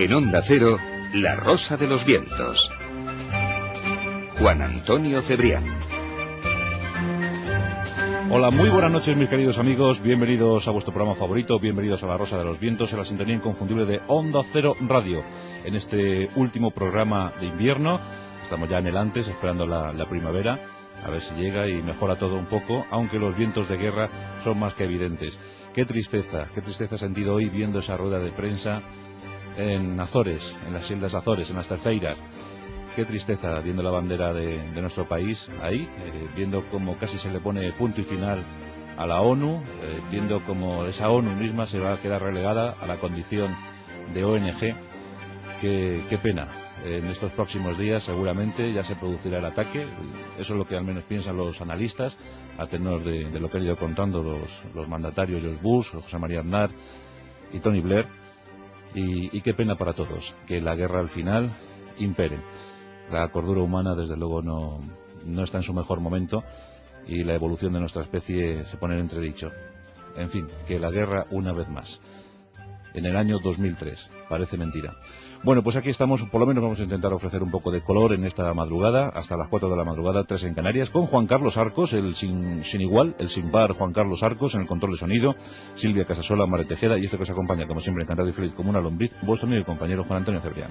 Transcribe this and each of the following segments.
En Onda Cero, La Rosa de los Vientos. Juan Antonio Cebrián. Hola, muy buenas noches mis queridos amigos, bienvenidos a vuestro programa favorito, bienvenidos a La Rosa de los Vientos, en la sintonía inconfundible de Onda Cero Radio. En este último programa de invierno, estamos ya en el antes, esperando la primavera, a ver si llega y mejora todo un poco, aunque los vientos de guerra son más que evidentes. Qué tristeza he sentido hoy viendo esa rueda de prensa en Azores, en las Islas Azores, en las Terceiras. Qué tristeza viendo la bandera de nuestro país ahí, viendo cómo casi se le pone punto y final a la ONU, viendo cómo esa ONU misma se va a quedar relegada a la condición de ONG. Qué pena. En estos próximos días seguramente ya se producirá el ataque, eso es lo que al menos piensan los analistas, a tenor de lo que han ido contando los mandatarios, George Bush, José María Aznar y Tony Blair, y qué pena para todos, que la guerra al final impere. La cordura humana desde luego no está en su mejor momento y la evolución de nuestra especie se pone en entredicho. En fin, que la guerra una vez más. En el año 2003, parece mentira. Bueno, pues aquí estamos, por lo menos vamos a intentar ofrecer un poco de color en esta madrugada, hasta las 4 de la madrugada, 3 en Canarias, con Juan Carlos Arcos, el sin igual, el sin par Juan Carlos Arcos en el control de sonido, Silvia Casasola, Mare Tejeda, y este que os acompaña, como siempre, encantado y feliz como una lombriz, vuestro amigo y compañero Juan Antonio Cebrián.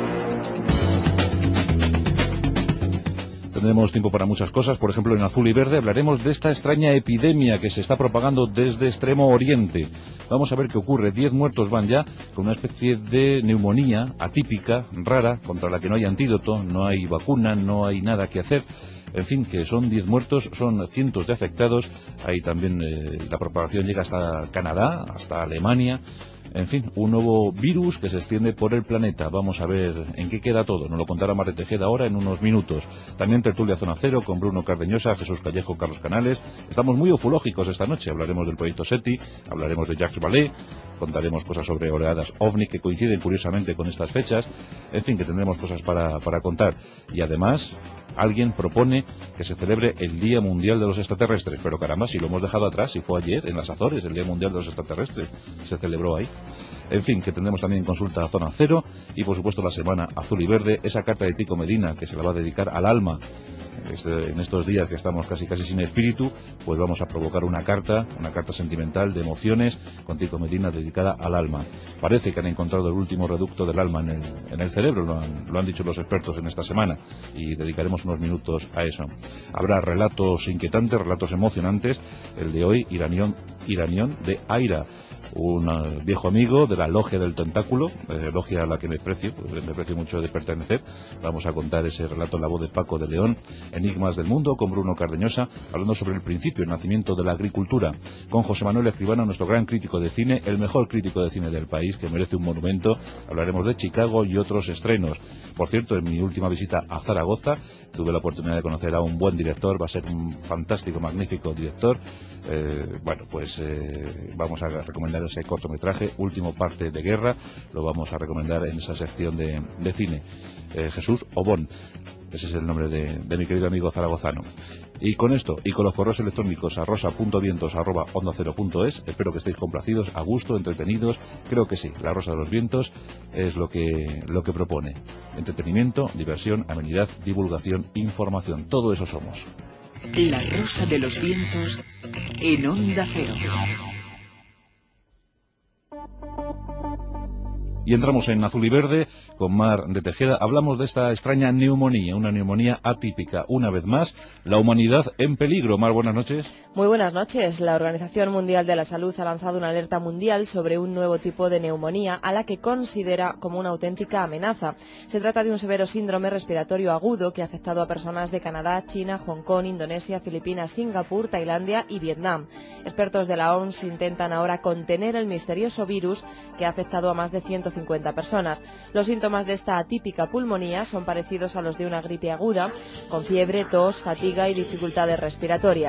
Tendremos tiempo para muchas cosas, por ejemplo en Azul y Verde hablaremos de esta extraña epidemia que se está propagando desde Extremo Oriente. Vamos a ver qué ocurre, 10 muertos van ya con una especie de neumonía atípica, rara, contra la que no hay antídoto, no hay vacuna, no hay nada que hacer. En fin, que son 10 muertos, son cientos de afectados, ahí también la propagación llega hasta Canadá, hasta Alemania. En fin, un nuevo virus que se extiende por el planeta. Vamos a ver en qué queda todo. Nos lo contará Mare Tejeda ahora en unos minutos. También tertulia Zona Cero con Bruno Cardeñosa, Jesús Callejo, Carlos Canales. Estamos muy ufológicos esta noche. Hablaremos del proyecto SETI, hablaremos de Jacques Vallée, contaremos cosas sobre oleadas OVNI que coinciden curiosamente con estas fechas. En fin, que tendremos cosas para contar. Y además, alguien propone que se celebre el Día Mundial de los Extraterrestres. Pero caramba, si lo hemos dejado atrás, si fue ayer en las Azores, el Día Mundial de los Extraterrestres, se celebró ahí. En fin, que tendremos también consulta a Zona Cero y por supuesto la semana Azul y Verde, esa carta de Tico Medina que se la va a dedicar al alma. En estos días que estamos casi sin espíritu, pues vamos a provocar una carta sentimental de emociones con Tico Medina dedicada al alma. Parece que han encontrado el último reducto del alma en el cerebro, lo han dicho los expertos en esta semana, y dedicaremos unos minutos a eso. Habrá relatos inquietantes, relatos emocionantes, el de hoy, Iranión de Aira, un viejo amigo de la Logia del Tentáculo, logia a la que me precio mucho de pertenecer. Vamos a contar ese relato en la voz de Paco de León. Enigmas del Mundo con Bruno Cardeñosa, hablando sobre el principio, el nacimiento de la agricultura, con José Manuel Escribano, nuestro gran crítico de cine, el mejor crítico de cine del país, que merece un monumento. Hablaremos de Chicago y otros estrenos. Por cierto, en mi última visita a Zaragoza tuve la oportunidad de conocer a un buen director, va a ser un fantástico, magnífico director. Vamos a recomendar ese cortometraje, Último parte de guerra, lo vamos a recomendar en esa sección de cine. Jesús Obón, ese es el nombre de mi querido amigo zaragozano. Y con esto, y con los correos electrónicos a rosa.vientos@ondacero.es, espero que estéis complacidos, a gusto, entretenidos. Creo que sí, la Rosa de los Vientos es lo que propone. Entretenimiento, diversión, amenidad, divulgación, información, todo eso somos. La Rosa de los Vientos en Onda Cero. Y entramos en Azul y Verde con Mar de Tejeda. Hablamos de esta extraña neumonía, una neumonía atípica. Una vez más, la humanidad en peligro. Mar, buenas noches. Muy buenas noches. La Organización Mundial de la Salud ha lanzado una alerta mundial sobre un nuevo tipo de neumonía a la que considera como una auténtica amenaza. Se trata de un severo síndrome respiratorio agudo que ha afectado a personas de Canadá, China, Hong Kong, Indonesia, Filipinas, Singapur, Tailandia y Vietnam. Expertos de la OMS intentan ahora contener el misterioso virus que ha afectado a más de 150 personas. Los síntomas de esta atípica pulmonía son parecidos a los de una gripe aguda, con fiebre, tos, fatiga y dificultades respiratorias.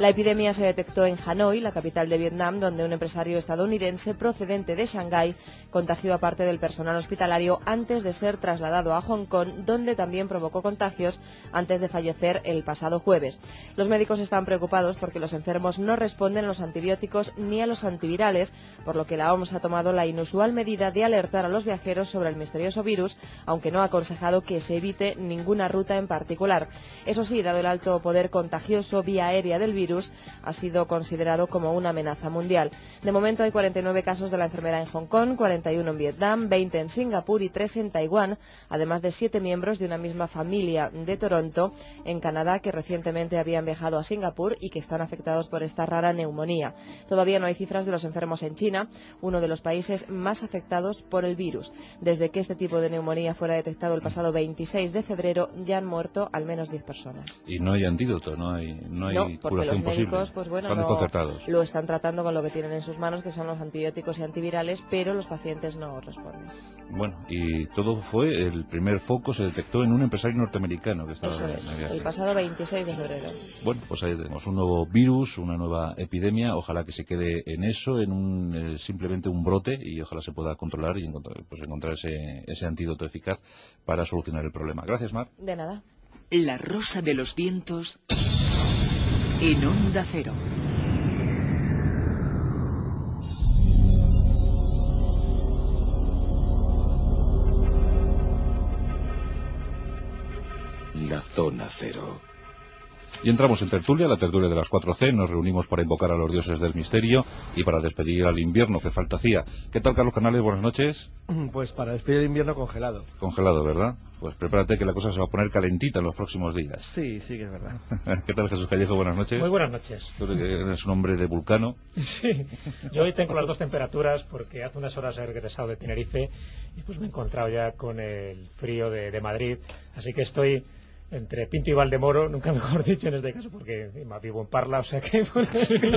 La epidemia se detectó en Hanoi, la capital de Vietnam, donde un empresario estadounidense procedente de Shanghái contagió a parte del personal hospitalario antes de ser trasladado a Hong Kong, donde también provocó contagios antes de fallecer el pasado jueves. Los médicos están preocupados porque los enfermos no responden a los antibióticos ni a los antivirales, por lo que la OMS ha tomado la inusual medida de alertar a los viajeros sobre el misterioso virus, aunque no ha aconsejado que se evite ninguna ruta en particular. Eso sí, dado el alto poder contagioso vía aérea del virus, ha sido considerado como una amenaza mundial. De momento hay 49 casos de la enfermedad en Hong Kong, 41 en Vietnam, 20 en Singapur y 3 en Taiwán, además de 7 miembros de una misma familia de Toronto, en Canadá, que recientemente habían viajado a Singapur y que están afectados por esta rara neumonía. Todavía no hay cifras de los enfermos en China, uno de los países más afectados por el virus. Desde que este tipo de neumonía fuera detectado el pasado 26 de febrero, ya han muerto al menos 10 personas. Y no hay antídoto, no hay curación los médicos, posible. pues bueno, Están desconcertados. lo están tratando con lo que tienen en sus manos, que son los antibióticos y antivirales, pero los pacientes no responden. Bueno, y todo fue, el primer foco se detectó en un empresario norteamericano que estaba Eso en es, viaje. el pasado 26 de febrero. Bueno, pues ahí tenemos un nuevo virus, una nueva epidemia, ojalá que se quede en eso, en simplemente un brote, y ojalá se pueda controlar y encontrar ese antídoto eficaz para solucionar el problema. Gracias, Mar. De nada. La rosa de los vientos en Onda Cero. La zona cero. Y entramos en tertulia, la tertulia de las 4C, nos reunimos para invocar a los dioses del misterio y para despedir al invierno, que falta hacía. ¿Qué tal, Carlos Canales? Buenas noches. Pues para despedir el invierno congelado. Congelado, ¿verdad? Pues prepárate que la cosa se va a poner calentita en los próximos días. Sí, sí que es verdad. ¿Qué tal, Jesús Callejo? Buenas noches. Muy buenas noches. Tú eres un hombre de Vulcano. Sí, yo hoy tengo las dos temperaturas porque hace unas horas he regresado de Tenerife y pues me he encontrado ya con el frío de Madrid, así que estoy entre Pinto y Valdemoro, nunca mejor dicho en este caso, porque encima vivo en Parla, o sea que pues,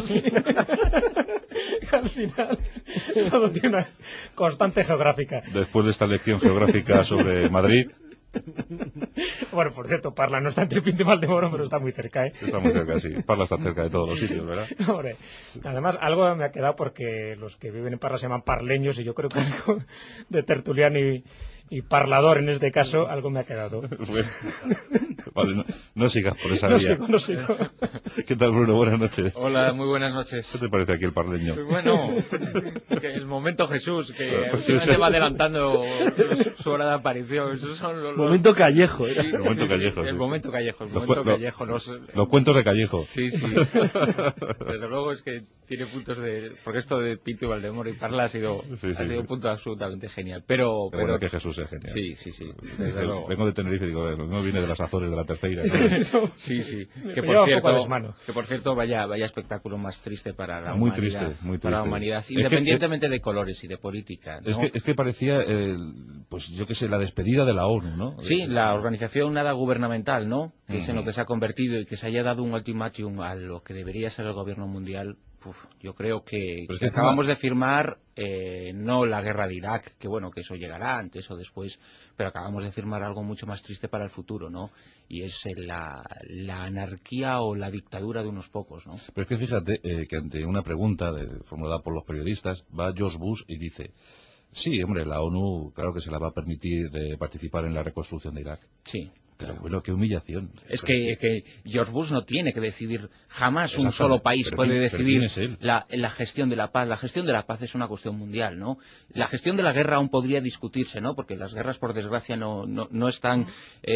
al final todo tiene una constante geográfica. Después de esta lección geográfica sobre Madrid. Bueno, por cierto, Parla no está entre Pinto y Valdemoro, pero está muy cerca, ¿eh? Está muy cerca, sí. Parla está cerca de todos los sitios, ¿verdad? Hombre, además, algo me ha quedado porque los que viven en Parla se llaman parleños y yo creo que algo de tertuliano y parlador en este caso, algo me ha quedado. Bueno, vale, no sigas por esa No vía. sigo. ¿Qué tal, Bruno? Buenas noches. Hola, muy buenas noches. ¿Qué te parece aquí el parleño? Bueno, que el momento Jesús, que Sí, sí. se va adelantando su hora de aparición. Esos son los Momento Callejo, ¿eh? Sí, El momento Callejo, el sí. momento Callejo, el Los momento cu- lo- Callejo. Los cuentos de Callejo. Sí, sí. Desde luego es que tiene puntos de... Porque esto de Pinto y Valdemoro y Parla ha sido un punto absolutamente genial. Pero Bueno, que Jesús es genial. Sí. Desde luego. Vengo de Tenerife y digo, no viene de las Azores, de la Terceira. Sí. Me Que lleva por un poco a desmano. cierto, vaya espectáculo más triste para la Muy humanidad. triste, muy Para la triste. humanidad, Es que- independientemente de colores y de política, ¿no? Es que parecía, pues yo qué sé, la despedida de la ONU, ¿no? Sí, la organización nada gubernamental, ¿no? Que es en lo Ujú. que se ha convertido y que se haya dado un ultimátum a lo que debería ser el gobierno mundial. Yo creo que, Pero es que que acabamos de firmar no la guerra de Irak, que bueno, que eso llegará antes o después, pero acabamos de firmar algo mucho más triste para el futuro, ¿no? Y es la anarquía o la dictadura de unos pocos, ¿no? Pero es que fíjate que ante una pregunta formulada por los periodistas, va George Bush y dice, sí, hombre, la ONU, claro que se la va a permitir participar en la reconstrucción de Irak. Sí. Pero bueno, qué humillación. Es que George Bush no tiene que decidir, jamás un Exactamente. solo país Pero puede ¿quién decidir es él? la gestión de la paz. La gestión de la paz es una cuestión mundial, ¿no? La gestión de la guerra aún podría discutirse, ¿no? Porque las guerras, por desgracia, no están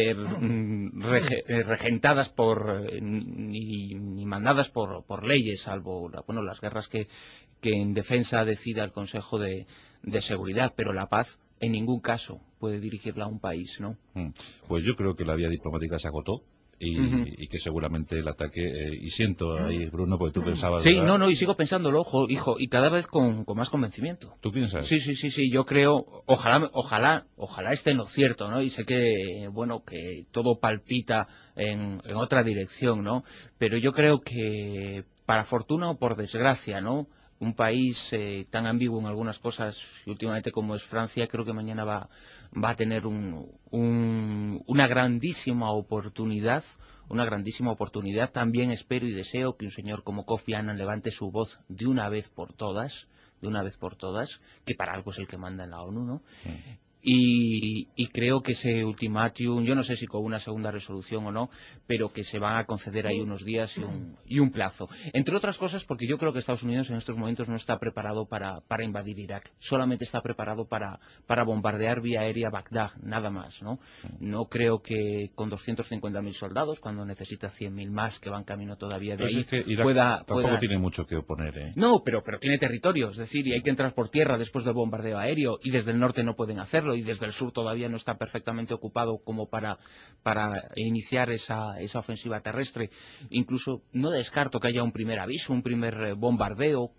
regentadas ni mandadas por leyes, salvo las guerras que en defensa decida el Consejo de Seguridad, pero la paz en ningún caso puede dirigirla a un país, ¿no? Pues yo creo que la vía diplomática se agotó y que seguramente el ataque, y siento ahí, Bruno, porque tú pensabas... Sí, ¿verdad? no, y sigo pensándolo, hijo, y cada vez con más convencimiento. ¿Tú piensas? Sí, yo creo, ojalá esté en lo cierto, ¿no? Y sé que, bueno, que todo palpita en otra dirección, ¿no? Pero yo creo que, para fortuna o por desgracia, ¿no? un país tan ambiguo en algunas cosas, y últimamente como es Francia, creo que mañana va a tener una grandísima oportunidad. Una grandísima oportunidad. También espero y deseo que un señor como Kofi Annan levante su voz de una vez por todas, que para algo es el que manda en la ONU, ¿no? Y creo que ese ultimátum, yo no sé si con una segunda resolución o no, pero que se van a conceder ahí unos días y un plazo. Entre otras cosas porque yo creo que Estados Unidos en estos momentos no está preparado para invadir Irak. Solamente está preparado para bombardear vía aérea Bagdad, nada más, ¿no? No creo que con 250.000 soldados, cuando necesita 100.000 más que van camino todavía de ahí, es que Irak tampoco tiene mucho que oponer, ¿eh? No, pero tiene territorio, es decir, y hay que entrar por tierra después del bombardeo aéreo, y desde el norte no pueden hacerlo, y desde el sur todavía no está perfectamente ocupado como para iniciar esa ofensiva terrestre. Incluso no descarto que haya un primer aviso, un primer bombardeo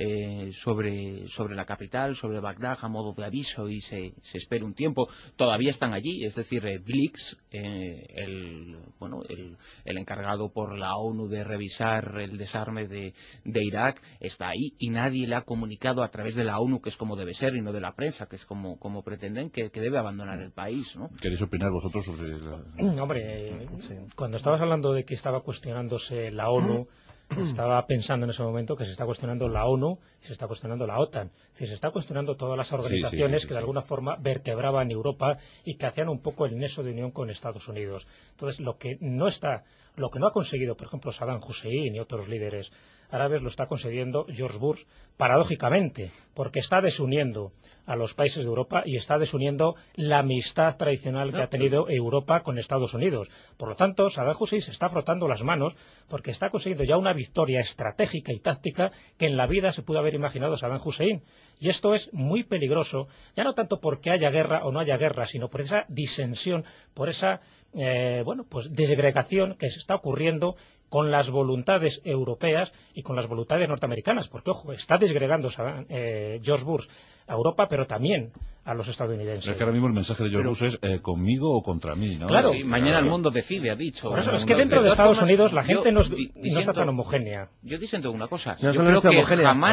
sobre la capital, sobre Bagdad, a modo de aviso, y se espera un tiempo. Todavía están allí, es decir, Blix, el encargado por la ONU de revisar el desarme de Irak, está ahí, y nadie le ha comunicado a través de la ONU, que es como debe ser, y no de la prensa, que es como pretenden, que debe abandonar el país, ¿no? ¿Queréis opinar vosotros sobre Hombre, cuando estabas hablando de que estaba cuestionándose la ONU, estaba pensando en ese momento que se está cuestionando la ONU y se está cuestionando la OTAN. Es decir, se está cuestionando todas las organizaciones que de alguna forma vertebraban Europa y que hacían un poco el nexo de unión con Estados Unidos. Entonces, lo que no ha conseguido, por ejemplo, Saddam Hussein y otros líderes árabes, lo está consiguiendo George Bush, paradójicamente, porque está desuniendo a los países de Europa y está desuniendo la amistad tradicional que ha tenido Europa con Estados Unidos. Por lo tanto, Saddam Hussein se está frotando las manos porque está consiguiendo ya una victoria estratégica y táctica que en la vida se pudo haber imaginado Saddam Hussein. Y esto es muy peligroso, ya no tanto porque haya guerra o no haya guerra, sino por esa disensión, por esa desgregación que se está ocurriendo con las voluntades europeas y con las voluntades norteamericanas, porque, ojo, está desgregando George Bush a Europa, pero también a los estadounidenses. Es que ahora mismo el mensaje de George Bush es conmigo o contra mí, ¿no? Claro. Sí, mañana el mundo decide, ha dicho. Por eso es que dentro de Estados Unidos la gente no está tan homogénea. Yo diciendo una cosa, No, yo creo que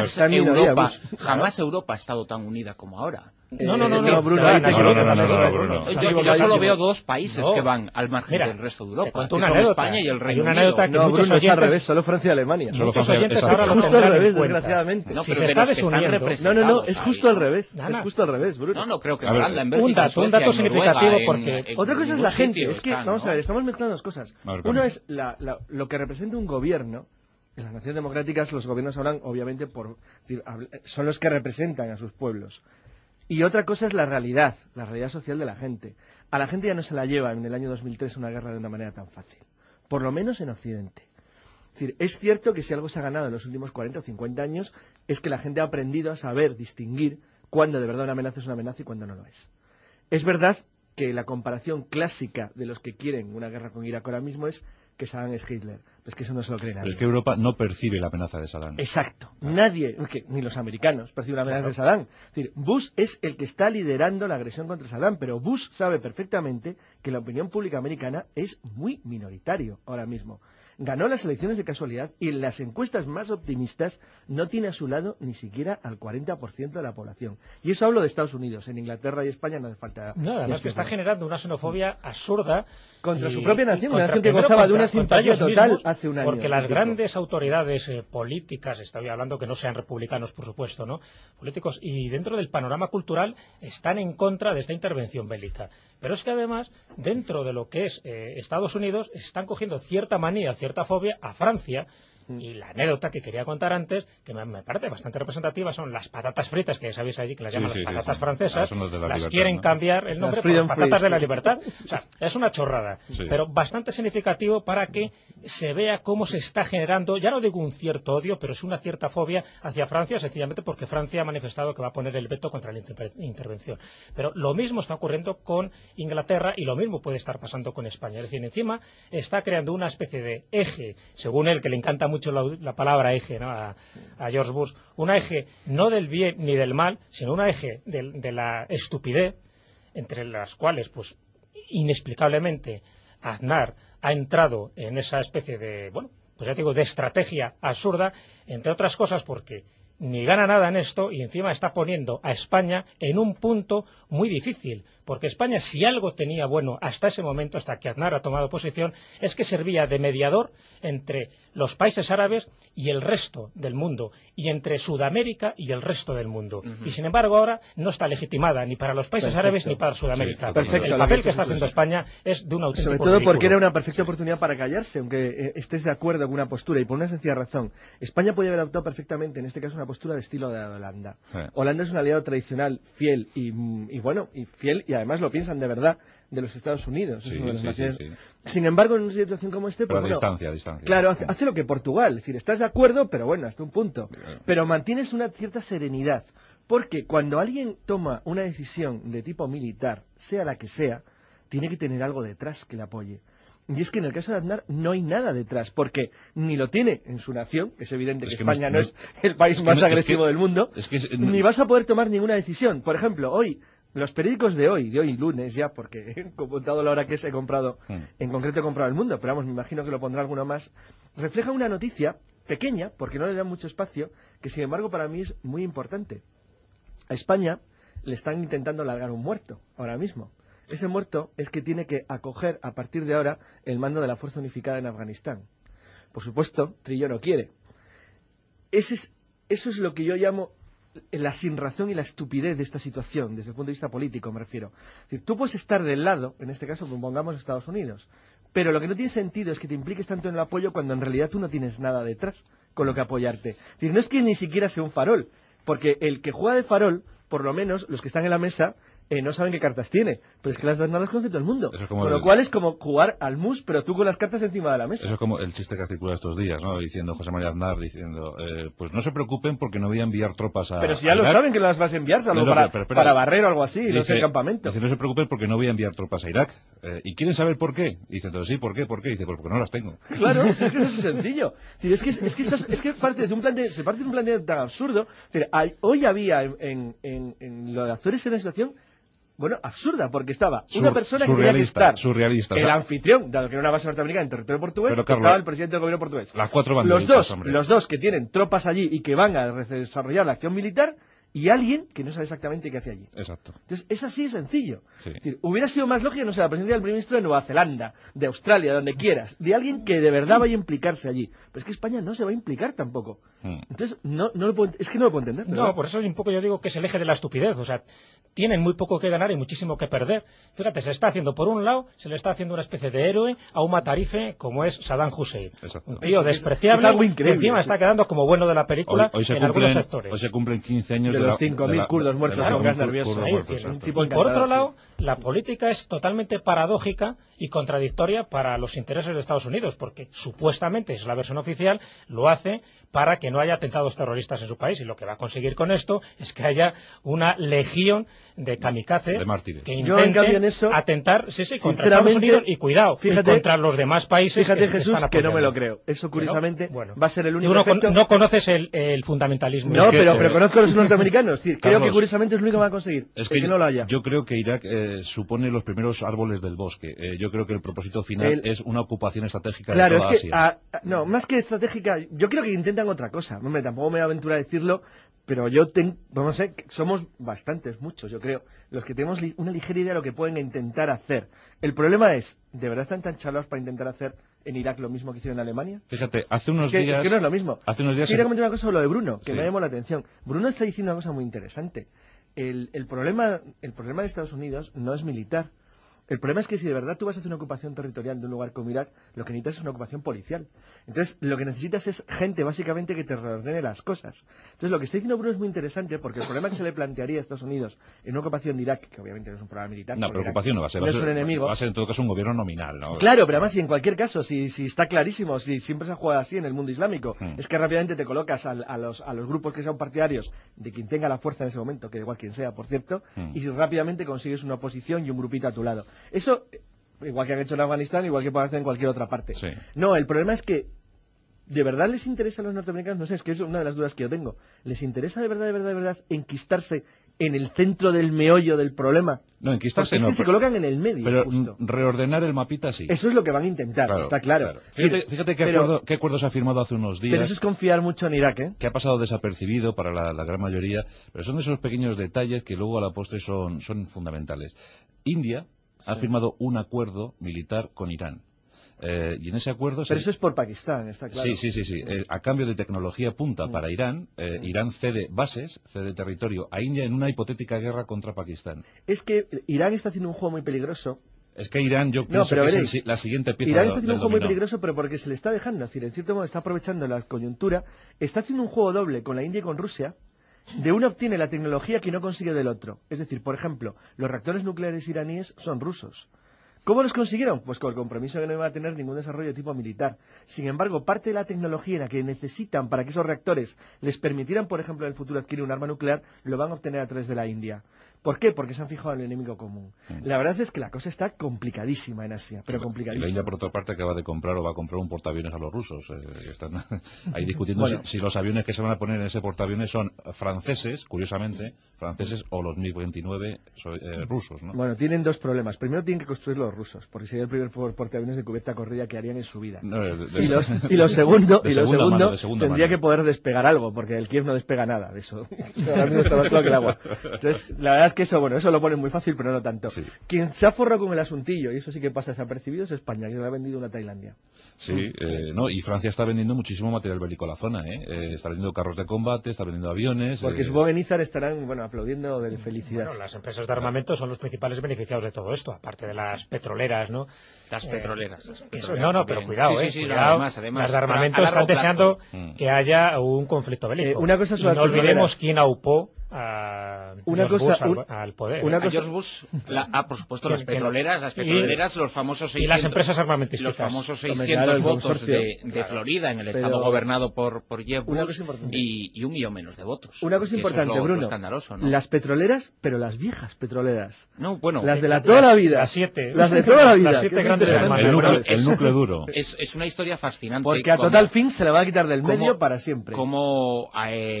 jamás Europa ha estado tan unida como ahora. No, Bruno. Yo solo veo dos países que van al margen del resto de Europa, que son España y el Reino Unido. No, Bruno, es al revés, solo Francia y Alemania. Muchos oyentes ahora lo justo al tendrán revés, en cuenta. desgraciadamente. No, Si pero se de está los que están desuniendo. representados Es justo al revés. Nada. Es justo al revés, Bruno. No creo que A ver, Holanda, en Bélgica, un dato significativo porque Otra cosa es ningún la gente. sitio Es que, están, vamos ¿no? a ver, estamos mezclando dos cosas. A ver, Uno es lo que representa un gobierno. En las naciones democráticas los gobiernos hablan, obviamente, son los que representan a sus pueblos. Y otra cosa es la realidad social de la gente. A la gente ya no se la lleva en el año 2003 una guerra de una manera tan fácil. Por lo menos en Occidente. Es decir, es cierto que si algo se ha ganado en los últimos 40 o 50 años es que la gente ha aprendido a saber distinguir cuándo de verdad una amenaza es una amenaza y cuándo no lo es. Es verdad que la comparación clásica de los que quieren una guerra con Irak ahora mismo es que Saddam es Hitler. Es que eso no se lo cree nadie. Pero es que Europa no percibe la amenaza de Saddam. Exacto. Nadie, ni los americanos, perciben la amenaza de Saddam. Es decir, Bush es el que está liderando la agresión contra Saddam, pero Bush sabe perfectamente que la opinión pública americana es muy minoritario ahora mismo. Ganó las elecciones de casualidad y en las encuestas más optimistas no tiene a su lado ni siquiera al 40% de la población. Y eso hablo de Estados Unidos. En Inglaterra y España no hace falta... No, además que está generando una xenofobia absurda contra su propia nación, una nación que gozaba de una simpatía total hace un año. Porque las grandes autoridades políticas, estoy hablando que no sean republicanos, por supuesto, ¿no? Políticos, y dentro del panorama cultural están en contra de esta intervención bélica. Pero es que además, dentro de lo que es Estados Unidos, están cogiendo cierta manía, cierta fobia a Francia. Y la anécdota que quería contar antes, que me parece bastante representativa, son las patatas fritas, que ya sabéis allí que las llaman las patatas francesas, las libertad, quieren cambiar el nombre por las patatas de la libertad. O sea, es una chorrada, pero bastante significativo para que se vea cómo se está generando, ya no digo un cierto odio, pero es una cierta fobia hacia Francia, sencillamente porque Francia ha manifestado que va a poner el veto contra la intervención. Pero lo mismo está ocurriendo con Inglaterra y lo mismo puede estar pasando con España. Es decir, encima está creando una especie de eje, según él, que le encanta mucho la palabra eje, ¿no? a George Bush, un eje no del bien ni del mal, sino un eje de la estupidez, entre las cuales, pues, inexplicablemente, Aznar ha entrado en esa especie de, bueno, pues ya digo, de estrategia absurda, entre otras cosas porque ni gana nada en esto y encima está poniendo a España en un punto muy difícil, porque España, si algo tenía bueno hasta ese momento, hasta que Aznar ha tomado posición, es que servía de mediador entre los países árabes y el resto del mundo, y entre Sudamérica y el resto del mundo. Y sin embargo ahora no está legitimada ni para los países árabes ni para Sudamérica. El papel que está haciendo España es de un auténtico sobre todo ridículo. porque era una perfecta oportunidad para callarse, aunque estés de acuerdo con una postura, y por una sencilla razón. España podía haber adoptado perfectamente, en este caso, una postura de estilo de Holanda. Holanda es un aliado tradicional, fiel y fiel, y además lo piensan de verdad, de los Estados Unidos. Es una de las naciones. Sin embargo, en una situación como esta, pero distancia. Claro, hace lo que Portugal, es decir, estás de acuerdo, pero bueno, hasta un punto. Pero mantienes una cierta serenidad, porque cuando alguien toma una decisión de tipo militar, sea la que sea, tiene que tener algo detrás que le apoye. Y es que en el caso de Aznar no hay nada detrás, porque ni lo tiene en su nación, que es evidente que España no es el país más agresivo del mundo, ni vas a poder tomar ninguna decisión. Por ejemplo, hoy, los periódicos de hoy lunes ya, porque he contado la hora que he comprado, en concreto he comprado El Mundo, pero vamos, me imagino que lo pondrá alguno más, refleja una noticia pequeña, porque no le dan mucho espacio, que sin embargo para mí es muy importante. A España le están intentando largar un muerto, ahora mismo. Ese muerto es que tiene que acoger a partir de ahora el mando de la Fuerza Unificada en Afganistán. Por supuesto, Trillo no quiere. Eso es lo que yo llamo la sinrazón y la estupidez de esta situación, desde el punto de vista político me refiero. Es decir, tú puedes estar del lado, en este caso pongamos Estados Unidos, pero lo que no tiene sentido es que te impliques tanto en el apoyo cuando en realidad tú no tienes nada detrás con lo que apoyarte. Es decir, no es que ni siquiera sea un farol, porque el que juega de farol, por lo menos los que están en la mesa, no saben qué cartas tiene, pero es que las dos no las conoce todo el mundo. Con lo cual es como jugar al mus, pero tú con las cartas encima de la mesa. Eso es como el chiste que circula estos días, ¿no? Diciendo José María Aznar, diciendo, pues no se preocupen porque no voy a enviar tropas a... Pero si ya lo saben que las vas a enviar, salvo para barrer o algo así, dice, no sé, el campamento. Dice, no se preocupen porque no voy a enviar tropas a Irak. ¿Y quieren saber por qué? Dice, entonces sí, ¿por qué? Dice, pues porque no las tengo. Claro, es que eso es sencillo. Es que parte de un planteamiento tan absurdo. Hoy había en lo de Azores una situación... Bueno, absurda, porque estaba una persona que tenía que estar el anfitrión, dado que era una base norteamericana en territorio portugués, pero, Carlos, estaba el presidente del gobierno portugués. Las cuatro banderitas, los dos que tienen tropas allí y que van a desarrollar la acción militar, y alguien que no sabe exactamente qué hace allí. Exacto. Entonces, es así de sencillo. Sí. Es decir, hubiera sido más lógico, no sé, la presencia del primer ministro de Nueva Zelanda, de Australia, donde quieras, de alguien que de verdad vaya a implicarse allí. Pero es que España no se va a implicar tampoco. Entonces, no lo puedo entender. ¿verdad? No, por eso es un poco, yo digo, que es el eje de la estupidez. O sea, tienen muy poco que ganar y muchísimo que perder. Fíjate, se está haciendo, por un lado, se le está haciendo una especie de héroe a un matarife como es Saddam Hussein. Exacto. Un tío despreciable, es algo increíble, que encima está quedando como bueno de la película hoy en algunos sectores. Hoy se cumplen 15 años de los 5.000 kurdos muertos con gas nervioso. Y por otro lado, la política es totalmente paradójica y contradictoria para los intereses de Estados Unidos, porque supuestamente, es la versión oficial, lo hace para que no haya atentados terroristas en su país, y lo que va a conseguir con esto es que haya una legión de kamikazes que intenten atentar contra Estados Unidos y cuidado, y contra los demás países. Fíjate, Jesús, que no me lo creo. Eso curiosamente va a ser el único efecto. No conoces el fundamentalismo. No, pero conozco a los norteamericanos. Es decir, creo que curiosamente es lo único que va a conseguir. Es que no lo haya. Yo creo que Irak supone los primeros árboles del bosque. Yo creo que el propósito final es una ocupación estratégica de toda Asia. No, más que estratégica, yo creo que intentan otra cosa. Hombre, tampoco me voy a aventurar a decirlo, pero vamos a ver, somos bastantes, muchos, yo creo, los que tenemos una ligera idea de lo que pueden intentar hacer. El problema es, ¿de verdad están tan chalados para intentar hacer en Irak lo mismo que hicieron en Alemania? Fíjate, hace unos días... Es que no es lo mismo. Hace unos días... Quería comentar una cosa sobre lo de Bruno, que me llamó la atención. Bruno está diciendo una cosa muy interesante. El problema de Estados Unidos no es militar. El problema es que si de verdad tú vas a hacer una ocupación territorial de un lugar como Irak, lo que necesitas es una ocupación policial. Entonces, lo que necesitas es gente, básicamente, que te reordene las cosas. Entonces, lo que está diciendo Bruno es muy interesante, porque el problema que se le plantearía a Estados Unidos en una ocupación de Irak, que obviamente no es un problema militar... No, pero ocupación no va a ser. No es un enemigo. Va a ser, en todo caso, un gobierno nominal, ¿no? Claro, pero además, y en cualquier caso, si está clarísimo, si siempre se ha jugado así en el mundo islámico, es que rápidamente te colocas a los grupos que sean partidarios de quien tenga la fuerza en ese momento, que igual quien sea, por cierto, y rápidamente consigues una oposición y un grupito a tu lado. Eso... Igual que han hecho en Afganistán, igual que pueden hacer en cualquier otra parte. Sí. No, el problema es que ¿De verdad les interesa a los norteamericanos? No sé, es que es una de las dudas que yo tengo. ¿Les interesa de verdad enquistarse en el centro del meollo del problema? No, enquistarse no. Es que se colocan en el medio, pero justo. Reordenar el mapita sí. Eso es lo que van a intentar, está claro. Fíjate qué acuerdo se ha firmado hace unos días. Pero eso es confiar mucho en Irak, ¿eh? Que ha pasado desapercibido para la gran mayoría, pero son esos pequeños detalles que luego a la postre son fundamentales. India ha firmado un acuerdo militar con Irán. Y en ese acuerdo... Pero eso es por Pakistán, está claro. Sí. A cambio de tecnología punta para Irán, Irán cede bases, cede territorio a India en una hipotética guerra contra Pakistán. Es que Irán está haciendo un juego muy peligroso. Es que Irán, yo pienso que es la siguiente pieza Irán está haciendo un juego muy dominó. peligroso, pero porque se le está dejando. Es decir, en cierto modo está aprovechando la coyuntura. Está haciendo un juego doble con la India y con Rusia. De uno obtiene la tecnología que no consigue del otro. Es decir, por ejemplo, los reactores nucleares iraníes son rusos. ¿Cómo los consiguieron? Pues con el compromiso de que no iba a tener ningún desarrollo de tipo militar. Sin embargo, parte de la tecnología que necesitan para que esos reactores les permitieran, por ejemplo, en el futuro adquirir un arma nuclear, lo van a obtener a través de la India. ¿Por qué? Porque se han fijado en el enemigo común. La verdad es que la cosa está complicadísima en Asia, pero complicadísima. Y la India, por otra parte, acaba de comprar o va a comprar un portaaviones a los rusos. Están ahí discutiendo si los aviones que se van a poner en ese portaaviones son franceses, curiosamente, o los MiG-29 rusos, ¿no? Bueno, tienen dos problemas. Primero, tienen que construir los rusos, porque sería el primer portaaviones de cubierta corrida que harían en su vida. No, y lo segundo, tendría que poder despegar algo, porque el Kiev no despega nada de eso. Ahora mismo está más claro que el agua. Entonces, la verdad es que eso lo ponen muy fácil, pero no tanto. Sí. Quien se ha forrado con el asuntillo, y eso sí que pasa desapercibido, es España, que le ha vendido una Tailandia. Sí, y Francia está vendiendo muchísimo material bélico a la zona, está vendiendo carros de combate, está vendiendo aviones. Porque supongo que en Izar estarán, aplaudiendo de felicidad. Bueno, las empresas de armamento son los principales beneficiados de todo esto, aparte de las petroleras, ¿no? Las petroleras. Pero cuidado, cuidado. Además, las de armamento están deseando que haya un conflicto bélico. Una cosa y no olvidemos quién aupó a al poder. A George Bush, por supuesto, las petroleras, los famosos 600... Y las empresas armamentísticas. Los famosos 600 votos de Florida, en el estado gobernado por Jeb Bush, y 1 millón menos de votos. Una cosa importante, Bruno, escandaloso, ¿no? Las petroleras, pero las viejas petroleras. No, bueno... Las de toda la vida. Las 7. Las de toda la vida. Las 7 grandes el núcleo duro. Es una historia fascinante. Porque a Total Fin se la va a quitar del medio para siempre. Cómo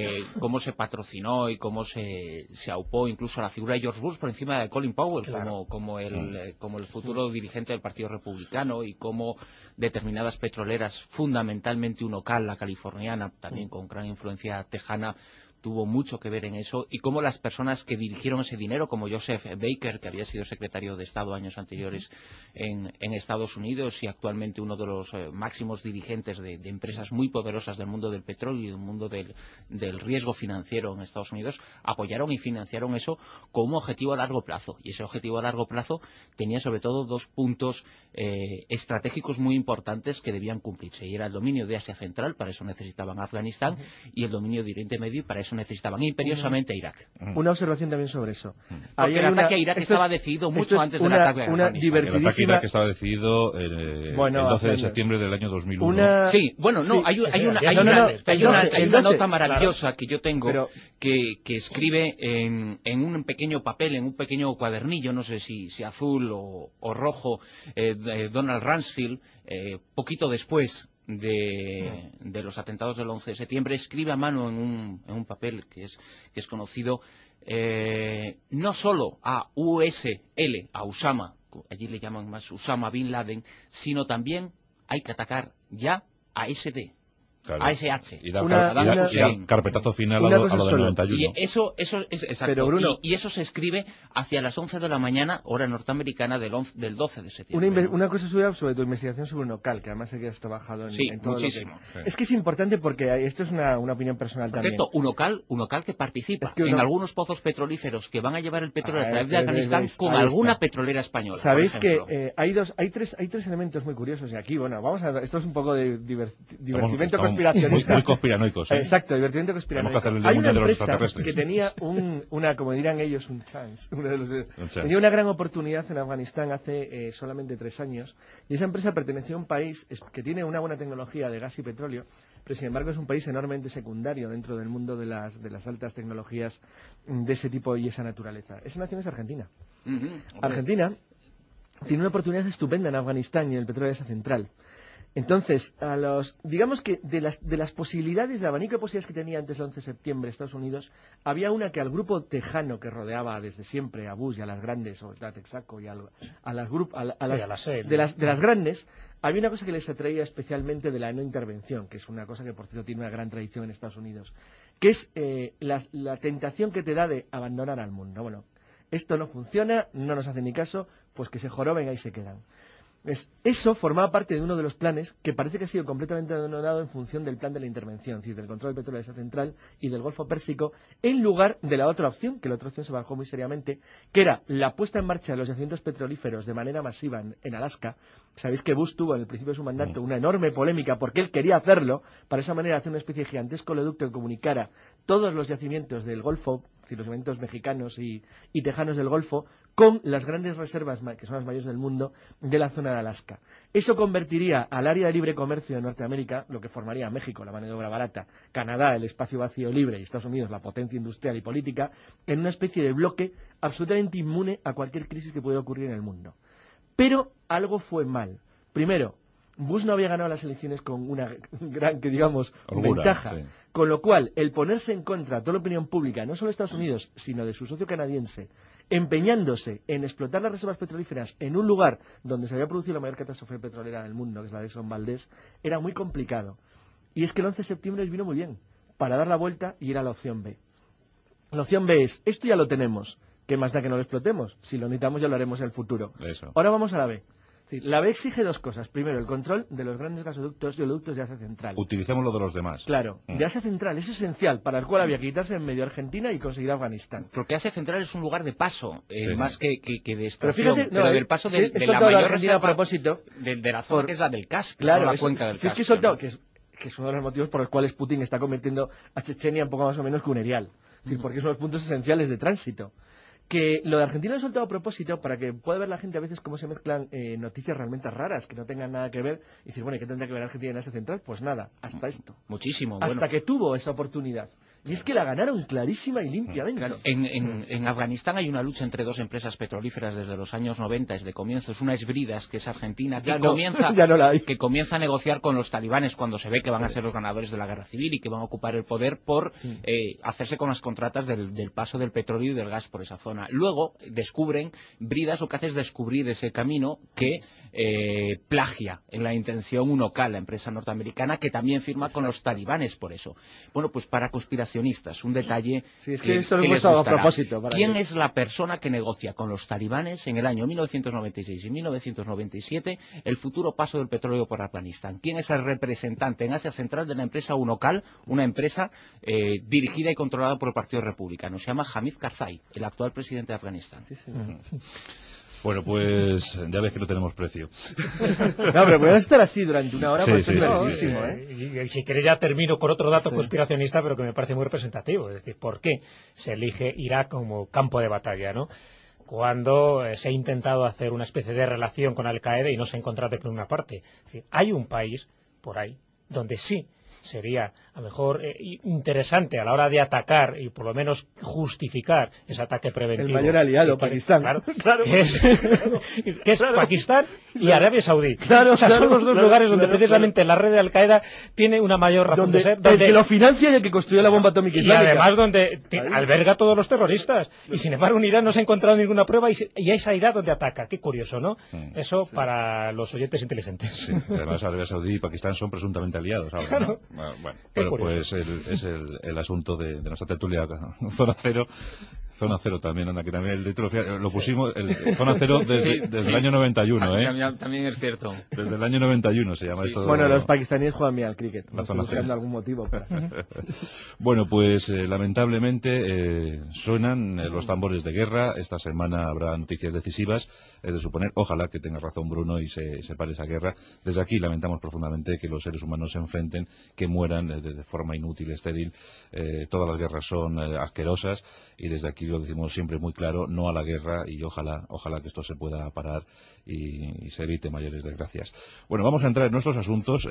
se patrocinó y cómo se aupó incluso la figura de George Bush por encima de Colin Powell, claro, como el futuro dirigente del Partido Republicano, y cómo determinadas petroleras, fundamentalmente Unocal, la californiana, también con gran influencia tejana, tuvo mucho que ver en eso, y cómo las personas que dirigieron ese dinero, como Joseph Baker, que había sido secretario de Estado años anteriores en Estados Unidos y actualmente uno de los máximos dirigentes de empresas muy poderosas del mundo del petróleo y del mundo del riesgo financiero en Estados Unidos, apoyaron y financiaron eso con un objetivo a largo plazo. Y ese objetivo a largo plazo tenía sobre todo 2 puntos estratégicos muy importantes que debían cumplirse, y era el dominio de Asia Central, para eso necesitaban Afganistán, y el dominio de Oriente Medio, y para eso necesitaban imperiosamente a Irak. Una observación también sobre eso. Porque el ataque a Irak estaba decidido mucho antes del ataque a Afganistán. El ataque a Irak estaba decidido el 12 de septiembre del año 2001. Sí, bueno, no, hay una nota maravillosa que yo tengo que escribe en un pequeño papel, en un pequeño cuadernillo, no sé si azul o rojo, Donald Rumsfeld, poquito después de los atentados del 11 de septiembre, escribe a mano en un papel que es conocido, no solo a USL, a Usama, allí le llaman más Usama Bin Laden, sino también hay que atacar ya a SD. Claro. ASH. Y dar carpetazo final a lo del 91. Y eso es exacto. Pero, Bruno, y eso se escribe hacia las 11 de la mañana, hora norteamericana, del 12 de septiembre. Una cosa suya sobre tu investigación sobre Unocal, que además sé que has trabajado en todo muchísimo. Es que es importante porque esto es una opinión personal también. Cierto, Unocal que participa en algunos pozos petrolíferos que van a llevar el petróleo a través de Afganistán con alguna petrolera española. Sabéis que hay tres elementos muy curiosos, y aquí, vamos a esto es un poco de divertimento conspiracionista. Muy conspiranoicos. Exacto, divertimento conspiranoico. Hay una empresa que tenía como dirán ellos, un chance. Tenía una gran oportunidad en Afganistán hace solamente 3 años, y esa empresa pertenecía a un país que tiene una buena tecnología de gas y petróleo, pero sin embargo es un país enormemente secundario dentro del mundo de las altas tecnologías de ese tipo y esa naturaleza. Esa nación es Argentina. Argentina tiene una oportunidad estupenda en Afganistán y en el petróleo de Asia Central. Entonces, digamos que de las posibilidades, de abanico de posibilidades que tenía antes el 11 de septiembre Estados Unidos, había una que al grupo tejano que rodeaba desde siempre a Bush y a las grandes, o a Texaco y a las grandes, había una cosa que les atraía especialmente de la no intervención, que es una cosa que por cierto tiene una gran tradición en Estados Unidos, que es la tentación que te da de abandonar al mundo. Bueno, esto no funciona, no nos hace ni caso, pues que se joroben, ahí se quedan. Eso formaba parte de uno de los planes que parece que ha sido completamente abandonado en función del plan de la intervención, es decir, del control del petróleo de Asia Central y del Golfo Pérsico, en lugar de la otra opción, que la otra opción se barajó muy seriamente, que era la puesta en marcha de los yacimientos petrolíferos de manera masiva en Alaska. Sabéis que Bush tuvo en el principio de su mandato una enorme polémica porque él quería hacerlo, para esa manera hacer una especie de gigantesco oleoducto que comunicara todos los yacimientos del Golfo, es decir, los yacimientos mexicanos y tejanos del Golfo, con las grandes reservas, que son las mayores del mundo, de la zona de Alaska. Eso convertiría al área de libre comercio de Norteamérica, lo que formaría México, la mano de obra barata, Canadá, el espacio vacío libre, y Estados Unidos, la potencia industrial y política, en una especie de bloque absolutamente inmune a cualquier crisis que pudiera ocurrir en el mundo. Pero algo fue mal. Primero, Bush no había ganado las elecciones con una gran, ventaja. Sí. Con lo cual, el ponerse en contra de toda la opinión pública, no solo de Estados Unidos, sino de su socio canadiense, empeñándose en explotar las reservas petrolíferas en un lugar donde se había producido la mayor catástrofe petrolera del mundo, que es la de Exxon Valdez, era muy complicado. Y es que el 11 de septiembre les vino muy bien para dar la vuelta y ir a la opción B. La opción B es, esto ya lo tenemos, ¿qué más da que no lo explotemos? Si lo necesitamos ya lo haremos en el futuro. Eso. Ahora vamos a la B. La B exige dos cosas. Primero, el control de los grandes gasoductos y oleoductos de Asia Central. Utilicemos lo de los demás. Claro, de Asia Central es esencial, para el cual había que quitarse en medio Argentina y conseguir Afganistán. Porque Asia Central es un lugar de paso, más que de extracción, pero del paso de la mayor reserva a propósito de la zona que es la del Caspio, claro, la cuenca del Caspio. Es que he soltado, que es uno de los motivos por los cuales Putin está convirtiendo a Chechenia un poco más o menos que un erial. Es decir, porque son los puntos esenciales de tránsito. Que lo de Argentina lo he soltado a propósito para que pueda ver la gente a veces cómo se mezclan noticias realmente raras, que no tengan nada que ver, y decir, bueno, ¿y qué tendrá que ver Argentina en Asia Central? Pues nada, hasta esto. Muchísimo. Hasta que tuvo esa oportunidad. Y es que la ganaron clarísima y limpiamente. Claro, en Afganistán hay una lucha entre dos empresas petrolíferas desde los años 90, desde comienzos. Una es Bridas, que es argentina, que comienza a negociar con los talibanes cuando se ve que van a ser los ganadores de la guerra civil y que van a ocupar el poder por hacerse con las contratas del paso del petróleo y del gas por esa zona. Luego descubren, Bridas lo que hace es descubrir ese camino que plagia en la intención UNOCAL, la empresa norteamericana, que también firma con los talibanes por eso. Bueno, pues para conspiracionistas, un detalle que eso lo hemos estado a propósito. ¿Quién es la persona que negocia con los talibanes en el año 1996 y 1997 el futuro paso del petróleo por Afganistán? ¿Quién es el representante en Asia Central de la empresa UNOCAL, una empresa dirigida y controlada por el Partido Republicano? Se llama Hamid Karzai, el actual presidente de Afganistán. Sí, sí. Bueno, pues ya ves que no tenemos precio. No, pero podemos estar así durante una hora. Sí. Y si queréis ya termino con otro dato conspiracionista, pero que me parece muy representativo. Es decir, ¿por qué se elige Irak como campo de batalla, no? Cuando se ha intentado hacer una especie de relación con Al-Qaeda y no se ha encontrado por una parte. Es decir, hay un país por ahí donde sí sería a lo mejor interesante a la hora de atacar y por lo menos justificar ese ataque preventivo. El mayor aliado, Pakistán. Claro. Que es Pakistán y Arabia Saudí. Son los dos lugares donde precisamente la red de Al-Qaeda tiene una mayor razón de ser. El que lo financia y el que construyó la bomba atómica islámica. Y además donde alberga a todos los terroristas. Y sin embargo en Irán no se ha encontrado ninguna prueba y es a Irak donde ataca. Qué curioso, ¿no? Eso para los oyentes inteligentes. Sí, además Arabia Saudí y Pakistán son presuntamente aliados ahora, claro. ¿no? Bueno, pues es el asunto de nuestra tertulia Zona Cero. Zona Cero también, anda, que también el título lo pusimos, Zona Cero desde el año 91, También es cierto. Desde el año 91 se llama esto. Bueno, los pakistaníes juegan bien al cricket, buscando algún motivo. Bueno, pues lamentablemente suenan los tambores de guerra. Esta semana habrá noticias decisivas, es de suponer, ojalá que tenga razón Bruno y se pare esa guerra. Desde aquí lamentamos profundamente que los seres humanos se enfrenten, que mueran de forma inútil, estéril. Todas las guerras son asquerosas y desde aquí lo decimos siempre muy claro, no a la guerra, y ojalá que esto se pueda parar y se evite mayores desgracias. Bueno, vamos a entrar en nuestros asuntos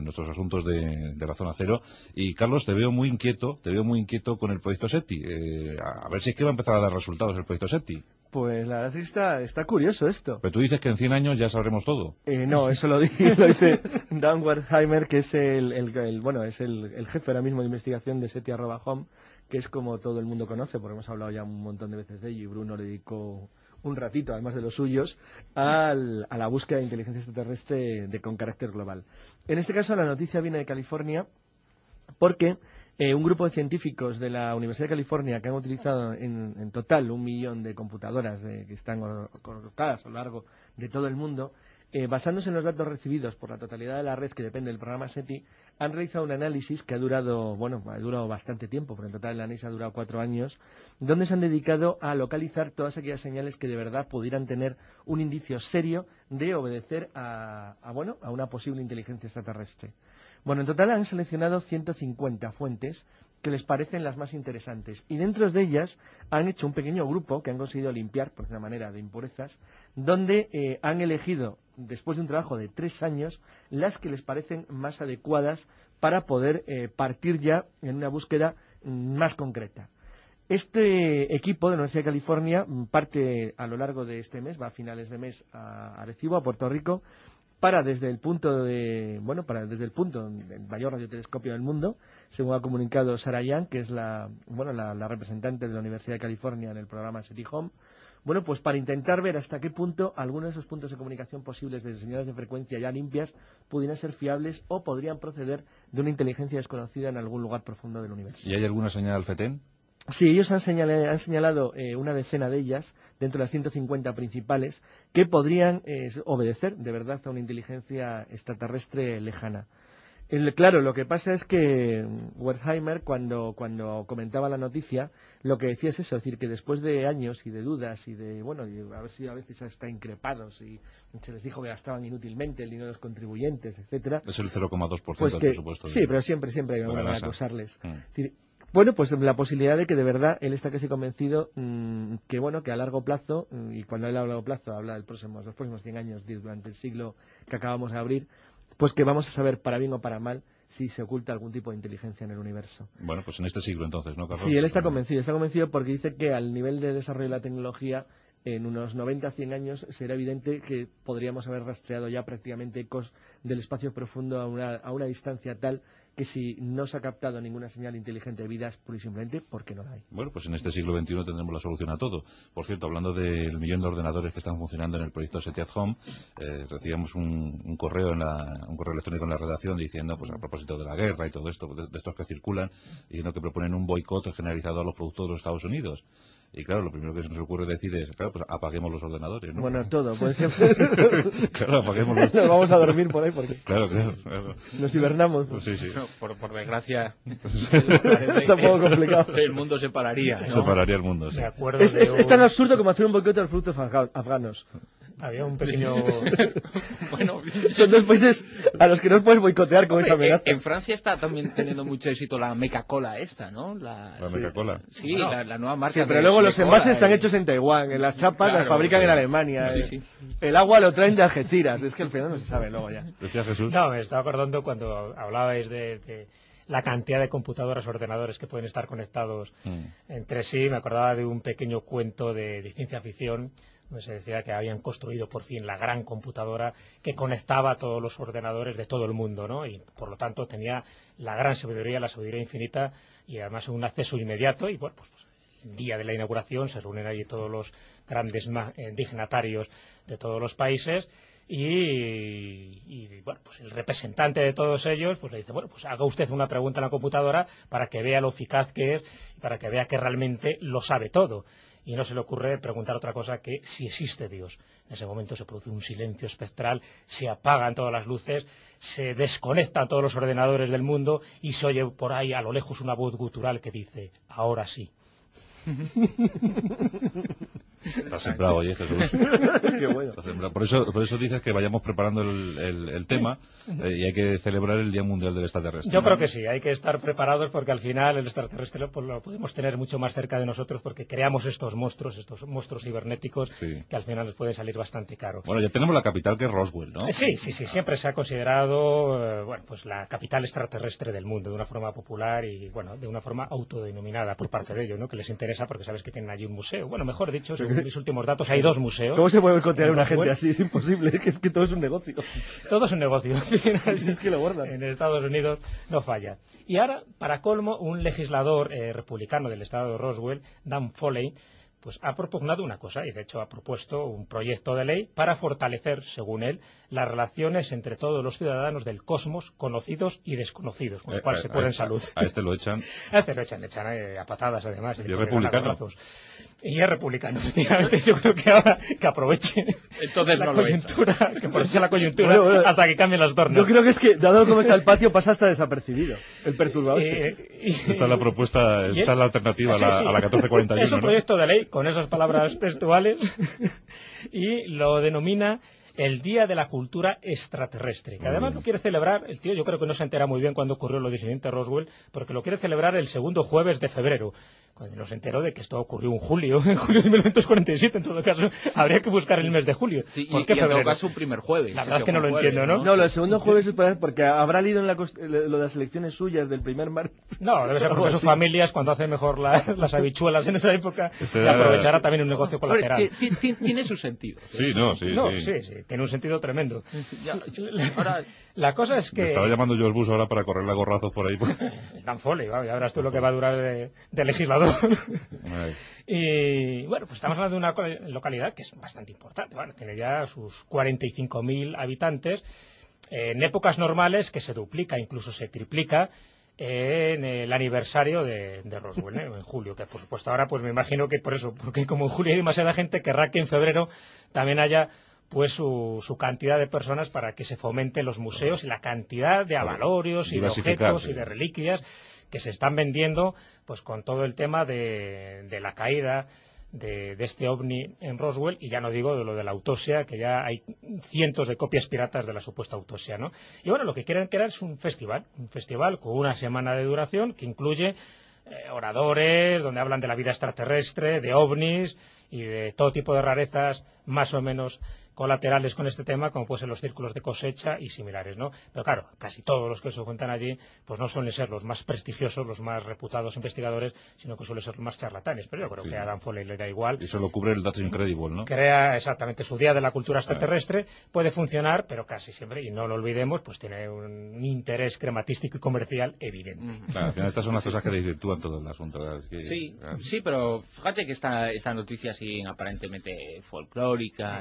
de la Zona Cero, y Carlos, te veo muy inquieto con el proyecto SETI. A ver si es que va a empezar a dar resultados el proyecto SETI. Pues la verdad es que está curioso esto. Pero tú dices que en 100 años ya sabremos todo. No, eso lo dice Dan Wertheimer, que es el jefe ahora mismo de investigación de SETI@Home, que es como todo el mundo conoce, porque hemos hablado ya un montón de veces de ello, y Bruno le dedicó un ratito, además de los suyos, a la búsqueda de inteligencia extraterrestre con carácter global. En este caso, la noticia viene de California, porque un grupo de científicos de la Universidad de California, que han utilizado en total 1 millón de computadoras que están colocadas a lo largo de todo el mundo, basándose en los datos recibidos por la totalidad de la red que depende del programa SETI, han realizado un análisis que ha durado bastante tiempo, porque en total el análisis ha durado 4 años, donde se han dedicado a localizar todas aquellas señales que de verdad pudieran tener un indicio serio de obedecer a una posible inteligencia extraterrestre. Bueno, en total han seleccionado 150 fuentes que les parecen las más interesantes, y dentro de ellas han hecho un pequeño grupo que han conseguido limpiar, por una manera, de impurezas, donde han elegido, después de un trabajo de 3 años, las que les parecen más adecuadas para poder partir ya en una búsqueda más concreta. Este equipo de la Universidad de California parte a lo largo de este mes, va a finales de mes a Arecibo, a Puerto Rico, desde el punto del mayor radiotelescopio del mundo, según ha comunicado Sarah Young, que es la representante de la Universidad de California en el programa SETI@Home, pues para intentar ver hasta qué punto algunos de esos puntos de comunicación posibles de señales de frecuencia ya limpias pudieran ser fiables o podrían proceder de una inteligencia desconocida en algún lugar profundo del universo. ¿Y hay alguna señal FETEN? Sí, ellos han señalado una decena de ellas, dentro de las 150 principales, que podrían obedecer de verdad a una inteligencia extraterrestre lejana. Claro, lo que pasa es que Wertheimer, cuando comentaba la noticia, lo que decía es eso, es decir, que después de años y de dudas y de haber sido a veces hasta increpados y se les dijo que gastaban inútilmente el dinero de los contribuyentes, etcétera. Es el 0,2% del presupuesto. Sí, pero siempre hay alguna manera de acusarles. Pues la posibilidad de que de verdad él está casi convencido que a largo plazo, y cuando él habla a largo plazo habla de los próximos 100 años durante el siglo que acabamos de abrir, pues que vamos a saber para bien o para mal si se oculta algún tipo de inteligencia en el universo. Bueno, pues en este siglo entonces, ¿no, Carlos? Sí, él está convencido porque dice que al nivel de desarrollo de la tecnología, en unos 90 a 100 años será evidente que podríamos haber rastreado ya prácticamente ecos del espacio profundo a una distancia tal que si no se ha captado ninguna señal inteligente de vida es pura y simplemente porque no la hay. Bueno, pues en este siglo XXI tendremos la solución a todo. Por cierto, hablando del millón de ordenadores que están funcionando en el proyecto SETI@Home, recibimos un correo electrónico en la redacción diciendo, pues a propósito de la guerra y todo esto, de estos que circulan, diciendo que proponen un boicot generalizado a los productos de los Estados Unidos. Y claro, lo primero que se nos ocurre decir es, claro, pues apaguemos los ordenadores, ¿no? Bueno, todo, puede ser. Claro, apaguémoslos. Nos vamos a dormir por ahí porque... Claro. Nos hibernamos. Pues sí. No, por desgracia, Está un poco complicado. El mundo se pararía, ¿no? Se pararía el mundo, sí. Me acuerdo Es tan absurdo como hacer un boicot a los productos afganos. Había un pequeño... Bueno, son 2 países a los que no puedes boicotear con esa amenaza. En Francia está también teniendo mucho éxito la Meca-Cola esta, ¿no? La Meca-Cola. Sí, la nueva marca. Sí, pero luego los envases están hechos en Taiwán, en las chapas las fabrican en Alemania. Sí. El agua lo traen de Algeciras, es que el final no se sabe luego ya. Decía Jesús. No, me estaba acordando cuando hablabais de la cantidad de computadoras, ordenadores que pueden estar conectados entre sí. Me acordaba de un pequeño cuento de ciencia ficción, donde se decía que habían construido por fin la gran computadora que conectaba a todos los ordenadores de todo el mundo, ¿no? Y por lo tanto tenía la gran sabiduría, la sabiduría infinita y además un acceso inmediato. Y bueno, pues el día de la inauguración se reúnen allí todos los grandes dignatarios de todos los países y bueno, pues el representante de todos ellos pues le dice, bueno, pues haga usted una pregunta en la computadora para que vea lo eficaz que es y para que vea que realmente lo sabe todo. Y no se le ocurre preguntar otra cosa que si existe Dios. En ese momento se produce un silencio espectral, se apagan todas las luces, se desconectan todos los ordenadores del mundo y se oye por ahí a lo lejos una voz gutural que dice, ahora sí. Está sembrado, oye, Jesús. Qué bueno. Por eso dices que vayamos preparando el tema y hay que celebrar el Día Mundial del Extraterrestre. Yo creo que sí, hay que estar preparados porque al final el extraterrestre lo podemos tener mucho más cerca de nosotros porque creamos estos monstruos cibernéticos que al final nos pueden salir bastante caros. Bueno, ya tenemos la capital que es Roswell, ¿no? Sí, siempre se ha considerado pues la capital extraterrestre del mundo de una forma popular y bueno, de una forma autodenominada por parte de ellos, ¿no? Que les interesa interesa porque sabes que tienen allí un museo. Bueno, mejor dicho, según mis últimos datos, hay 2 museos. ¿Cómo se puede contener una gente así? Es imposible, es que todo es un negocio. Todo es un negocio. Es que lo guardan. En Estados Unidos no falla. Y ahora, para colmo, un legislador republicano del estado de Roswell, Dan Foley, pues ha propugnado una cosa, y de hecho ha propuesto un proyecto de ley para fortalecer, según él, las relaciones entre todos los ciudadanos del cosmos, conocidos y desconocidos, con lo cual se ponen salud. A este lo echan. A este lo echan a patadas, además. Y es republicano. Y es republicano, efectivamente. Yo creo que ahora que aproveche entonces la no coyuntura, que aproveche la coyuntura hasta que cambien los tornos. Yo creo que es que, dado cómo está el patio, pasa hasta desapercibido. El perturbador. Esta es la propuesta, esta es la alternativa a la 1441. Es un proyecto de ley con esas palabras textuales y lo denomina el Día de la Cultura Extraterrestre, que además lo quiere celebrar, el tío yo creo que no se entera muy bien cuando ocurrió lo del incidente Roswell, porque lo quiere celebrar el segundo jueves de febrero, cuando no se enteró de que esto ocurrió en julio de 1947, en todo caso, habría que buscar el mes de julio. Sí, ¿Por qué y en febrero? todo caso un primer jueves. La verdad es que no lo entiendo, ¿no? No, el segundo jueves es porque habrá leído en lo de las elecciones suyas del primer martes. No, debe ser porque sus familias, cuando hacen mejor las habichuelas en esa época, y aprovechará también un negocio colateral. Tiene su sentido. Sí, sí. Tiene un sentido tremendo. Ahora, la cosa es que... Me estaba llamando George Bush ahora para correrle a gorrazos por ahí. Dan Foley, ya verás tú lo que va a durar de legislador. Y bueno, pues estamos hablando de una localidad que es bastante importante. Bueno, tiene ya sus 45.000 habitantes. En épocas normales, que se duplica, incluso se triplica, en el aniversario de Roswell, en julio, que por supuesto ahora pues me imagino que por eso, porque como en julio hay demasiada gente, querrá que en febrero también haya pues su cantidad de personas para que se fomenten los museos y la cantidad de avalorios y de objetos y de reliquias que se están vendiendo pues con todo el tema de la caída de este ovni en Roswell, y ya no digo de lo de la autopsia, que ya hay cientos de copias piratas de la supuesta autopsia, ¿no? Y bueno, lo que quieren crear es un festival con una semana de duración que incluye oradores, donde hablan de la vida extraterrestre, de ovnis y de todo tipo de rarezas más o menos colaterales con este tema, como pueden ser los círculos de cosecha y similares, ¿no? Pero claro, casi todos los que se cuentan allí, pues no suelen ser los más prestigiosos, los más reputados investigadores, sino que suelen ser los más charlatanes. Pero yo creo que a Dan Foley le da igual. Y eso lo cubre el That's Incredible, ¿no? Crea exactamente su Día de la Cultura Extraterrestre, puede funcionar, pero casi siempre, y no lo olvidemos, pues tiene un interés crematístico y comercial evidente. Claro, al final estas son las cosas que desvirtúan todo el asunto. Sí, pero fíjate que esta noticia así aparentemente folclórica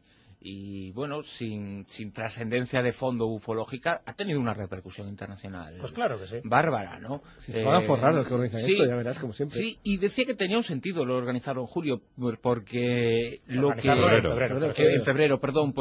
y bueno, sin trascendencia de fondo ufológica, ha tenido una repercusión internacional. Pues claro que sí. Bárbara, ¿no? Si se van a forrar los que organizan esto, ya verás, como siempre. Sí, y decía que tenía un sentido lo organizaron en julio, porque en febrero,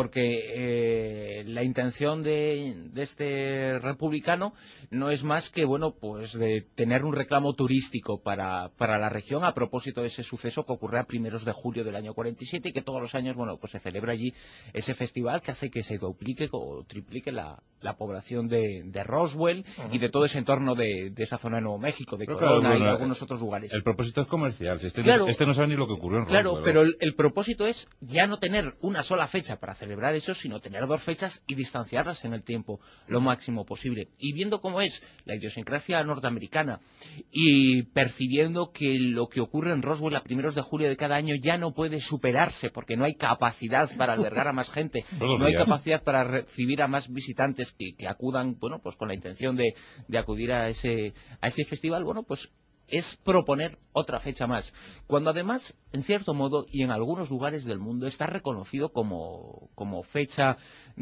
porque la intención de este republicano no es más que, bueno, pues de tener un reclamo turístico para la región a propósito de ese suceso que ocurre a primeros de julio del año 47 y que todos los años, bueno, pues se celebra allí ese festival que hace que se duplique o triplique la población de Roswell y de todo ese entorno de esa zona de Nuevo México, de Corona y algunos otros lugares. El propósito es comercial. Si este no sabe ni lo que ocurrió en Roswell. Claro, pero el propósito es ya no tener una sola fecha para celebrar eso, sino tener 2 fechas y distanciarlas en el tiempo lo máximo posible. Y viendo cómo es la idiosincrasia norteamericana y percibiendo que lo que ocurre en Roswell a primeros de julio de cada año ya no puede superarse porque no hay capacidad para albergar a más gente, no hay capacidad para recibir a más visitantes que acudan, bueno, pues con la intención de acudir a ese festival, bueno, pues es proponer otra fecha más, cuando además, en cierto modo, y en algunos lugares del mundo, está reconocido como fecha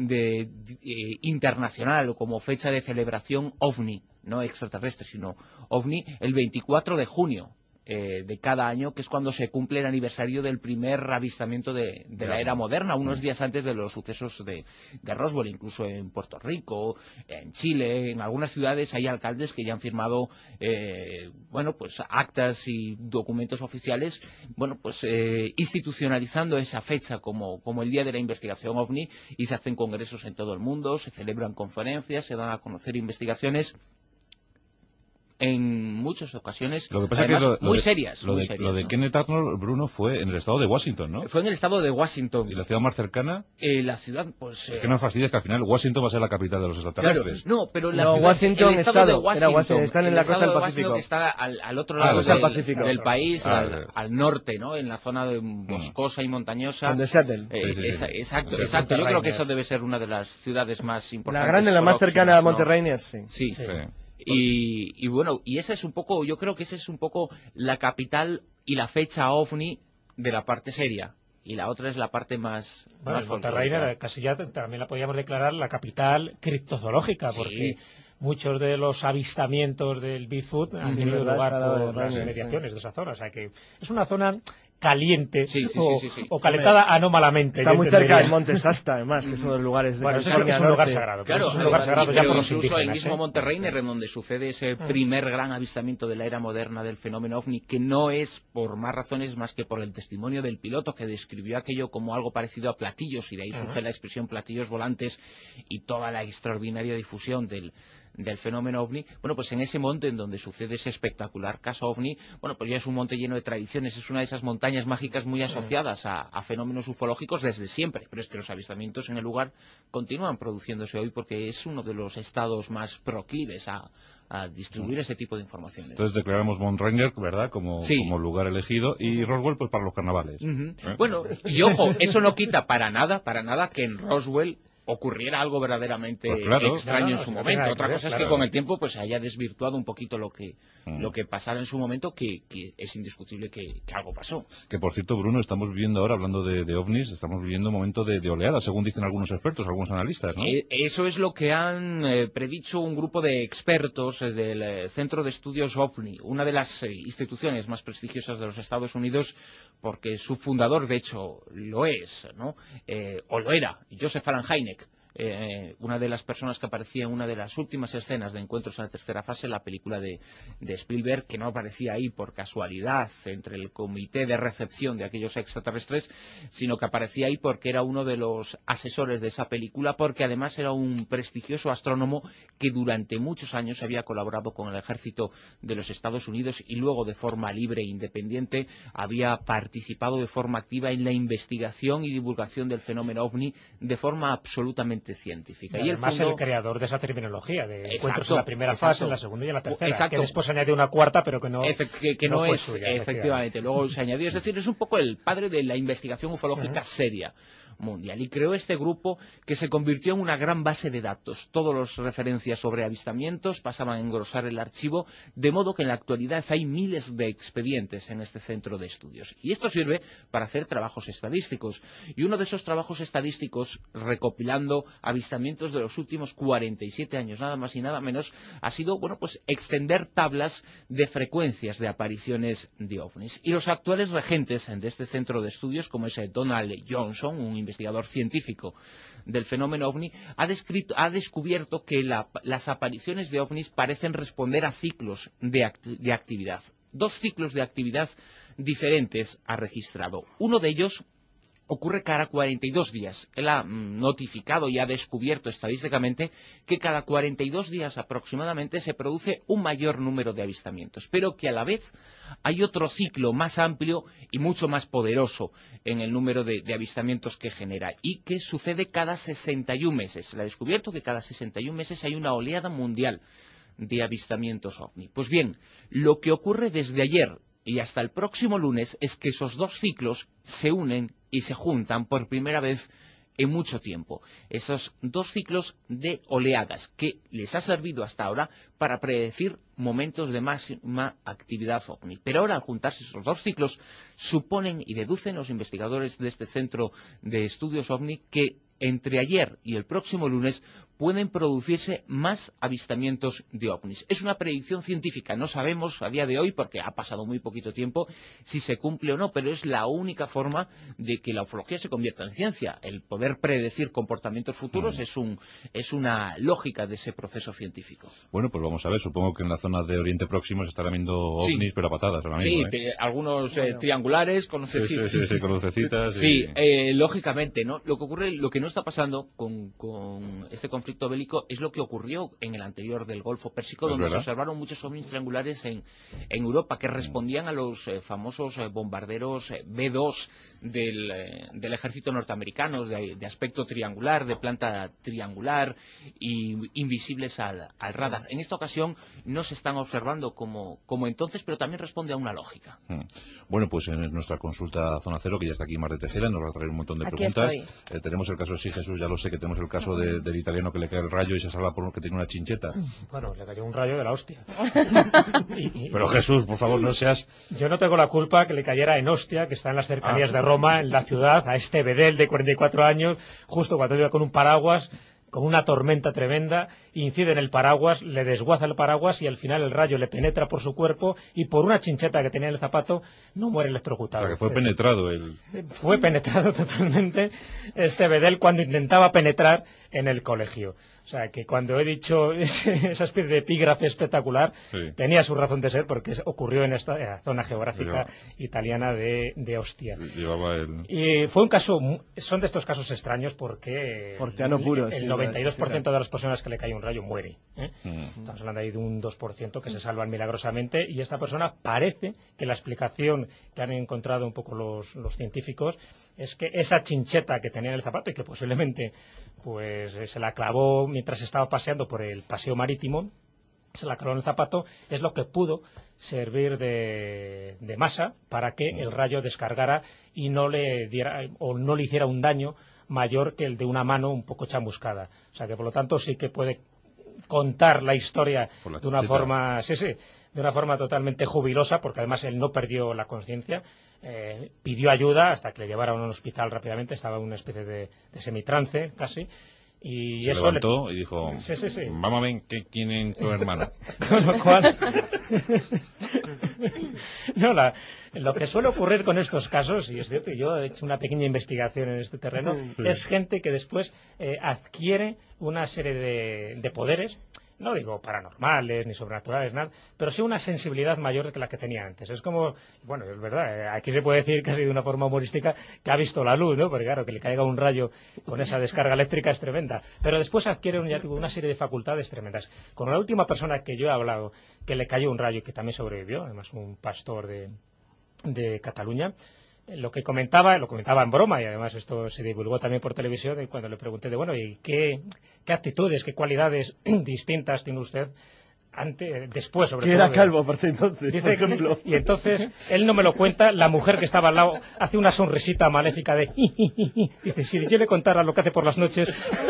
internacional o como fecha de celebración OVNI, no extraterrestre, sino OVNI, el 24 de junio de cada año, que es cuando se cumple el aniversario del primer avistamiento de la era moderna, unos días antes de los sucesos de Roswell. Incluso en Puerto Rico, en Chile, en algunas ciudades hay alcaldes que ya han firmado bueno, pues actas y documentos oficiales, bueno, pues institucionalizando esa fecha como el Día de la Investigación OVNI, y se hacen congresos en todo el mundo, se celebran conferencias, se dan a conocer investigaciones. En muchas ocasiones, Lo que pasa además, es que muy serias. Lo de ¿no? Kenneth Arnold, Bruno, fue en el estado de Washington, ¿no? Fue en el estado de Washington. ¿Y la ciudad más cercana? La ciudad, pues... Es que no fastidies que al final Washington va a ser la capital de los extraterrestres. Claro, no, pero la No, ciudad, Washington, el estado de estado, era Washington, están en el la estado costa del de Washington Pacífico. que está al otro Ah, lado costa del Pacífico. del país, Ah, al norte, ¿no? En la zona boscosa y montañosa. Donde Seattle. Exacto, Sí, exacto. Yo creo que Monterrey, eso debe ser una de las ciudades más importantes. La grande, la más cercana a próximas, ¿no? Monterrey, sí. Sí. Sí. Y bueno, y esa es un poco, yo creo que esa es un poco la capital y la fecha ovni de la parte seria. Y la otra es la parte más... Bueno, más Monterrey folclórica. casi ya también la podríamos declarar la capital criptozoológica, Sí. porque muchos de los avistamientos del Bigfoot han tenido ¿verdad? lugar Está por de las Rainier, inmediaciones de esa zona. O sea que es una zona caliente Sí. o calentada anómalamente. Está yo muy cerca entendería. del Monte Shasta, además, que es uno de los lugares de Bueno, eso California es un lugar Norte. sagrado. Claro, es un lugar sagrado ya pero por los incluso el indígenas. mismo Monterreiner, en donde sucede ese primer gran avistamiento de la era moderna del fenómeno ovni, que no es por más razones más que por el testimonio del piloto, que describió aquello como algo parecido a platillos, y de ahí surge la expresión platillos volantes y toda la extraordinaria difusión del fenómeno ovni. Bueno, pues en ese monte en donde sucede ese espectacular caso ovni, bueno, pues ya es un monte lleno de tradiciones, es una de esas montañas mágicas muy asociadas a fenómenos ufológicos desde siempre, pero es que los avistamientos en el lugar continúan produciéndose hoy porque es uno de los estados más proclives a distribuir ese tipo de informaciones. Entonces declaramos Mount Rainier, ¿verdad?, como lugar elegido, y Roswell pues para los carnavales. Bueno, y ojo, eso no quita para nada que en Roswell ocurriera algo verdaderamente Pues claro. extraño en su momento. Otra cosa es que claro. con el tiempo pues se haya desvirtuado un poquito lo que pasara en su momento, que es indiscutible que algo pasó. Que por cierto, Bruno, estamos viviendo ahora, hablando de ovnis, estamos viviendo un momento de oleada, según dicen algunos expertos, algunos analistas, ¿no? Eso es lo que han predicho un grupo de expertos del Centro de Estudios OVNI, una de las instituciones más prestigiosas de los Estados Unidos, porque su fundador, de hecho, lo es, ¿no? O lo era, Joseph Allen Hynek. Una de las personas que aparecía en una de las últimas escenas de Encuentros en la tercera fase, la película de Spielberg, que no aparecía ahí por casualidad entre el comité de recepción de aquellos extraterrestres, sino que aparecía ahí porque era uno de los asesores de esa película, porque además era un prestigioso astrónomo que durante muchos años había colaborado con el ejército de los Estados Unidos y luego de forma libre e independiente había participado de forma activa en la investigación y divulgación del fenómeno OVNI de forma absolutamente científica. Y además el creador de esa terminología, de encuentros en la primera fase, en la segunda y en la tercera, que después añadió una cuarta, pero que no, que no fue es suya, efectivamente. Luego se añadió, es decir, es un poco el padre de la investigación ufológica seria mundial, y creó este grupo que se convirtió en una gran base de datos. Todas las referencias sobre avistamientos pasaban a engrosar el archivo, de modo que en la actualidad hay miles de expedientes en este centro de estudios. Y esto sirve para hacer trabajos estadísticos. Y uno de esos trabajos estadísticos, recopilando avistamientos de los últimos 47 años, nada más y nada menos, ha sido, bueno, pues extender tablas de frecuencias de apariciones de ovnis. Y los actuales regentes de este centro de estudios, como es Donald Johnson, un investigador científico del fenómeno ovni, ha descubierto que las apariciones de ovnis parecen responder a ciclos de actividad. Dos ciclos de actividad diferentes ha registrado. Uno de ellos ocurre cada 42 días. Él ha notificado y ha descubierto estadísticamente que cada 42 días aproximadamente se produce un mayor número de avistamientos, pero que a la vez hay otro ciclo más amplio y mucho más poderoso en el número de avistamientos que genera, y que sucede cada 61 meses. Él ha descubierto que cada 61 meses hay una oleada mundial de avistamientos ovni. Pues bien, lo que ocurre desde ayer y hasta el próximo lunes es que esos dos ciclos se unen y se juntan por primera vez en mucho tiempo. Esos dos ciclos de oleadas que les ha servido hasta ahora para predecir momentos de máxima actividad ovni. Pero ahora, al juntarse esos dos ciclos, suponen y deducen los investigadores de este centro de estudios ovni que entre ayer y el próximo lunes pueden producirse más avistamientos de ovnis. Es una predicción científica, no sabemos a día de hoy, porque ha pasado muy poquito tiempo, si se cumple o no, pero es la única forma de que la ufología se convierta en ciencia. El poder predecir comportamientos futuros es una lógica de ese proceso científico. Bueno, pues vamos a ver, supongo que en la zona de Oriente Próximo se estarán viendo ovnis, pero a patadas ahora mismo, Sí, algunos triangulares con sí, con lucecitas. Sí, lógicamente, ¿no? Lo que ocurre, lo que no está pasando con este conflicto bélico es lo que ocurrió en el anterior del Golfo Pérsico, donde se observaron muchos ovnis triangulares en Europa que respondían a los famosos bombarderos B-2 del ejército norteamericano, de aspecto triangular, de planta triangular y invisibles al radar. En esta ocasión no se están observando como entonces, pero también responde a una lógica. Bueno, pues en nuestra consulta Zona Cero, que ya está aquí Mar de Tejera, nos va a traer un montón de preguntas. Tenemos el caso, sí, Jesús, ya lo sé, que tenemos el caso del italiano que le cae el rayo y se salva porque tiene una chincheta. Bueno, le cayó un rayo de la hostia. Pero Jesús, por favor, no seas... Yo no tengo la culpa que le cayera en Ostia, que está en las cercanías de Roma, en la ciudad, a este bedel de 44 años, justo cuando iba con un paraguas, con una tormenta tremenda, incide en el paraguas, le desguaza el paraguas y al final el rayo le penetra por su cuerpo y por una chincheta que tenía en el zapato no muere electrocutado. O sea, que fue penetrado el... Fue penetrado totalmente este bedel cuando intentaba penetrar en el colegio. O sea, que cuando he dicho esa especie de epígrafe espectacular, tenía su razón de ser porque ocurrió en esta zona geográfica italiana de Ostia. Y fue un caso, son de estos casos extraños porque Forteano puro, el 92% de las personas que le cae un rayo muere. Estamos hablando ahí de un 2% que se salvan milagrosamente y esta persona parece que la explicación que han encontrado un poco los científicos es que esa chincheta que tenía en el zapato y que posiblemente pues se la clavó mientras estaba paseando por el paseo marítimo, se la clavó en el zapato, es lo que pudo servir de masa para que el rayo descargara y no le diera o no le hiciera un daño mayor que el de una mano un poco chamuscada. O sea que por lo tanto sí que puede contar la historia de una forma, de una forma totalmente jubilosa, porque además él no perdió la conciencia. Pidió ayuda hasta que le llevaron a un hospital rápidamente, estaba en una especie de semitrance casi. Y se eso levantó y dijo, mamá, ven, ¿quién es tu hermano? Con lo cual... no, lo que suele ocurrir con estos casos, y es cierto, yo he hecho una pequeña investigación en este terreno, es gente que después adquiere una serie de poderes, no digo paranormales ni sobrenaturales, nada, pero sí una sensibilidad mayor que la que tenía antes. Es como, bueno, es verdad, aquí se puede decir casi de una forma humorística que ha visto la luz, ¿no? Porque claro, que le caiga un rayo con esa descarga eléctrica es tremenda, pero después adquiere una serie de facultades tremendas. Con la última persona que yo he hablado, que le cayó un rayo y que también sobrevivió, además un pastor de Cataluña, lo comentaba en broma, y además esto se divulgó también por televisión, y cuando le pregunté de, bueno, ¿y qué actitudes, qué cualidades distintas tiene usted después, sobre todo? Que era calvo, por entonces, dice, por ejemplo. Y entonces, él no me lo cuenta, la mujer que estaba al lado hace una sonrisita maléfica de... Dice, si yo le contara lo que hace por las noches...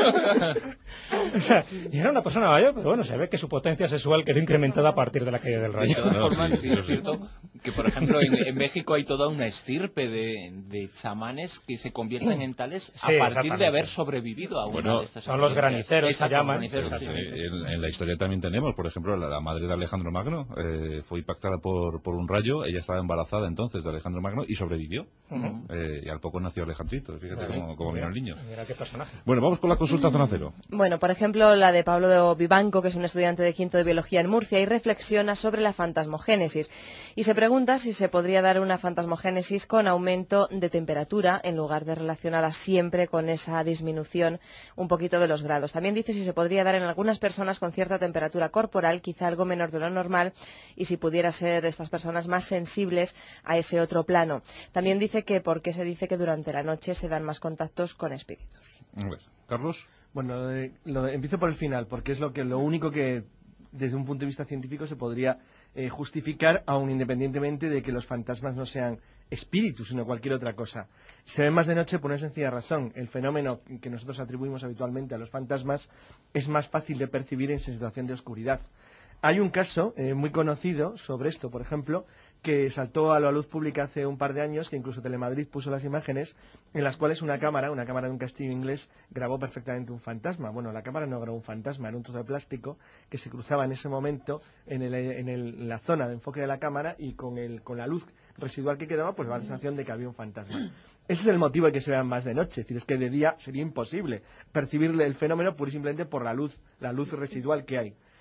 O sea, y era una persona mayor, pero bueno, se ve que su potencia sexual quedó incrementada a partir de la caída del rayo. De todas formas, sí es cierto que, por ejemplo, en México hay toda una estirpe de chamanes que se convierten en tales a partir de haber sobrevivido a una de estas son los graniceros, se llaman. En la historia también tenemos, por ejemplo, la madre de Alejandro Magno fue impactada por un rayo, ella estaba embarazada entonces de Alejandro Magno y sobrevivió. Y al poco nació Alejandrito, fíjate cómo vino el niño. Mira qué personaje. Bueno, vamos con la consulta Zona Cero. Bueno, por ejemplo, la de Pablo Vivanco, que es un estudiante de quinto de biología en Murcia, y reflexiona sobre la fantasmogénesis. Y se pregunta si se podría dar una fantasmogénesis con aumento de temperatura, en lugar de relacionada siempre con esa disminución un poquito de los grados. También dice si se podría dar en algunas personas con cierta temperatura corporal, quizá algo menor de lo normal, y si pudiera ser estas personas más sensibles a ese otro plano. También dice que por qué se dice que durante la noche se dan más contactos con espíritus. A ver, Carlos. Bueno, empiezo por el final, porque es lo único que, desde un punto de vista científico, se podría justificar, aun independientemente de que los fantasmas no sean espíritus, sino cualquier otra cosa. Se ven más de noche por una sencilla razón. El fenómeno que nosotros atribuimos habitualmente a los fantasmas es más fácil de percibir en situación de oscuridad. Hay un caso muy conocido sobre esto, por ejemplo, que saltó a la luz pública hace un par de años, que incluso Telemadrid puso las imágenes, en las cuales una cámara de un castillo inglés, grabó perfectamente un fantasma. Bueno, la cámara no grabó un fantasma, era un trozo de plástico que se cruzaba en ese momento en la zona de enfoque de la cámara, y con la luz residual que quedaba, pues daba la sensación de que había un fantasma. Ese es el motivo de que se vean más de noche, es decir, es que de día sería imposible percibir el fenómeno pura y simplemente por la luz residual que hay.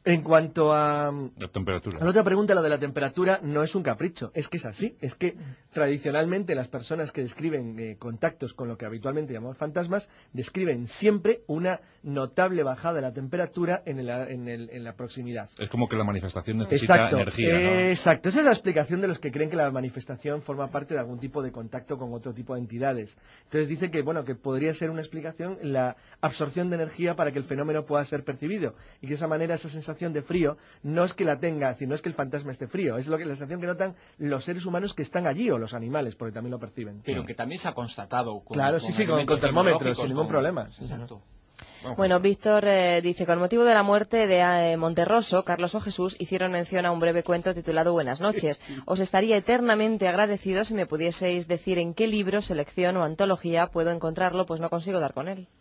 En cuanto a la temperatura. la otra pregunta, lo de la temperatura, no es un capricho, es que es así. Es que tradicionalmente las personas que describen contactos con lo que habitualmente llamamos fantasmas describen siempre una notable bajada de la temperatura en la proximidad. Es como que la manifestación necesita energía, ¿no? Exacto, esa es la explicación de los que creen que la manifestación forma parte de algún tipo de contacto con otro tipo de entidades. Entonces dice que, bueno, que podría ser una explicación la absorción de energía para que el fenómeno pueda ser percibido y que de esa manera esa sensación de frío no es que la tenga, es decir, no es que el fantasma esté frío, es la sensación que notan los seres humanos que están allí o los animales, porque también lo perciben. Pero que también se ha constatado con, claro, con termómetros, sin ningún problema. Exacto. Bueno, Víctor dice, con motivo de la muerte de Monterroso, Carlos o Jesús hicieron mención a un breve cuento titulado Buenas noches. Os estaría eternamente agradecido si me pudieseis decir en qué libro, selección o antología puedo encontrarlo, pues no consigo dar con él.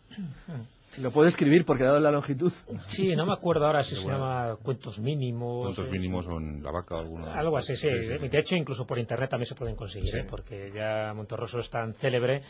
Lo puedo escribir porque dado la longitud. Sí, no me acuerdo ahora si se llama Cuentos Mínimos. Cuentos Mínimos o en La Vaca o alguna. Algo así, sí. De hecho, incluso por internet también se pueden conseguir, porque ya Monterroso es tan célebre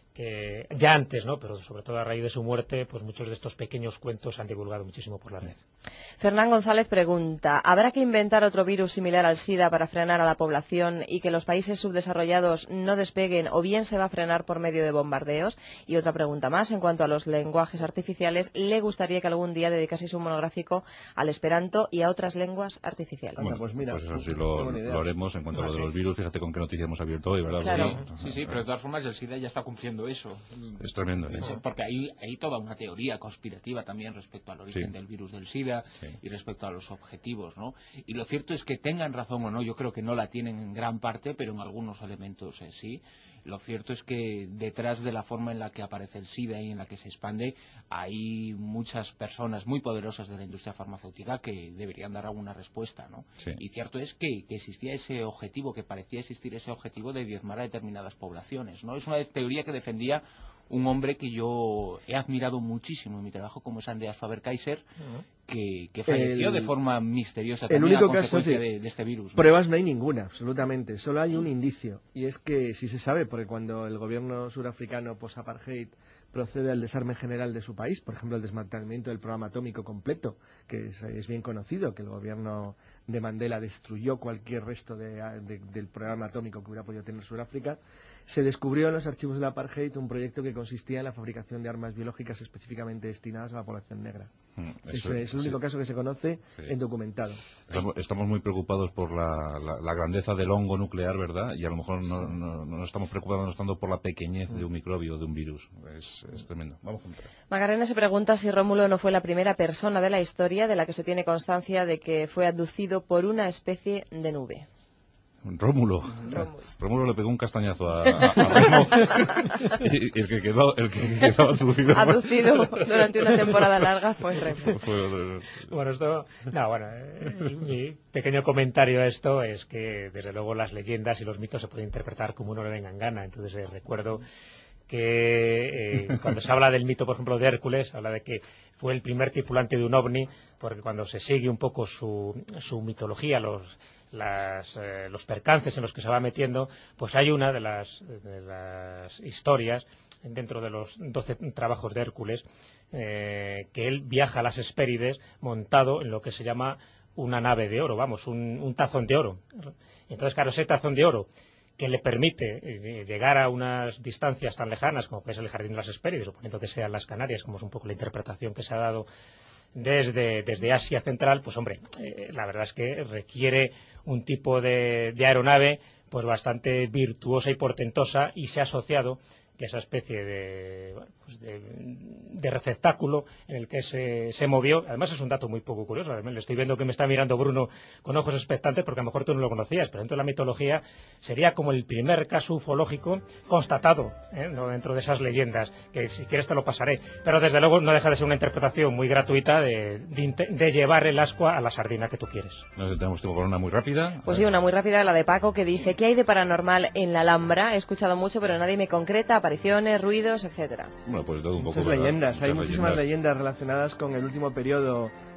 que ya antes, ¿no? Pero sobre todo a raíz de su muerte, pues muchos de estos pequeños cuentos se han divulgado muchísimo por la red. Fernán González pregunta, ¿habrá que inventar otro virus similar al SIDA para frenar a la población y que los países subdesarrollados no despeguen o bien se va a frenar por medio de bombardeos? Y otra pregunta más, en cuanto a los lenguajes artificiales, ¿le gustaría que algún día dedicaseis un monográfico al esperanto y a otras lenguas artificiales? Bueno, pues mira, pues eso sí lo haremos en cuanto a lo de los virus. Fíjate con qué noticias hemos abierto hoy, ¿verdad? Claro. Sí, pero de todas formas el SIDA ya está cumpliendo eso. Es tremendo. Porque hay toda una teoría conspirativa también respecto al origen del virus del SIDA y respecto a los objetivos, ¿no? Y lo cierto es que tengan razón o no, yo creo que no la tienen en gran parte, pero en algunos elementos sí. Lo cierto es que detrás de la forma en la que aparece el SIDA y en la que se expande, hay muchas personas muy poderosas de la industria farmacéutica que deberían dar alguna respuesta, ¿no? Sí. Y cierto es que existía ese objetivo, que parecía existir ese objetivo de diezmar a determinadas poblaciones, ¿no? Es una teoría que defendía un hombre que yo he admirado muchísimo en mi trabajo, como es Andreas Faber-Kaiser, que falleció de forma misteriosa también a consecuencia de este virus, ¿no? Pruebas no hay ninguna, absolutamente. Solo hay un indicio, y es que sí se sabe, porque cuando el gobierno surafricano post-apartheid procede al desarme general de su país, por ejemplo el desmantelamiento del programa atómico completo, que es bien conocido, que el gobierno de Mandela destruyó cualquier resto del programa atómico que hubiera podido tener Sudáfrica, se descubrió en los archivos del apartheid un proyecto que consistía en la fabricación de armas biológicas específicamente destinadas a la población negra. Eso es el único caso que se conoce en documentado. Estamos muy preocupados por la grandeza del hongo nuclear, ¿verdad? Y a lo mejor no estamos preocupados tanto por la pequeñez de un microbio, de un virus. Es tremendo. Vamos a entrar. Macarena se pregunta si Rómulo no fue la primera persona de la historia de la que se tiene constancia de que fue abducido por una especie de nube. Rómulo le pegó un castañazo a Remo y el que quedó abducido durante una temporada larga fue Remo. Mi pequeño comentario a esto es que desde luego las leyendas y los mitos se pueden interpretar como uno le venga en gana. Entonces recuerdo que cuando se habla del mito, por ejemplo, de Hércules, habla de que fue el primer tripulante de un ovni, porque cuando se sigue un poco su mitología, los percances en los que se va metiendo, pues hay una de las historias dentro de los 12 trabajos de Hércules, que él viaja a las Hespérides montado en lo que se llama una nave de oro, un tazón de oro. Entonces, claro, ese tazón de oro que le permite llegar a unas distancias tan lejanas como puede ser el Jardín de las Hespérides, suponiendo que sean las Canarias, como es un poco la interpretación que se ha dado desde Asia Central, pues hombre, la verdad es que requiere un tipo de aeronave pues bastante virtuosa y portentosa, y se ha asociado que esa especie de receptáculo en el que se movió, además es un dato muy poco curioso, le estoy viendo que me está mirando Bruno con ojos expectantes porque a lo mejor tú no lo conocías, pero dentro de la mitología sería como el primer caso ufológico constatado, ¿no? Dentro de esas leyendas, que si quieres te lo pasaré, pero desde luego no deja de ser una interpretación muy gratuita de llevar el ascua a la sardina que tú quieres. No sé, tenemos tiempo con una muy rápida. Pues sí, una muy rápida, la de Paco, que dice: ¿qué hay de paranormal en la Alhambra? He escuchado mucho, pero nadie me concreta, apariciones, ruidos, etcétera. Bueno, pues todo un poco. Muchas leyendas, hay muchísimas leyendas relacionadas con el último periodo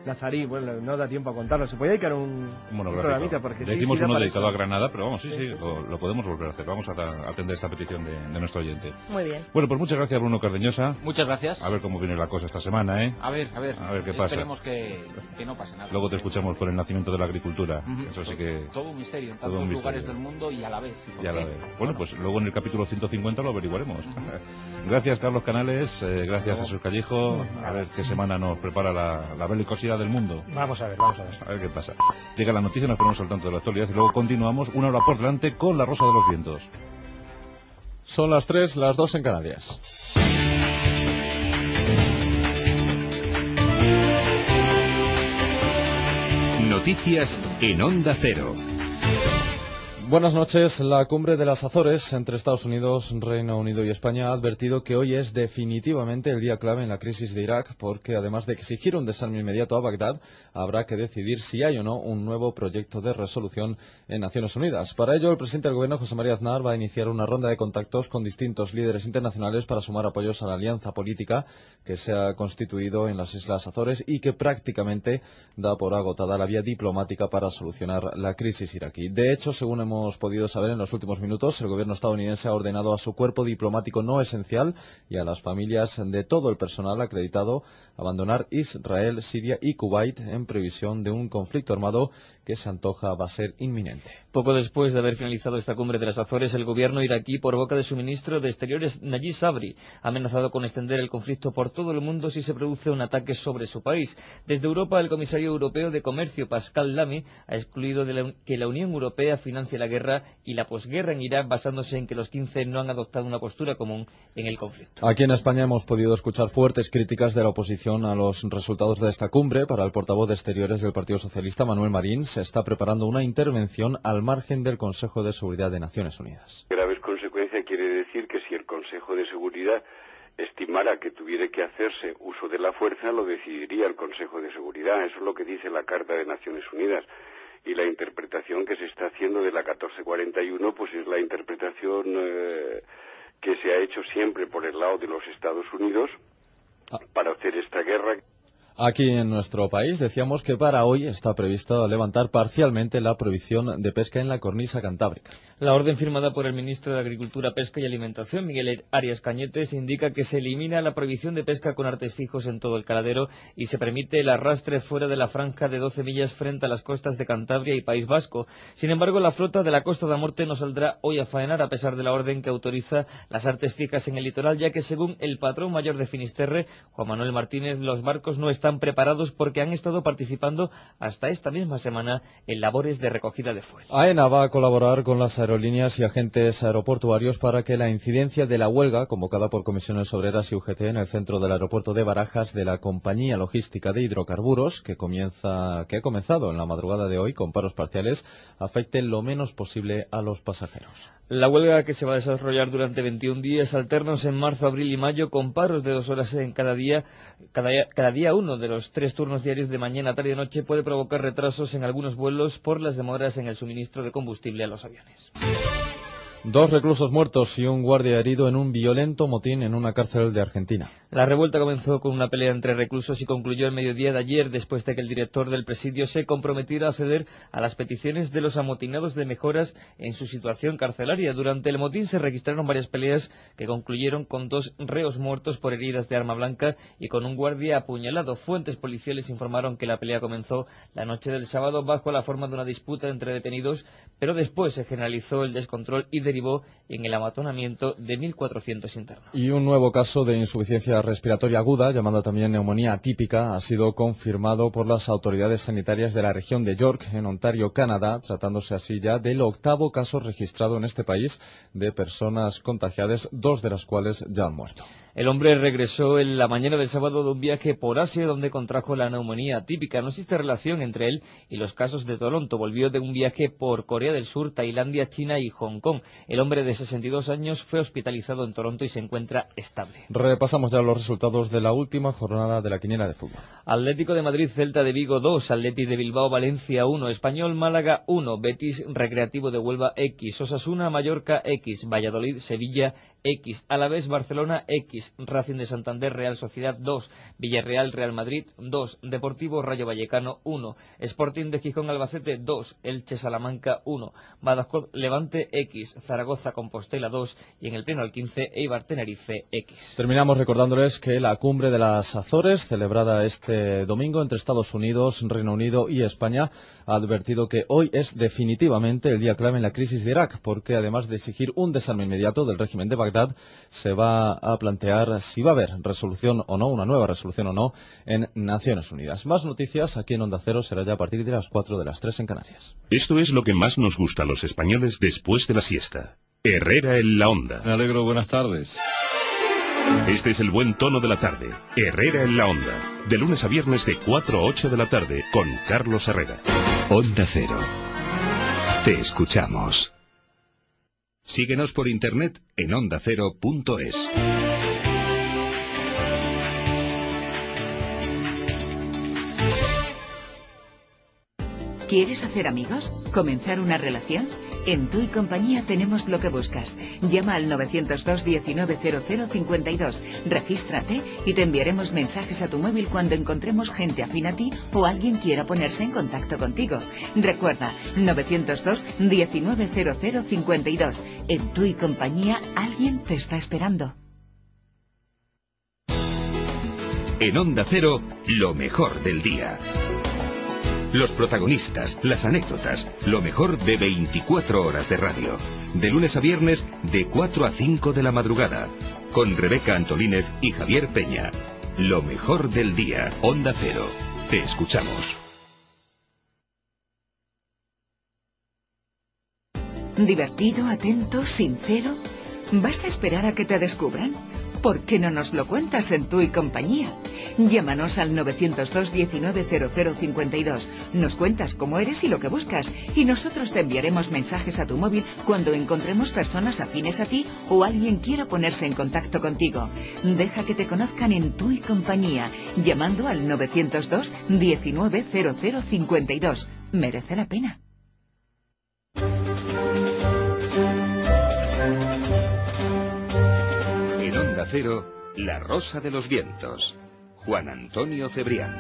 Nazarí, bueno, no da tiempo a contarlo. Se podía dedicar un programita porque decimos sí, uno da dedicado a para Granada, pero vamos, lo podemos volver a hacer. Vamos a atender esta petición de nuestro oyente. Muy bien. Bueno, pues muchas gracias, Bruno Cardeñosa. Muchas gracias. A ver cómo viene la cosa esta semana, ¿eh? A ver qué pasa. Esperemos que no pase nada. Luego te escuchamos por el nacimiento de la agricultura. Eso sí que... Todo un misterio en tantos lugares del mundo y a la vez. Bueno, pues luego en el capítulo 150 lo averiguaremos. Gracias, Carlos Canales. Gracias, Jesús Callejo. A ver qué semana nos prepara la belicosidad del mundo. Vamos a ver. A ver qué pasa. Llega la noticia, nos ponemos al tanto de la actualidad y luego continuamos 1 hora por delante con La Rosa de los Vientos. Son las 3, las 2 en Canarias. Noticias en Onda Cero. Buenas noches. La cumbre de las Azores entre Estados Unidos, Reino Unido y España ha advertido que hoy es definitivamente el día clave en la crisis de Irak, porque además de exigir un desarme inmediato a Bagdad, habrá que decidir si hay o no un nuevo proyecto de resolución en Naciones Unidas. Para ello, el presidente del Gobierno, José María Aznar, va a iniciar una ronda de contactos con distintos líderes internacionales para sumar apoyos a la alianza política que se ha constituido en las Islas Azores y que prácticamente da por agotada la vía diplomática para solucionar la crisis iraquí. De hecho, según hemos podido saber en los últimos minutos, el gobierno estadounidense ha ordenado a su cuerpo diplomático no esencial y a las familias de todo el personal acreditado abandonar Israel, Siria y Kuwait en previsión de un conflicto armado que se antoja va a ser inminente. Poco después de haber finalizado esta cumbre de las Azores, el gobierno iraquí, por boca de su ministro de Exteriores, Najib Sabri, ha amenazado con extender el conflicto por todo el mundo si se produce un ataque sobre su país. Desde Europa, el comisario europeo de Comercio, Pascal Lamy, ha excluido que la Unión Europea financie la guerra y la posguerra en Irak, basándose en que los 15 no han adoptado una postura común en el conflicto. Aquí en España hemos podido escuchar fuertes críticas de la oposición a los resultados de esta cumbre. Para el portavoz de Exteriores del Partido Socialista, Manuel Marín, se está preparando una intervención al margen del Consejo de Seguridad de Naciones Unidas. Graves consecuencias quiere decir que si el Consejo de Seguridad estimara que tuviera que hacerse uso de la fuerza, lo decidiría el Consejo de Seguridad. Eso es lo que dice la Carta de Naciones Unidas. Y la interpretación que se está haciendo de la 1441, pues es la interpretación que se ha hecho siempre por el lado de los Estados Unidos para hacer esta guerra. Aquí en nuestro país decíamos que para hoy está previsto levantar parcialmente la prohibición de pesca en la cornisa cantábrica. La orden firmada por el ministro de Agricultura, Pesca y Alimentación, Miguel Arias Cañete, indica que se elimina la prohibición de pesca con artes fijos en todo el caladero y se permite el arrastre fuera de la franja de 12 millas frente a las costas de Cantabria y País Vasco. Sin embargo, la flota de la Costa da Morte no saldrá hoy a faenar a pesar de la orden que autoriza las artes fijas en el litoral, ya que según el patrón mayor de Finisterre, Juan Manuel Martínez, los barcos no están preparados porque han estado participando hasta esta misma semana en labores de recogida de fuel. AENA va a colaborar con las aerolíneas y agentes aeroportuarios para que la incidencia de la huelga convocada por Comisiones Obreras y UGT en el centro del aeropuerto de Barajas de la Compañía Logística de Hidrocarburos, que ha comenzado en la madrugada de hoy con paros parciales, afecte lo menos posible a los pasajeros. La huelga, que se va a desarrollar durante 21 días alternos en marzo, abril y mayo, con paros de 2 horas en cada día uno de los 3 turnos diarios de mañana, tarde y noche, puede provocar retrasos en algunos vuelos por las demoras en el suministro de combustible a los aviones. 2 reclusos muertos y un guardia herido en un violento motín en una cárcel de Argentina. La revuelta comenzó con una pelea entre reclusos y concluyó el mediodía de ayer, después de que el director del presidio se comprometiera a ceder a las peticiones de los amotinados de mejoras en su situación carcelaria. Durante el motín se registraron varias peleas que concluyeron con 2 reos muertos por heridas de arma blanca y con un guardia apuñalado. Fuentes policiales informaron que la pelea comenzó la noche del sábado bajo la forma de una disputa entre detenidos, pero después se generalizó el descontrol y derivó en el amatonamiento de 1.400 internos. Y un nuevo caso de insuficiencia respiratoria aguda, llamada también neumonía atípica, ha sido confirmado por las autoridades sanitarias de la región de York, en Ontario, Canadá, tratándose así ya del 8º caso registrado en este país de personas contagiadas, 2 de las cuales ya han muerto. El hombre regresó en la mañana del sábado de un viaje por Asia donde contrajo la neumonía atípica. No existe relación entre él y los casos de Toronto. Volvió de un viaje por Corea del Sur, Tailandia, China y Hong Kong. El hombre de 62 años fue hospitalizado en Toronto y se encuentra estable. Repasamos ya los resultados de la última jornada de la quiniela de fútbol. Atlético de Madrid, Celta de Vigo 2, Athletic de Bilbao, Valencia 1, Español, Málaga 1, Betis, Recreativo de Huelva X, Osasuna, Mallorca X, Valladolid, Sevilla X, Alavés Barcelona X, Racing de Santander Real Sociedad 2, Villarreal Real Madrid 2, Deportivo Rayo Vallecano 1, Sporting de Gijón Albacete 2, Elche Salamanca 1, Badajoz Levante X, Zaragoza Compostela 2 y en el pleno al 15 Eibar Tenerife X. Terminamos recordándoles que la cumbre de las Azores, celebrada este domingo entre Estados Unidos, Reino Unido y España, ha advertido que hoy es definitivamente el día clave en la crisis de Irak, porque además de exigir un desarme inmediato del régimen de Bagdad, se va a plantear si va a haber resolución o no, una nueva resolución o no, en Naciones Unidas. Más noticias aquí en Onda Cero será ya a partir de las 4 de las 3 en Canarias. Esto es lo que más nos gusta a los españoles después de la siesta. Herrera en la Onda. Me alegro, buenas tardes. Este es el buen tono de la tarde. Herrera en la Onda. De lunes a viernes de 4 a 8 de la tarde con Carlos Herrera. Onda Cero. Te escuchamos. Síguenos por internet en ondacero.es. ¿Quieres hacer amigos? ¿Comenzar una relación? En Tu y Compañía tenemos lo que buscas. Llama al 902 190052, regístrate y te enviaremos mensajes a tu móvil cuando encontremos gente afín a ti o alguien quiera ponerse en contacto contigo. Recuerda, 902 190052. En Tu y Compañía alguien te está esperando. En Onda Cero, lo mejor del día. Los protagonistas, las anécdotas, lo mejor de 24 horas de radio. De lunes a viernes, de 4 a 5 de la madrugada. Con Rebeca Antolínez y Javier Peña. Lo mejor del día. Onda Cero. Te escuchamos. ¿Divertido, atento, sincero? ¿Vas a esperar a que te descubran? ¿Por qué no nos lo cuentas en Tu y Compañía? Llámanos al 902 190052. Nos cuentas cómo eres y lo que buscas. Y nosotros te enviaremos mensajes a tu móvil cuando encontremos personas afines a ti o alguien quiera ponerse en contacto contigo. Deja que te conozcan en Tu y Compañía, llamando al 902 190052. Merece la pena. En Onda Cero, La Rosa de los Vientos. Juan Antonio Cebrián.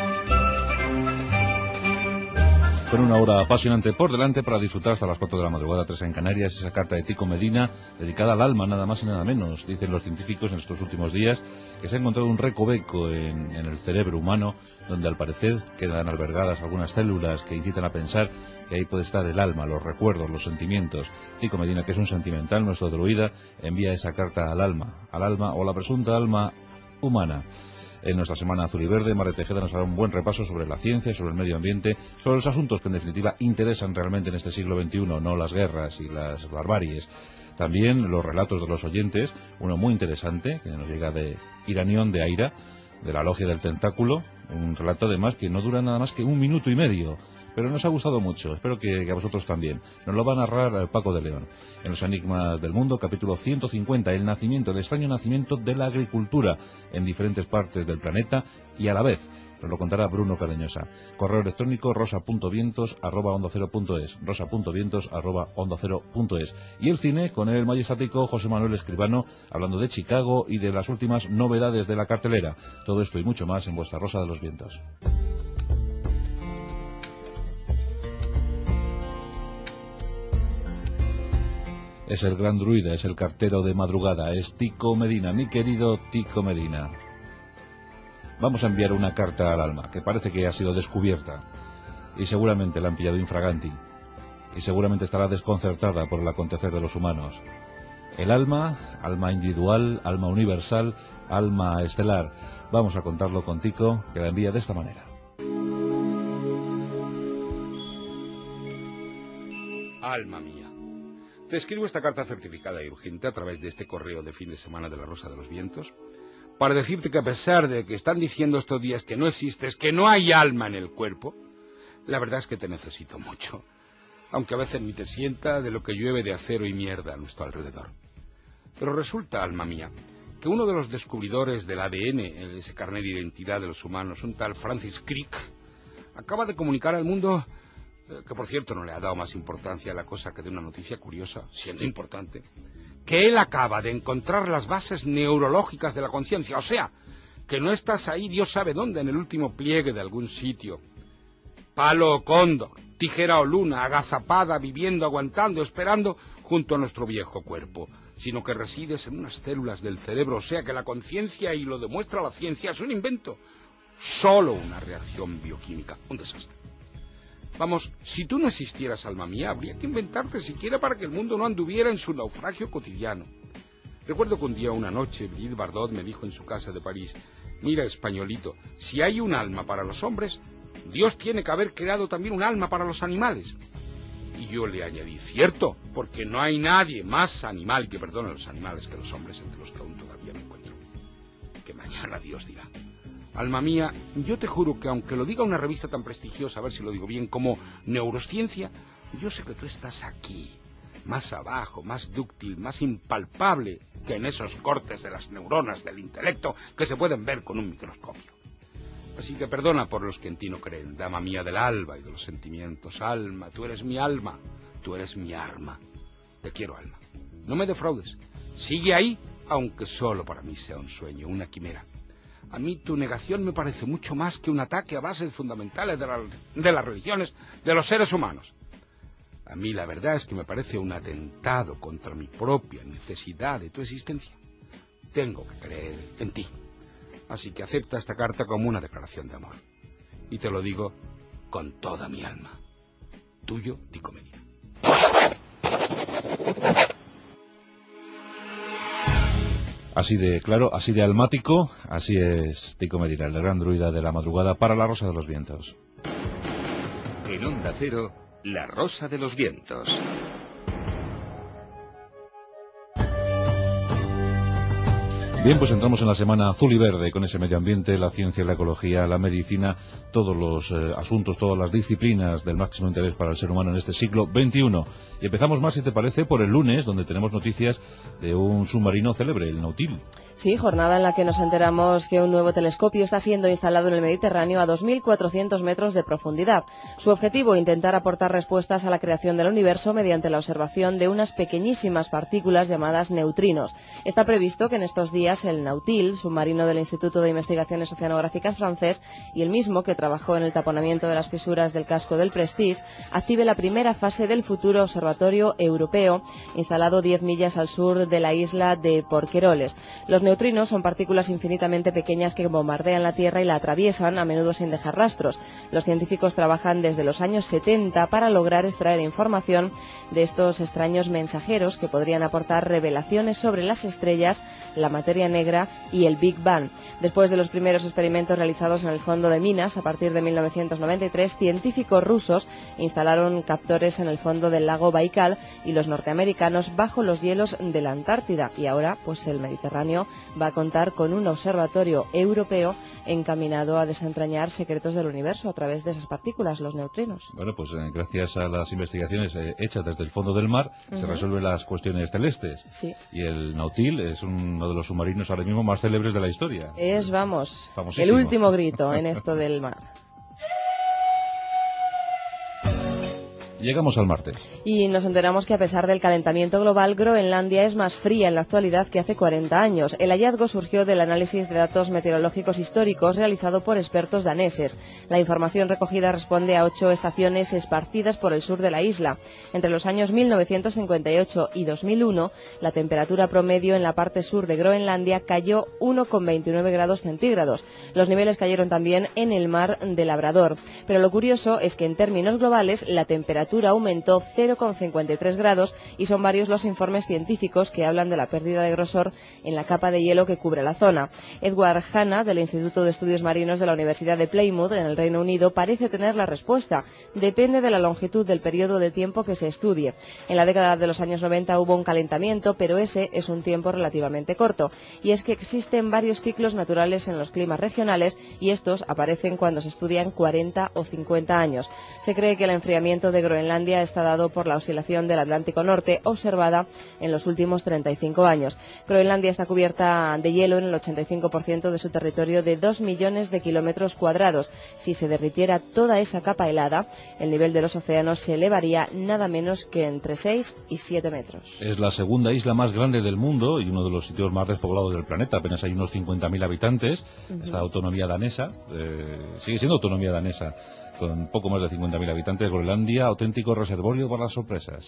Con una hora apasionante por delante para disfrutar hasta las 4 de la madrugada, 3 en Canarias, esa carta de Tico Medina dedicada al alma, nada más y nada menos. Dicen los científicos en estos últimos días que se ha encontrado un recoveco en el cerebro humano, donde al parecer quedan albergadas algunas células que incitan a pensar que ahí puede estar el alma, los recuerdos, los sentimientos. Tico Medina, que es un sentimental, nuestro druida, envía esa carta al alma o la presunta alma humana. En nuestra semana azul y verde, Mare Tejeda nos hará un buen repaso sobre la ciencia, sobre el medio ambiente, sobre los asuntos que en definitiva interesan realmente en este siglo XXI, no las guerras y las barbaries. También los relatos de los oyentes, uno muy interesante, que nos llega de Iranión de Aira, de la Logia del Tentáculo, un relato además que no dura nada más que 1 minuto y medio. Pero nos ha gustado mucho, espero que a vosotros también. Nos lo va a narrar Paco de León. En Los Enigmas del Mundo, capítulo 150, el extraño nacimiento de la agricultura en diferentes partes del planeta y a la vez. Nos lo contará Bruno Cadeñosa. Correo electrónico rosa.vientos@ondacero.es, rosa.vientos@ondacero.es. Y el cine con el majestático José Manuel Escribano, hablando de Chicago y de las últimas novedades de la cartelera. Todo esto y mucho más en vuestra Rosa de los Vientos. Es el gran druida, es el cartero de madrugada, es Tico Medina, mi querido Tico Medina. Vamos a enviar una carta al alma, que parece que ha sido descubierta, y seguramente la han pillado infraganti, y seguramente estará desconcertada por el acontecer de los humanos. El alma, alma individual, alma universal, alma estelar. Vamos a contarlo con Tico, que la envía de esta manera. Alma mía. Te escribo esta carta certificada y urgente a través de este correo de fin de semana de La Rosa de los Vientos para decirte que a pesar de que están diciendo estos días que no existes, que no hay alma en el cuerpo, la verdad es que te necesito mucho, aunque a veces ni te sienta de lo que llueve de acero y mierda a nuestro alrededor. Pero resulta, alma mía, que uno de los descubridores del ADN, en ese carnet de identidad de los humanos, un tal Francis Crick, acaba de comunicar al mundo, que por cierto no le ha dado más importancia a la cosa que de una noticia curiosa, siendo importante, que él acaba de encontrar las bases neurológicas de la conciencia, o sea, que no estás ahí Dios sabe dónde, en el último pliegue de algún sitio. Palo o cóndor, tijera o luna, agazapada, viviendo, aguantando, esperando junto a nuestro viejo cuerpo, sino que resides en unas células del cerebro, o sea que la conciencia, y lo demuestra la ciencia, es un invento, solo una reacción bioquímica, un desastre. Vamos, si tú no existieras, alma mía, habría que inventarte siquiera para que el mundo no anduviera en su naufragio cotidiano. Recuerdo que un día, una noche, Brigitte Bardot me dijo en su casa de París: mira, españolito, si hay un alma para los hombres, Dios tiene que haber creado también un alma para los animales. Y yo le añadí: cierto, porque no hay nadie más animal que perdone a los animales que los hombres, entre los que aún todavía me encuentro. Que mañana Dios dirá. Alma mía, yo te juro que aunque lo diga una revista tan prestigiosa, a ver si lo digo bien, como Neurociencia, yo sé que tú estás aquí, más abajo, más dúctil, más impalpable que en esos cortes de las neuronas del intelecto que se pueden ver con un microscopio. Así que perdona por los que en ti no creen, dama mía del alba y de los sentimientos. Alma, tú eres mi alma, tú eres mi arma. Te quiero, alma. No me defraudes. Sigue ahí, aunque solo para mí sea un sueño, una quimera. A mí tu negación me parece mucho más que un ataque a bases fundamentales de las religiones, de los seres humanos. A mí la verdad es que me parece un atentado contra mi propia necesidad de tu existencia. Tengo que creer en ti. Así que acepta esta carta como una declaración de amor. Y te lo digo con toda mi alma. Tuyo, Tico Medina. Así de claro, así de almático, así es Tico Medina, el gran druida de la madrugada para la Rosa de los Vientos. En Onda Cero, la Rosa de los Vientos. Bien, pues entramos en la semana azul y verde con ese medio ambiente, la ciencia, la ecología, la medicina, todos los asuntos, todas las disciplinas del máximo interés para el ser humano en este siglo XXI. Y empezamos más, si te parece, por el lunes, donde tenemos noticias de un submarino célebre, el Nautil. Sí, jornada en la que nos enteramos que un nuevo telescopio está siendo instalado en el Mediterráneo a 2.400 metros de profundidad. Su objetivo, intentar aportar respuestas a la creación del universo mediante la observación de unas pequeñísimas partículas llamadas neutrinos. Está previsto que en estos días el Nautil, submarino del Instituto de Investigaciones Oceanográficas francés, y el mismo que trabajó en el taponamiento de las fisuras del casco del Prestige, active la primera fase del futuro observatorio europeo, instalado 10 millas al sur de la isla de Porqueroles. Los neutrinos son partículas infinitamente pequeñas que bombardean la Tierra y la atraviesan, a menudo sin dejar rastros. Los científicos trabajan desde los años 70 para lograr extraer información de estos extraños mensajeros que podrían aportar revelaciones sobre las estrellas, la materia negra y el Big Bang. Después de los primeros experimentos realizados en el fondo de minas, a partir de 1993, científicos rusos instalaron captores en el fondo del lago Baikal y los norteamericanos bajo los hielos de la Antártida. Y ahora, pues el Mediterráneo va a contar con un observatorio europeo encaminado a desentrañar secretos del universo a través de esas partículas, los neutrinos. Bueno, pues gracias a las investigaciones hechas desde el fondo del mar, se resuelven las cuestiones celestes. Sí. Y el Nautil es uno de los submarinos ahora mismo más célebres de la historia. Es, vamos, el último grito en esto del mar. Llegamos al martes. Y nos enteramos que a pesar del calentamiento global, Groenlandia es más fría en la actualidad que hace 40 años. El hallazgo surgió del análisis de datos meteorológicos históricos realizado por expertos daneses. La información recogida responde a 8 estaciones esparcidas por el sur de la isla. Entre los años 1958 y 2001, la temperatura promedio en la parte sur de Groenlandia cayó 1,29 grados centígrados. Los niveles cayeron también en el mar de Labrador. Pero lo curioso es que en términos globales la temperatura aumentó 0,53 grados y son varios los informes científicos que hablan de la pérdida de grosor en la capa de hielo que cubre la zona. Edward Hanna, del Instituto de Estudios Marinos de la Universidad de Plymouth, en el Reino Unido, parece tener la respuesta. Depende de la longitud del periodo de tiempo que se estudie. En la década de los años 90 hubo un calentamiento, pero ese es un tiempo relativamente corto. Y es que existen varios ciclos naturales en los climas regionales y estos aparecen cuando se estudian 40 o 50 años. Se cree que el enfriamiento de Groenlandia Groenlandia está dado por la oscilación del Atlántico Norte observada en los últimos 35 años. Groenlandia está cubierta de hielo en el 85% de su territorio de 2 millones de kilómetros cuadrados. Si se derritiera toda esa capa helada, el nivel de los océanos se elevaría nada menos que entre 6 y 7 metros. Es la segunda isla más grande del mundo y uno de los sitios más despoblados del planeta. Apenas hay unos 50.000 habitantes. Esta autonomía danesa, sigue siendo autonomía danesa, con poco más de 50.000 habitantes. Groenlandia, auténtico reservorio para las sorpresas.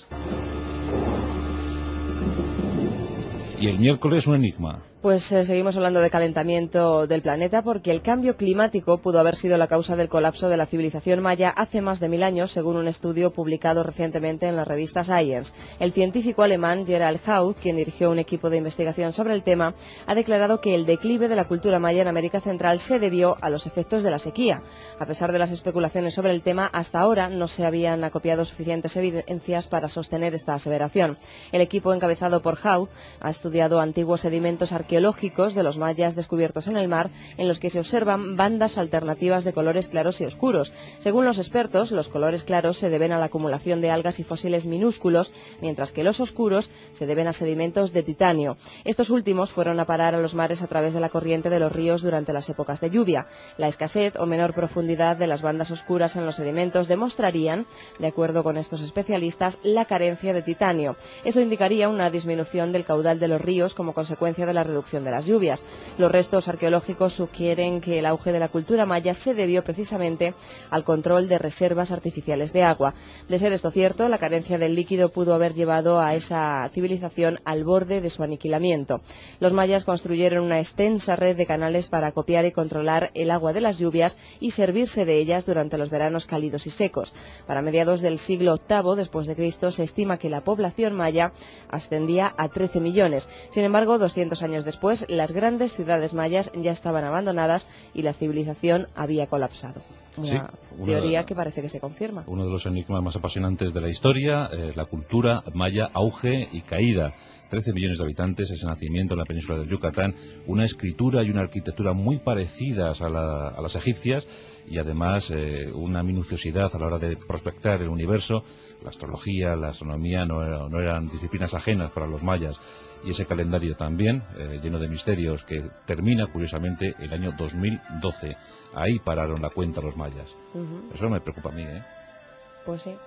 Y el miércoles un enigma. Pues seguimos hablando de calentamiento del planeta porque el cambio climático pudo haber sido la causa del colapso de la civilización maya hace más de 1000 años, según un estudio publicado recientemente en la revista Science. El científico alemán Gerald Haupt, quien dirigió un equipo de investigación sobre el tema, ha declarado que el declive de la cultura maya en América Central se debió a los efectos de la sequía. A pesar de las especulaciones sobre el tema, hasta ahora no se habían acopiado suficientes evidencias para sostener esta aseveración. El equipo encabezado por Haupt ha estudiado antiguos sedimentos arqueológicos de los mayas descubiertos en el mar, en los que se observan bandas alternativas de colores claros y oscuros. Según los expertos, los colores claros se deben a la acumulación de algas y fósiles minúsculos, mientras que los oscuros se deben a sedimentos de titanio. Estos últimos fueron a parar a los mares a través de la corriente de los ríos durante las épocas de lluvia. La escasez o menor profundidad de las bandas oscuras en los sedimentos demostrarían, de acuerdo con estos especialistas, la carencia de titanio. Esto indicaría una disminución del caudal de los ríos como consecuencia de la reducción de las lluvias. Los restos arqueológicos sugieren que el auge de la cultura maya se debió precisamente al control de reservas artificiales de agua. De ser esto cierto, la carencia del líquido pudo haber llevado a esa civilización al borde de su aniquilamiento. Los mayas construyeron una extensa red de canales para acopiar y controlar el agua de las lluvias y servirse de ellas durante los veranos cálidos y secos. Para mediados del siglo VIII después de Cristo se estima que la población maya ascendía a 13 millones. Sin embargo, 200 años después, las grandes ciudades mayas ya estaban abandonadas y la civilización había colapsado. Una teoría que parece que se confirma. Uno de los enigmas más apasionantes de la historia, la cultura maya, auge y caída. 13 millones de habitantes, ese nacimiento en la península del Yucatán, una escritura y una arquitectura muy parecidas a las egipcias y además una minuciosidad a la hora de prospectar el universo. La astrología, la astronomía no eran disciplinas ajenas para los mayas. Y ese calendario también, lleno de misterios, que termina, curiosamente, el año 2012. Ahí pararon la cuenta los mayas. Eso me preocupa a mí, ¿eh? Pues sí.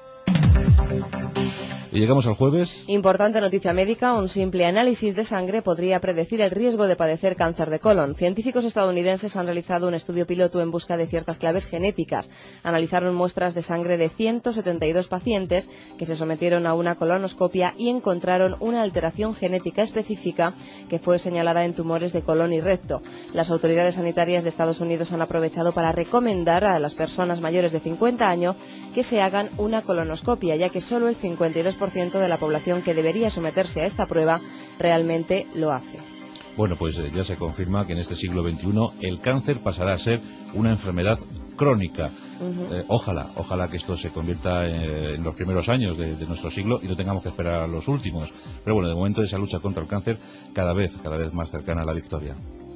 Y llegamos al jueves. Importante noticia médica, un simple análisis de sangre podría predecir el riesgo de padecer cáncer de colon. Científicos estadounidenses han realizado un estudio piloto en busca de ciertas claves genéticas. Analizaron muestras de sangre de 172 pacientes que se sometieron a una colonoscopia y encontraron una alteración genética específica que fue señalada en tumores de colon y recto. Las autoridades sanitarias de Estados Unidos han aprovechado para recomendar a las personas mayores de 50 años que se hagan una colonoscopia, ya que solo el 52% de la población que debería someterse a esta prueba realmente lo hace. Bueno, pues ya se confirma que en este siglo XXI el cáncer pasará a ser una enfermedad crónica. Ojalá que esto se convierta en los primeros años de nuestro siglo y no tengamos que esperar a los últimos. Pero bueno, de momento esa lucha contra el cáncer cada vez más cercana a la victoria.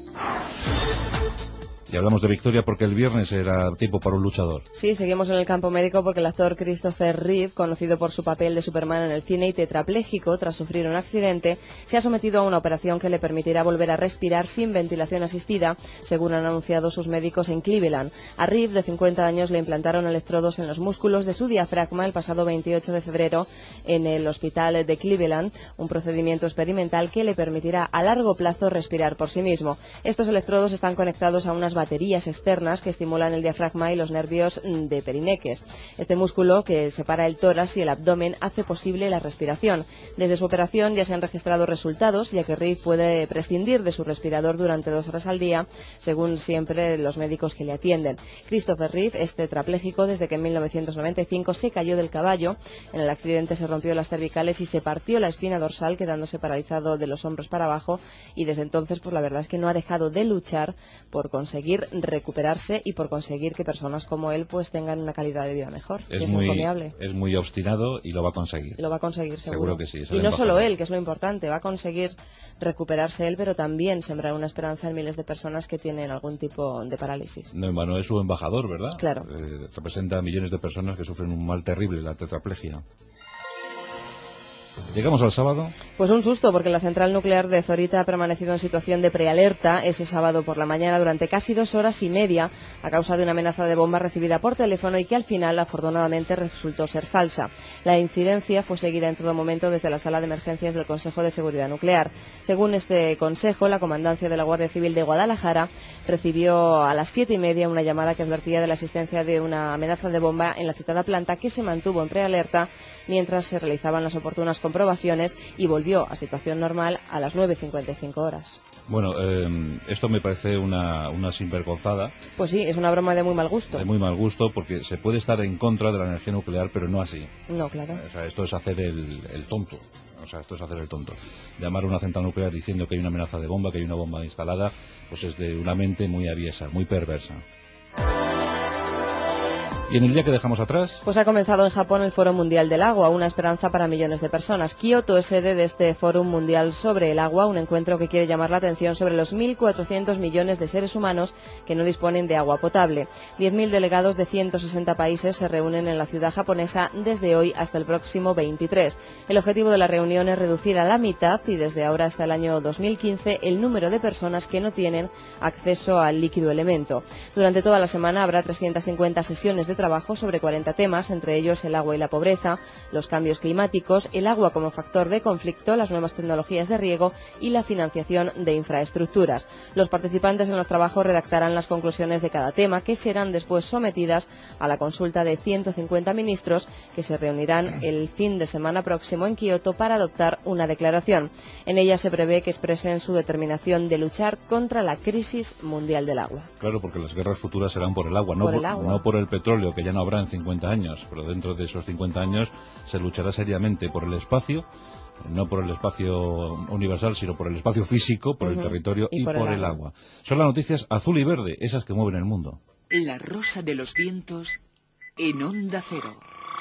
Y hablamos de victoria porque el viernes era tiempo para un luchador. Sí, seguimos en el campo médico porque el actor Christopher Reeve, conocido por su papel de Superman en el cine y tetrapléjico tras sufrir un accidente, se ha sometido a una operación que le permitirá volver a respirar sin ventilación asistida, según han anunciado sus médicos en Cleveland. A Reeve, de 50 años, le implantaron electrodos en los músculos de su diafragma el pasado 28 de febrero en el hospital de Cleveland, un procedimiento experimental que le permitirá a largo plazo respirar por sí mismo. Estos electrodos están conectados a unas baterías externas que estimulan el diafragma y los nervios de perineques. Este músculo que separa el tórax y el abdomen hace posible la respiración. Desde su operación ya se han registrado resultados, ya que Reeve puede prescindir de su respirador durante 2 horas al día, según siempre los médicos que le atienden. Christopher Reeve es tetrapléjico desde que en 1995 se cayó del caballo. En el accidente se rompió las cervicales y se partió la espina dorsal, quedándose paralizado de los hombros para abajo, y desde entonces pues la verdad es que no ha dejado de luchar por conseguir conseguir recuperarse y por conseguir que personas como él pues tengan una calidad de vida mejor. Es muy obstinado y lo va a conseguir. Lo va a conseguir, seguro que sí. Y no solo él, que es lo importante, va a conseguir recuperarse él, pero también sembrar una esperanza en miles de personas que tienen algún tipo de parálisis. No, en vano es su embajador, ¿verdad? Claro. Representa a millones de personas que sufren un mal terrible, la tetraplegia. ¿Llegamos al sábado? Pues un susto, porque la central nuclear de Zorita ha permanecido en situación de prealerta ese sábado por la mañana durante casi 2 horas y media a causa de una amenaza de bomba recibida por teléfono y que al final, afortunadamente, resultó ser falsa. La incidencia fue seguida en todo momento desde la sala de emergencias del Consejo de Seguridad Nuclear. Según este consejo, la comandancia de la Guardia Civil de Guadalajara recibió a las 7:30 una llamada que advertía de la existencia de una amenaza de bomba en la citada planta, que se mantuvo en prealerta mientras se realizaban las oportunas comprobaciones y volvió a situación normal a las 9:55 horas. Bueno, esto me parece una sinvergonzada. Pues sí, es una broma de muy mal gusto. De muy mal gusto, porque se puede estar en contra de la energía nuclear, pero no así. No, claro. O sea, esto es hacer el tonto. O sea, esto es hacer el tonto. Llamar a una central nuclear diciendo que hay una amenaza de bomba, que hay una bomba instalada, pues es de una mente muy aviesa, muy perversa. ¿Y en el día que dejamos atrás? Pues ha comenzado en Japón el Foro Mundial del Agua, una esperanza para millones de personas. Kioto es sede de este Foro Mundial sobre el Agua, un encuentro que quiere llamar la atención sobre los 1.400 millones de seres humanos que no disponen de agua potable. 10.000 delegados de 160 países se reúnen en la ciudad japonesa desde hoy hasta el próximo 23. El objetivo de la reunión es reducir a la mitad, y desde ahora hasta el año 2015, el número de personas que no tienen acceso al líquido elemento. Durante toda la semana habrá 350 sesiones de trabajo sobre 40 temas, entre ellos el agua y la pobreza, los cambios climáticos, el agua como factor de conflicto, las nuevas tecnologías de riego y la financiación de infraestructuras. Los participantes en los trabajos redactarán las conclusiones de cada tema, que serán después sometidas a la consulta de 150 ministros que se reunirán el fin de semana próximo en Kioto para adoptar una declaración. En ella se prevé que expresen su determinación de luchar contra la crisis mundial del agua. Claro, porque las guerras futuras serán por el agua, no por el petróleo, que ya no habrá en 50 años, pero dentro de esos 50 años se luchará seriamente por el espacio, no por el espacio universal, sino por el espacio físico, por el territorio y por el agua. Son las noticias azul y verde, esas que mueven el mundo. La rosa de los vientos en Onda Cero.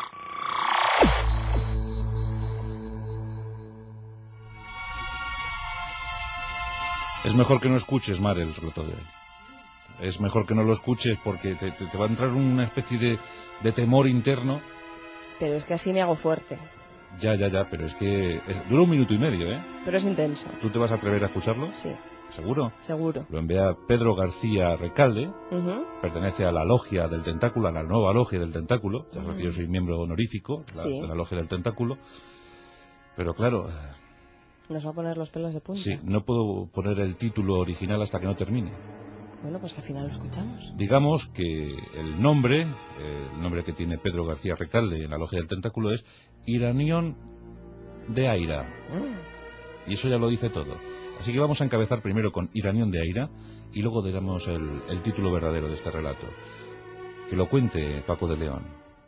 Es mejor que no escuches, Mar, el relato de hoy. Es mejor que no lo escuches porque te va a entrar una especie de temor interno. Pero es que así me hago fuerte. Ya, pero es que dura 1 minuto y medio, ¿eh? Pero es intenso. ¿Tú te vas a atrever a escucharlo? Sí. ¿Seguro? Seguro. Lo envía Pedro García Recalde, pertenece a la logia del tentáculo, a la nueva logia del tentáculo. Ya sabes que yo soy miembro honorífico de la logia del tentáculo. Pero claro... Nos va a poner los pelos de punta. Sí, no puedo poner el título original hasta que no termine. Bueno, pues al final lo escuchamos. Digamos que el nombre que tiene Pedro García Recalde en la logia del tentáculo es Iranión de Aira. Y eso ya lo dice todo. Así que vamos a encabezar primero con Iranión de Aira y luego digamos el título verdadero de este relato. Que lo cuente Paco de León.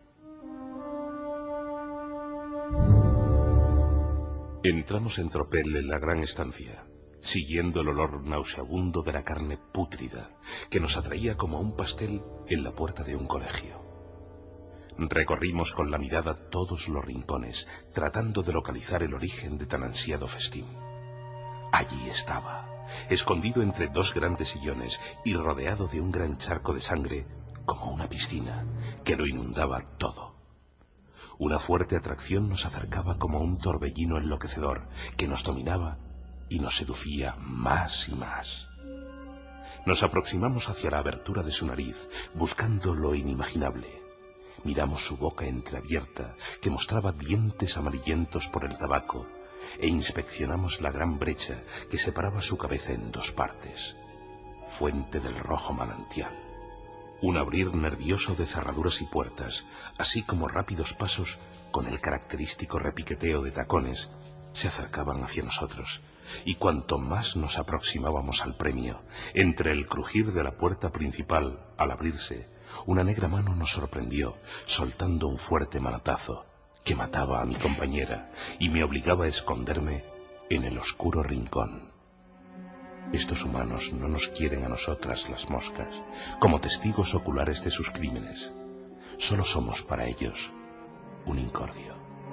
Entramos en tropel en la gran estancia, siguiendo el olor nauseabundo de la carne pútrida que nos atraía como a un pastel en la puerta de un colegio. Recorrimos con la mirada todos los rincones, tratando de localizar el origen de tan ansiado festín. Allí estaba, escondido entre 2 grandes sillones y rodeado de un gran charco de sangre, como una piscina, que lo inundaba todo. Una fuerte atracción nos acercaba como un torbellino enloquecedor que nos dominaba y nos seducía más y más. Nos aproximamos hacia la abertura de su nariz, buscando lo inimaginable. Miramos su boca entreabierta, que mostraba dientes amarillentos por el tabaco, e inspeccionamos la gran brecha que separaba su cabeza en 2 partes, fuente del rojo manantial. Un abrir nervioso de cerraduras y puertas, así como rápidos pasos con el característico repiqueteo de tacones, se acercaban hacia nosotros, y cuanto más nos aproximábamos al premio, entre el crujir de la puerta principal al abrirse, una negra mano nos sorprendió, soltando un fuerte manotazo que mataba a mi compañera y me obligaba a esconderme en el oscuro rincón. Estos humanos no nos quieren a nosotras, las moscas, como testigos oculares de sus crímenes. Solo somos para ellos un incordio.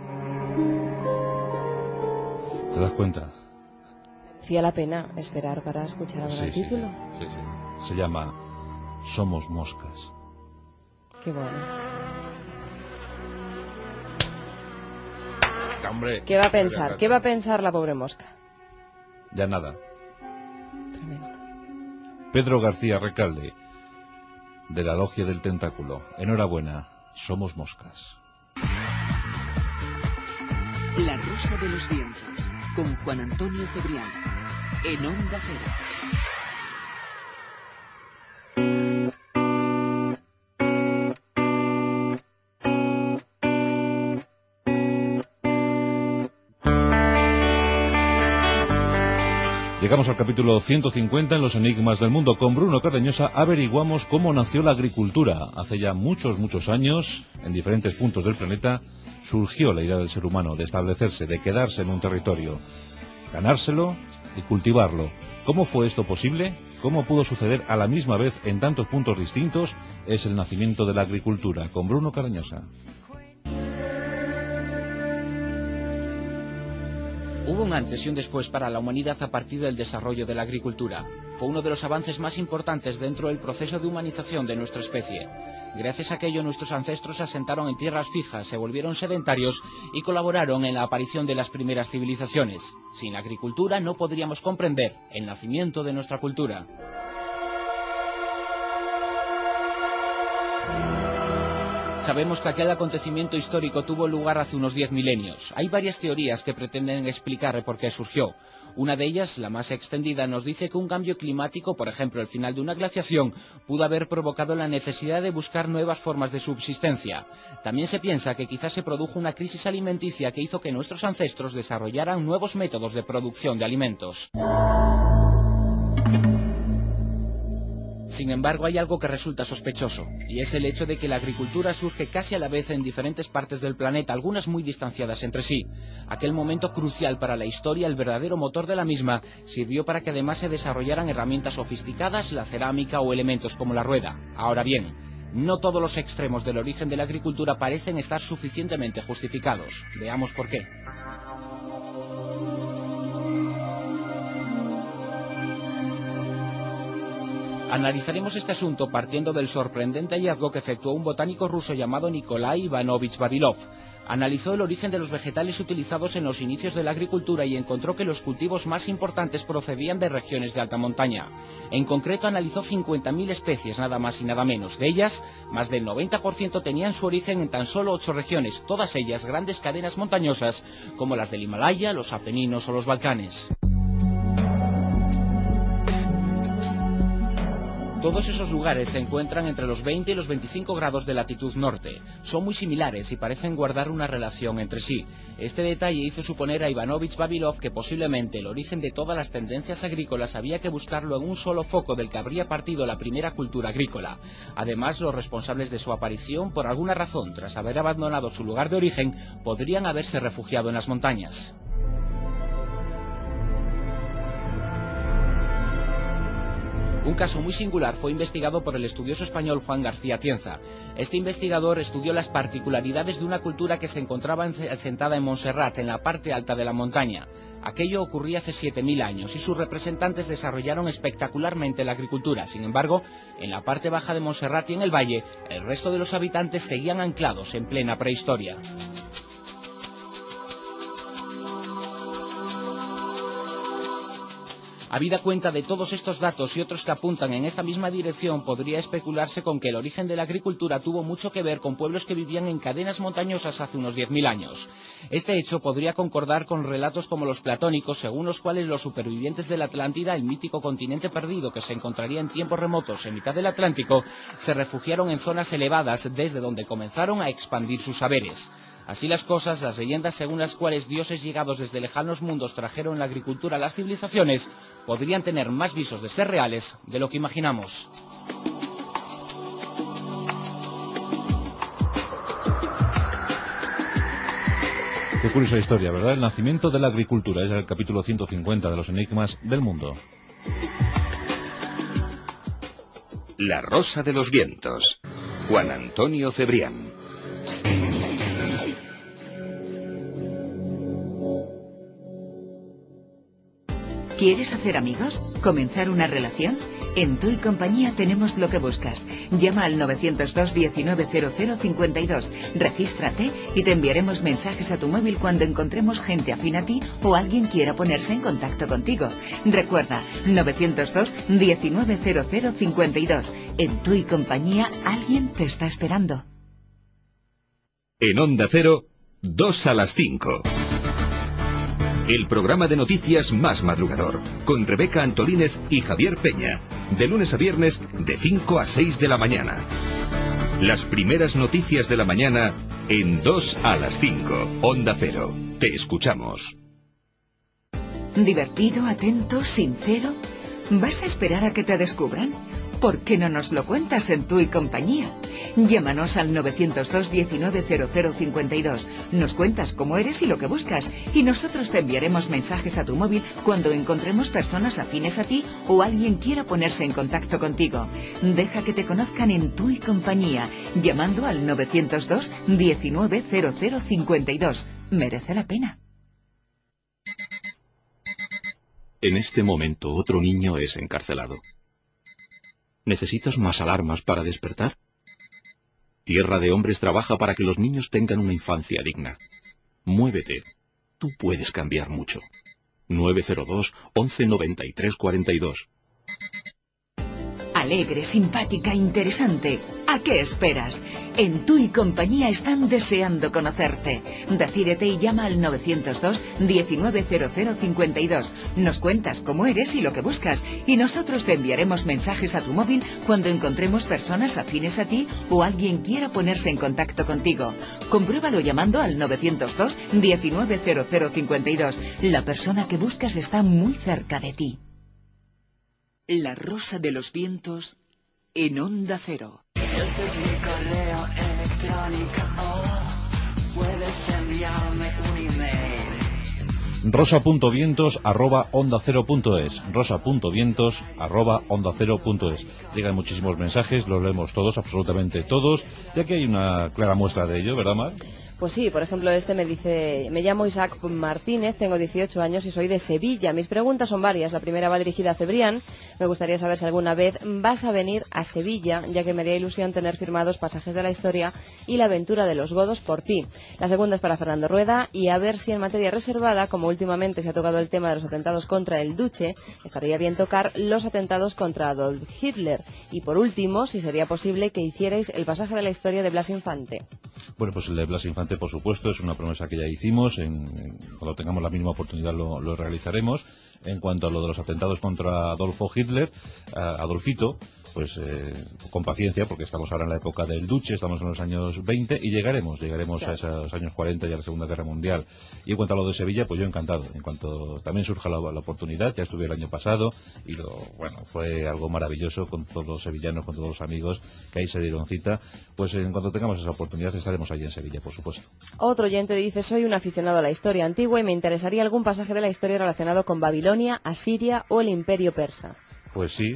¿Te das cuenta? Merecía la pena esperar para escuchar ahora el título. Sí. Se llama Somos moscas. Qué bueno. Hombre, ¿Qué va a pensar? ¿Qué va a pensar la pobre mosca? Ya nada. Tremendo. Pedro García Recalde, de la Logia del Tentáculo. Enhorabuena, somos moscas. La Rosa de los Vientos, con Juan Antonio Cebrián, en Onda Cero. Llegamos al capítulo 150 en Los Enigmas del Mundo. Con Bruno Cardeñosa averiguamos cómo nació la agricultura. Hace ya muchos años, en diferentes puntos del planeta, surgió la idea del ser humano de establecerse, de quedarse en un territorio, ganárselo y cultivarlo. ¿Cómo fue esto posible? ¿Cómo pudo suceder a la misma vez en tantos puntos distintos? Es el nacimiento de la agricultura. Con Bruno Cardeñosa. Hubo un antes y un después para la humanidad a partir del desarrollo de la agricultura. Fue uno de los avances más importantes dentro del proceso de humanización de nuestra especie. Gracias a aquello, nuestros ancestros se asentaron en tierras fijas, se volvieron sedentarios y colaboraron en la aparición de las primeras civilizaciones. Sin la agricultura no podríamos comprender el nacimiento de nuestra cultura. Sabemos que aquel acontecimiento histórico tuvo lugar hace unos 10 milenios. Hay varias teorías que pretenden explicar por qué surgió. Una de ellas, la más extendida, nos dice que un cambio climático, por ejemplo el final de una glaciación, pudo haber provocado la necesidad de buscar nuevas formas de subsistencia. También se piensa que quizás se produjo una crisis alimenticia que hizo que nuestros ancestros desarrollaran nuevos métodos de producción de alimentos. Sin embargo, hay algo que resulta sospechoso, y es el hecho de que la agricultura surge casi a la vez en diferentes partes del planeta, algunas muy distanciadas entre sí. Aquel momento crucial para la historia, el verdadero motor de la misma, sirvió para que además se desarrollaran herramientas sofisticadas, la cerámica o elementos como la rueda. Ahora bien, no todos los extremos del origen de la agricultura parecen estar suficientemente justificados. Veamos por qué. Analizaremos este asunto partiendo del sorprendente hallazgo que efectuó un botánico ruso llamado Nikolai Ivanovich Vavilov. Analizó el origen de los vegetales utilizados en los inicios de la agricultura y encontró que los cultivos más importantes procedían de regiones de alta montaña. En concreto, analizó 50.000 especies, nada más y nada menos. De ellas, más del 90% tenían su origen en tan solo 8 regiones, todas ellas grandes cadenas montañosas como las del Himalaya, los Apeninos o los Balcanes. Todos esos lugares se encuentran entre los 20 y los 25 grados de latitud norte. Son muy similares y parecen guardar una relación entre sí. Este detalle hizo suponer a Ivanovich Vavilov que posiblemente el origen de todas las tendencias agrícolas había que buscarlo en un solo foco del que habría partido la primera cultura agrícola. Además, los responsables de su aparición, por alguna razón, tras haber abandonado su lugar de origen, podrían haberse refugiado en las montañas. Un caso muy singular fue investigado por el estudioso español Juan García Tienza. Este investigador estudió las particularidades de una cultura que se encontraba asentada en Montserrat, en la parte alta de la montaña. Aquello ocurría hace 7.000 años y sus representantes desarrollaron espectacularmente la agricultura. Sin embargo, en la parte baja de Montserrat y en el valle, el resto de los habitantes seguían anclados en plena prehistoria. Habida cuenta de todos estos datos y otros que apuntan en esta misma dirección, podría especularse con que el origen de la agricultura tuvo mucho que ver con pueblos que vivían en cadenas montañosas hace unos 10.000 años. Este hecho podría concordar con relatos como los platónicos, según los cuales los supervivientes de la Atlántida, el mítico continente perdido que se encontraría en tiempos remotos en mitad del Atlántico, se refugiaron en zonas elevadas desde donde comenzaron a expandir sus saberes. Así las cosas, las leyendas según las cuales dioses llegados desde lejanos mundos trajeron la agricultura a las civilizaciones podrían tener más visos de ser reales de lo que imaginamos. Qué curiosa historia, ¿verdad? El nacimiento de la agricultura es el capítulo 150 de Los Enigmas del Mundo. La Rosa de los Vientos. Juan Antonio Cebrián. ¿Quieres hacer amigos? ¿Comenzar una relación? En Tu y Compañía tenemos lo que buscas. Llama al 902 190052, regístrate y te enviaremos mensajes a tu móvil cuando encontremos gente afín a ti o alguien quiera ponerse en contacto contigo. Recuerda, 902 190052. En Tu y Compañía alguien te está esperando. En Onda Cero, 2 a las 5. El programa de noticias más madrugador, con Rebeca Antolínez y Javier Peña. De lunes a viernes, de 5 a 6 de la mañana. Las primeras noticias de la mañana en 2 a las 5. Onda Cero. Te escuchamos. ¿Divertido, atento, sincero? ¿Vas a esperar a que te descubran? ¿Por qué no nos lo cuentas en Tu y Compañía? Llámanos al 902 190052. Nos cuentas cómo eres y lo que buscas, y nosotros te enviaremos mensajes a tu móvil cuando encontremos personas afines a ti o alguien quiera ponerse en contacto contigo. Deja que te conozcan en Tu y Compañía, llamando al 902 190052. Merece la pena. En este momento otro niño es encarcelado. ¿Necesitas más alarmas para despertar? Tierra de Hombres trabaja para que los niños tengan una infancia digna. Muévete. Tú puedes cambiar mucho. 902 11 93 42. Alegre, simpática, interesante. ¿A qué esperas? En Tu y Compañía están deseando conocerte. Decídete y llama al 902 190052. Nos cuentas cómo eres y lo que buscas, y nosotros te enviaremos mensajes a tu móvil cuando encontremos personas afines a ti o alguien quiera ponerse en contacto contigo. Compruébalo llamando al 902 190052. La persona que buscas está muy cerca de ti. La Rosa de los Vientos en Onda Cero. Este es mi correo electrónico, puedes enviarme un email. rosa.vientos@ondacero.es, rosa.vientos@ondacero.es. Llegan muchísimos mensajes, los leemos todos, absolutamente todos, ya que hay una clara muestra de ello, ¿verdad, Mar? Pues sí, por ejemplo, este me dice: me llamo Isaac Martínez, tengo 18 años y soy de Sevilla. Mis preguntas son varias. La primera va dirigida a Cebrián. Me gustaría saber si alguna vez vas a venir a Sevilla, ya que me haría ilusión tener firmados Pasajes de la Historia y La Aventura de los Godos por ti. La segunda es para Fernando Rueda, y a ver si en materia reservada, como últimamente se ha tocado el tema de los atentados contra el Duce, estaría bien tocar los atentados contra Adolf Hitler. Y por último, si sería posible que hicierais el Pasaje de la Historia de Blas Infante. Bueno, pues el de Blas Infante, por supuesto, es una promesa que ya hicimos. Cuando tengamos la mínima oportunidad lo realizaremos. En cuanto a lo de los atentados contra Adolfo Hitler, Adolfito, pues con paciencia, porque estamos ahora en la época del Duce, estamos en los años 20 y llegaremos a esos años 40 y a la Segunda Guerra Mundial. Y en cuanto a lo de Sevilla, pues yo encantado. En cuanto también surja la oportunidad, ya estuve el año pasado y fue algo maravilloso con todos los sevillanos, con todos los amigos que ahí se dieron cita. Pues en cuanto tengamos esa oportunidad estaremos allí en Sevilla, por supuesto. Otro oyente dice: soy un aficionado a la historia antigua y me interesaría algún pasaje de la historia relacionado con Babilonia, Asiria o el Imperio Persa. Pues sí.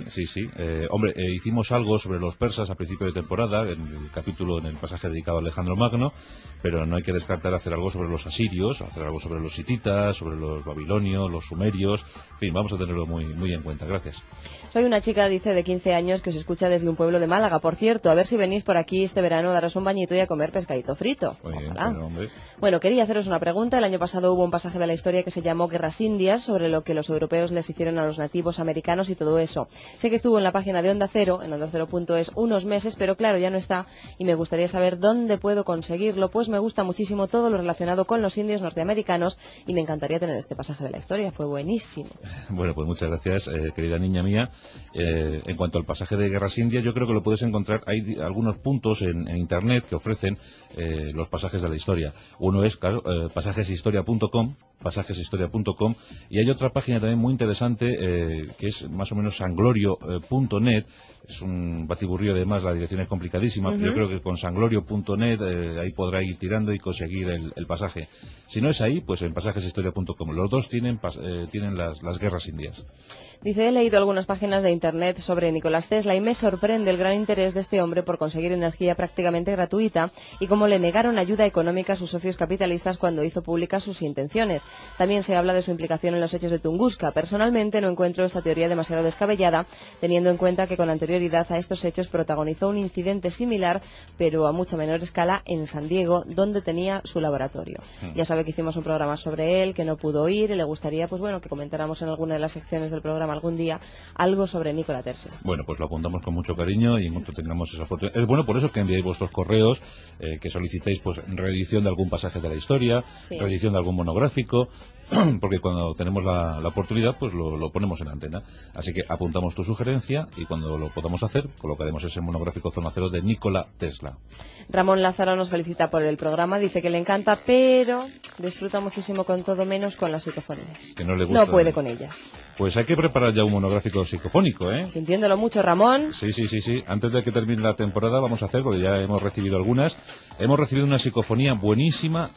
Hicimos algo sobre los persas a principio de temporada, en el pasaje dedicado a Alejandro Magno, pero no hay que descartar hacer algo sobre los asirios, hacer algo sobre los hititas, sobre los babilonios, los sumerios. En fin, vamos a tenerlo muy, muy en cuenta. Gracias. Soy una chica, dice, de 15 años que os escucha desde un pueblo de Málaga. Por cierto, a ver si venís por aquí este verano a daros un bañito y a comer pescadito frito. Muy bien, hombre. Bueno, quería haceros una pregunta. El año pasado hubo un pasaje de la historia que se llamó Guerras Indias, sobre lo que los europeos les hicieron a los nativos americanos y todo eso. Sé que estuvo en la página de Onda Cero, en ondacero.es, unos meses, pero claro, ya no está, y me gustaría saber dónde puedo conseguirlo, pues me gusta muchísimo todo lo relacionado con los indios norteamericanos y me encantaría tener este pasaje de la historia. Fue buenísimo. Bueno, pues muchas gracias, querida niña mía. En cuanto al pasaje de Guerras Indias, yo creo que lo puedes encontrar. Hay algunos puntos en Internet que ofrecen los pasajes de la historia. Uno es, claro, pasajesihistoria.com, pasajesistoria.com, y hay otra página también muy interesante que es más o menos sanglorio.net. Es un batiburrillo, además la dirección es complicadísima, pero yo creo que con sanglorio.net ahí podrá ir tirando y conseguir el pasaje. Si no es ahí, pues en pasajesistoria.com. Los dos tienen las guerras indias. Dice, he leído algunas páginas de internet sobre Nicolás Tesla y me sorprende el gran interés de este hombre por conseguir energía prácticamente gratuita y cómo le negaron ayuda económica a sus socios capitalistas cuando hizo públicas sus intenciones. También se habla de su implicación en los hechos de Tunguska. Personalmente no encuentro esta teoría demasiado descabellada, teniendo en cuenta que con anterioridad a estos hechos protagonizó un incidente similar, pero a mucha menor escala, en San Diego, donde tenía su laboratorio. Ya sabe que hicimos un programa sobre él, que no pudo ir, y le gustaría pues bueno que comentáramos en alguna de las secciones del programa algún día algo sobre Nikola Tesla. Bueno, pues lo apuntamos con mucho cariño y en cuanto tengamos esa foto. Es bueno por eso que enviéis vuestros correos, que solicitéis pues reedición de algún pasaje de la historia, reedición de algún monográfico, porque cuando tenemos la oportunidad pues lo ponemos en antena. Así que apuntamos tu sugerencia y cuando lo podamos hacer colocaremos ese monográfico Zona Cero de Nikola Tesla. Ramón Lázaro nos felicita por el programa, dice que le encanta, pero disfruta muchísimo con todo menos con las psicofonías. Que no le gusta. No puede con ellas. Pues hay que preparar ya un monográfico psicofónico, ¿eh? Sintiéndolo mucho, Ramón. Sí. Antes de que termine la temporada vamos a hacer, porque ya hemos recibido algunas. Hemos recibido una psicofonía buenísima,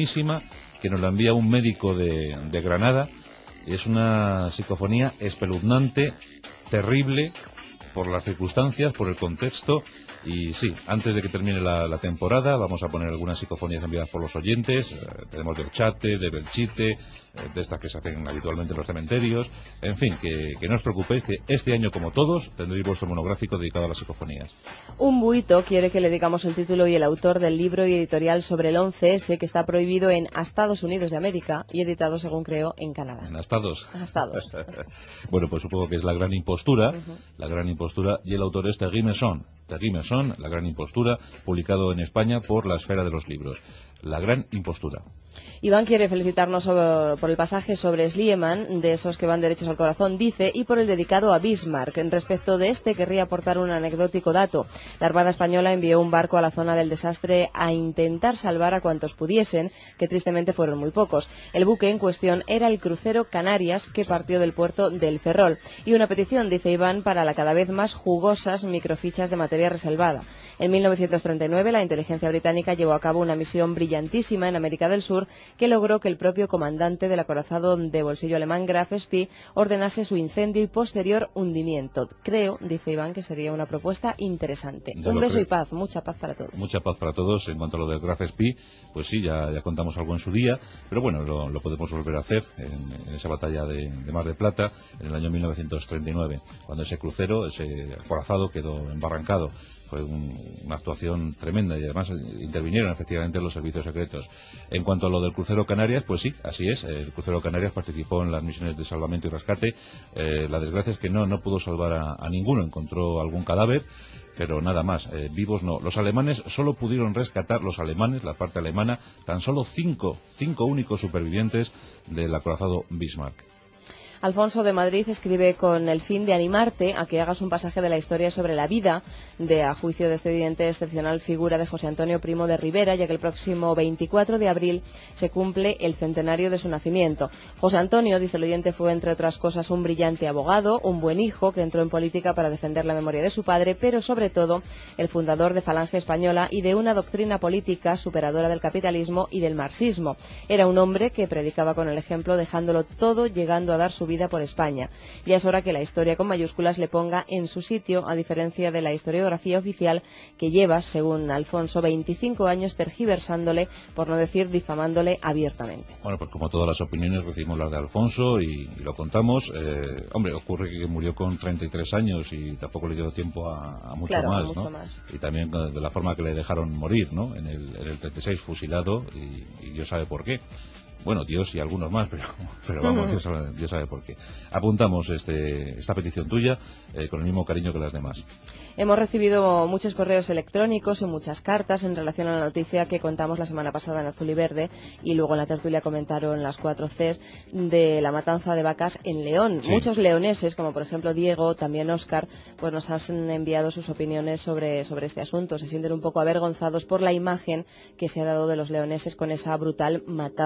que nos la envía un médico de Granada. Es una psicofonía espeluznante, terrible, por las circunstancias, por el contexto. Y sí, antes de que termine la temporada vamos a poner algunas psicofonías enviadas por los oyentes. Tenemos de Ochate, de Belchite, de estas que se hacen habitualmente en los cementerios. En fin, que no os preocupéis, que este año, como todos, tendréis vuestro monográfico dedicado a las psicofonías. Un buito quiere que le digamos el título y el autor del libro y editorial sobre el 11S, que está prohibido en Estados Unidos de América y editado, según creo, en Canadá. En Astados. Bueno, pues supongo que es La Gran Impostura, La Gran Impostura, y el autor es Thierry Meson, La Gran Impostura, publicado en España por La Esfera de los Libros. La Gran Impostura. Iván quiere felicitarnos por el pasaje sobre Schliemann, de esos que van derechos al corazón, dice, y por el dedicado a Bismarck. Respecto de este, querría aportar un anecdótico dato. La Armada Española envió un barco a la zona del desastre a intentar salvar a cuantos pudiesen, que tristemente fueron muy pocos. El buque en cuestión era el crucero Canarias, que partió del puerto del Ferrol. Y una petición, dice Iván, para la cada vez más jugosas microfichas de materia reservada. En 1939, la inteligencia británica llevó a cabo una misión brillantísima en América del Sur, que logró que el propio comandante del acorazado de bolsillo alemán Graf Spee ordenase su incendio y posterior hundimiento. Creo, dice Iván, que sería una propuesta interesante. Un beso y paz, mucha paz para todos. Mucha paz para todos. En cuanto a lo del Graf Spee, pues sí, ya contamos algo en su día, pero bueno, lo podemos volver a hacer en esa batalla de Mar del Plata en el año 1939, cuando ese crucero, ese acorazado, quedó embarrancado. Fue una actuación tremenda y además intervinieron efectivamente los servicios secretos. En cuanto a lo del crucero Canarias, pues sí, así es. El crucero Canarias participó en las misiones de salvamento y rescate. La desgracia es que no pudo salvar a ninguno. Encontró algún cadáver, pero nada más. Vivos no. Los alemanes solo pudieron rescatar, la parte alemana, tan solo cinco únicos supervivientes del acorazado Bismarck. Alfonso de Madrid escribe con el fin de animarte a que hagas un pasaje de la historia sobre la vida de, a juicio de este evidente excepcional figura de José Antonio Primo de Rivera, ya que el próximo 24 de abril se cumple el centenario de su nacimiento. José Antonio, dice el oyente, fue entre otras cosas un brillante abogado, un buen hijo que entró en política para defender la memoria de su padre, pero sobre todo el fundador de Falange Española y de una doctrina política superadora del capitalismo y del marxismo. Era un hombre que predicaba con el ejemplo, dejándolo todo, llegando a dar su vida por España. Ya es hora que la historia con mayúsculas le ponga en su sitio, a diferencia de la historiografía oficial que lleva, según Alfonso, 25 años tergiversándole, por no decir difamándole abiertamente. Bueno, pues como todas las opiniones recibimos las de Alfonso y lo contamos. Hombre, ocurre que murió con 33 años y tampoco le dio tiempo a mucho más, mucho ¿no? Más. Y también de la forma que le dejaron morir, ¿no? En el 36 fusilado y Dios sabe por qué. Bueno, Dios y algunos más, pero vamos, Dios sabe por qué. Apuntamos esta petición tuya con el mismo cariño que las demás. Hemos recibido muchos correos electrónicos y muchas cartas en relación a la noticia que contamos la semana pasada en Azul y Verde, y luego en la tertulia comentaron las 4 Cs de la matanza de vacas en León. Sí. Muchos leoneses, como por ejemplo Diego, también Óscar, pues nos han enviado sus opiniones sobre este asunto. Se sienten un poco avergonzados por la imagen que se ha dado de los leoneses con esa brutal matanza.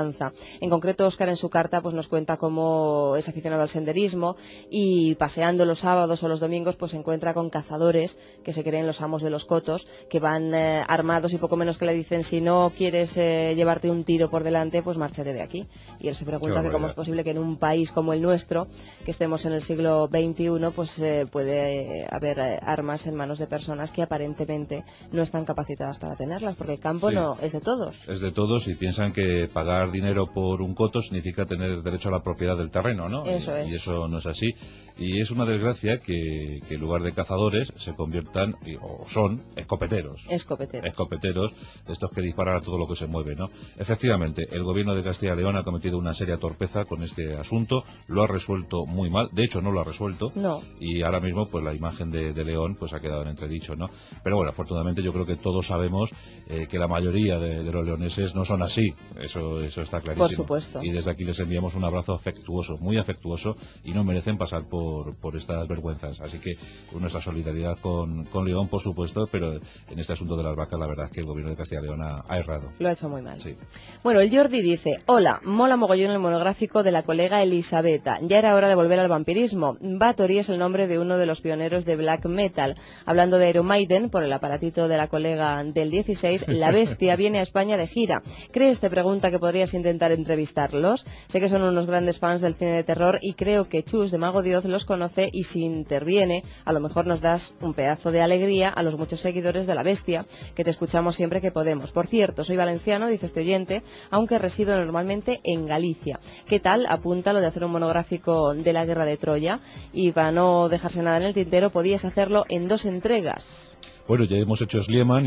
En concreto, Óscar en su carta pues nos cuenta cómo es aficionado al senderismo y paseando los sábados o los domingos pues se encuentra con cazadores que se creen los amos de los cotos, que van armados y poco menos que le dicen: si no quieres llevarte un tiro por delante, pues márchate de aquí. Y él se pregunta que cómo es posible que en un país como el nuestro, que estemos en el siglo XXI, pues puede haber armas en manos de personas que aparentemente no están capacitadas para tenerlas, porque el campo no es de todos. Es de todos, y piensan que pagar dinero por un coto significa tener derecho a la propiedad del terreno, ¿no? Eso es. Y eso no es así. Y es una desgracia que en lugar de cazadores se conviertan, o son, escopeteros. Escopeteros, de estos que disparan a todo lo que se mueve, ¿no? Efectivamente, el gobierno de Castilla y León ha cometido una seria torpeza con este asunto, lo ha resuelto muy mal, de hecho no lo ha resuelto, y ahora mismo pues la imagen de León pues ha quedado en entredicho, ¿no? Pero bueno, afortunadamente yo creo que todos sabemos que la mayoría de los leoneses no son así, eso está clarísimo. Por supuesto. Y desde aquí les enviamos un abrazo afectuoso, muy afectuoso, y no merecen pasar por estas vergüenzas. Así que nuestra solidaridad con León, por supuesto, pero en este asunto de las vacas la verdad es que el gobierno de Castilla y León ha errado. Lo ha hecho muy mal. Sí. Bueno, el Jordi dice: hola, mola mogollón el monográfico de la colega Elisabetta. Ya era hora de volver al vampirismo. Bathory es el nombre de uno de los pioneros de black metal. Hablando de Iron Maiden, por el aparatito de la colega del 16, La Bestia viene a España de gira. ¿Crees, te pregunta, que podrías intentar entrevistarlos? Sé que son unos grandes fans del cine de terror y creo que Chus de Mago Dios los conoce, y si interviene, a lo mejor nos das un pedazo de alegría a los muchos seguidores de La Bestia, que te escuchamos siempre que podemos. Por cierto, soy valenciano, dice este oyente, aunque resido normalmente en Galicia. ¿Qué tal? Apunta lo de hacer un monográfico de la guerra de Troya, y para no dejarse nada en el tintero, podías hacerlo en 2 entregas. Bueno, ya hemos hecho Schliemann y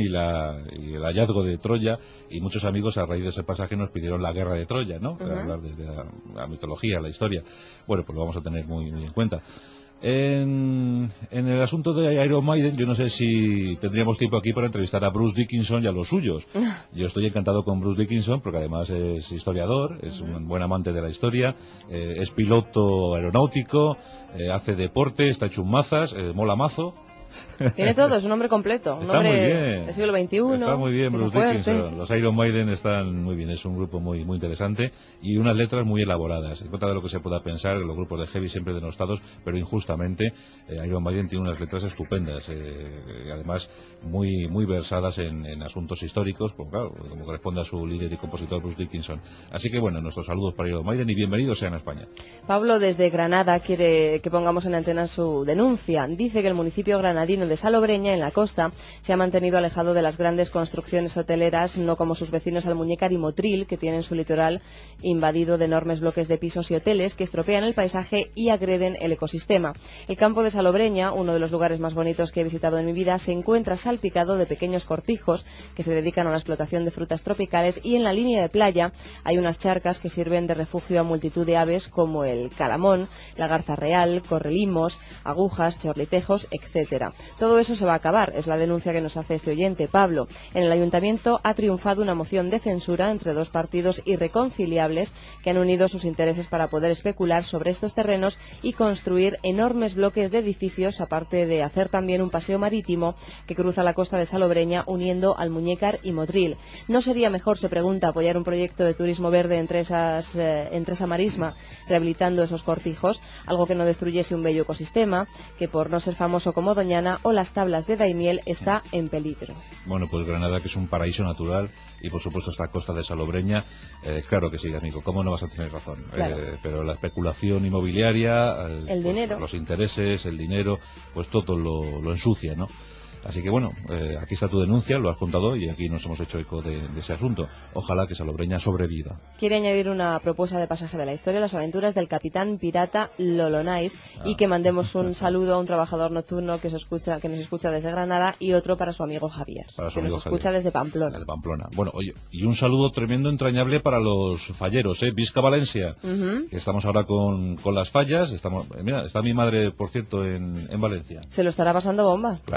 el hallazgo de Troya, y muchos amigos a raíz de ese pasaje nos pidieron la guerra de Troya, ¿no? Para hablar de la mitología, la historia. Bueno, pues lo vamos a tener muy, muy en cuenta. En el asunto de Iron Maiden, yo no sé si tendríamos tiempo aquí para entrevistar a Bruce Dickinson y a los suyos. Yo estoy encantado con Bruce Dickinson porque además es historiador, es un buen amante de la historia, es piloto aeronáutico, hace deporte, está hecho un mazas, mola mazo. Tiene todo, es un hombre completo, un Está hombre muy bien. del siglo XXI. Está muy bien Bruce fuerte. Dickinson. Los Iron Maiden están muy bien, es un grupo muy, muy interesante y unas letras muy elaboradas. En contra de lo que se pueda pensar, los grupos de heavy siempre denostados, pero injustamente, Iron Maiden tiene unas letras estupendas, además muy, muy versadas en asuntos históricos, pues, claro, como corresponde a su líder y compositor Bruce Dickinson. Así que bueno, nuestros saludos para Iron Maiden y bienvenidos sean a España. Pablo desde Granada quiere que pongamos en antena su denuncia. Dice que el municipio granadino de Salobreña, en la costa, se ha mantenido alejado de las grandes construcciones hoteleras, no como sus vecinos Almuñécar y Motril, que tienen su litoral invadido de enormes bloques de pisos y hoteles que estropean el paisaje y agreden el ecosistema. El campo de Salobreña, uno de los lugares más bonitos que he visitado en mi vida, se encuentra salpicado de pequeños cortijos que se dedican a la explotación de frutas tropicales, y en la línea de playa hay unas charcas que sirven de refugio a multitud de aves como el calamón, la garza real, correlimos, agujas, chorlitejos, etcétera. Todo eso se va a acabar, es la denuncia que nos hace este oyente, Pablo. En el ayuntamiento ha triunfado una moción de censura entre 2 partidos irreconciliables que han unido sus intereses para poder especular sobre estos terrenos y construir enormes bloques de edificios, aparte de hacer también un paseo marítimo que cruza la costa de Salobreña uniendo Almuñécar y Motril. ¿No sería mejor, se pregunta, apoyar un proyecto de turismo verde entre esa marisma, rehabilitando esos cortijos, algo que no destruyese un bello ecosistema, que por no ser famoso como Doñana o las tablas de Daimiel está en peligro? Bueno, pues Granada, que es un paraíso natural, y por supuesto esta costa de Salobreña, claro que sí, amigo, ¿cómo no vas a tener razón? Claro. Pero la especulación inmobiliaria, el pues, dinero, los intereses, el dinero, pues todo lo ensucia, ¿no? Así que bueno, aquí está tu denuncia, lo has contado y aquí nos hemos hecho eco de ese asunto. Ojalá que Salobreña sobreviva. Quiere añadir una propuesta de pasaje de la historia, las aventuras del capitán pirata Lolonais, y que mandemos un saludo a un trabajador nocturno que nos escucha desde Granada, y otro para su amigo Javier, que nos escucha desde Pamplona. Bueno, oye, y un saludo tremendo, entrañable para los falleros, Visca Valencia, que estamos ahora con las fallas. Mira, está mi madre, por cierto, en Valencia. Se lo estará pasando bomba. Claro, yo tengo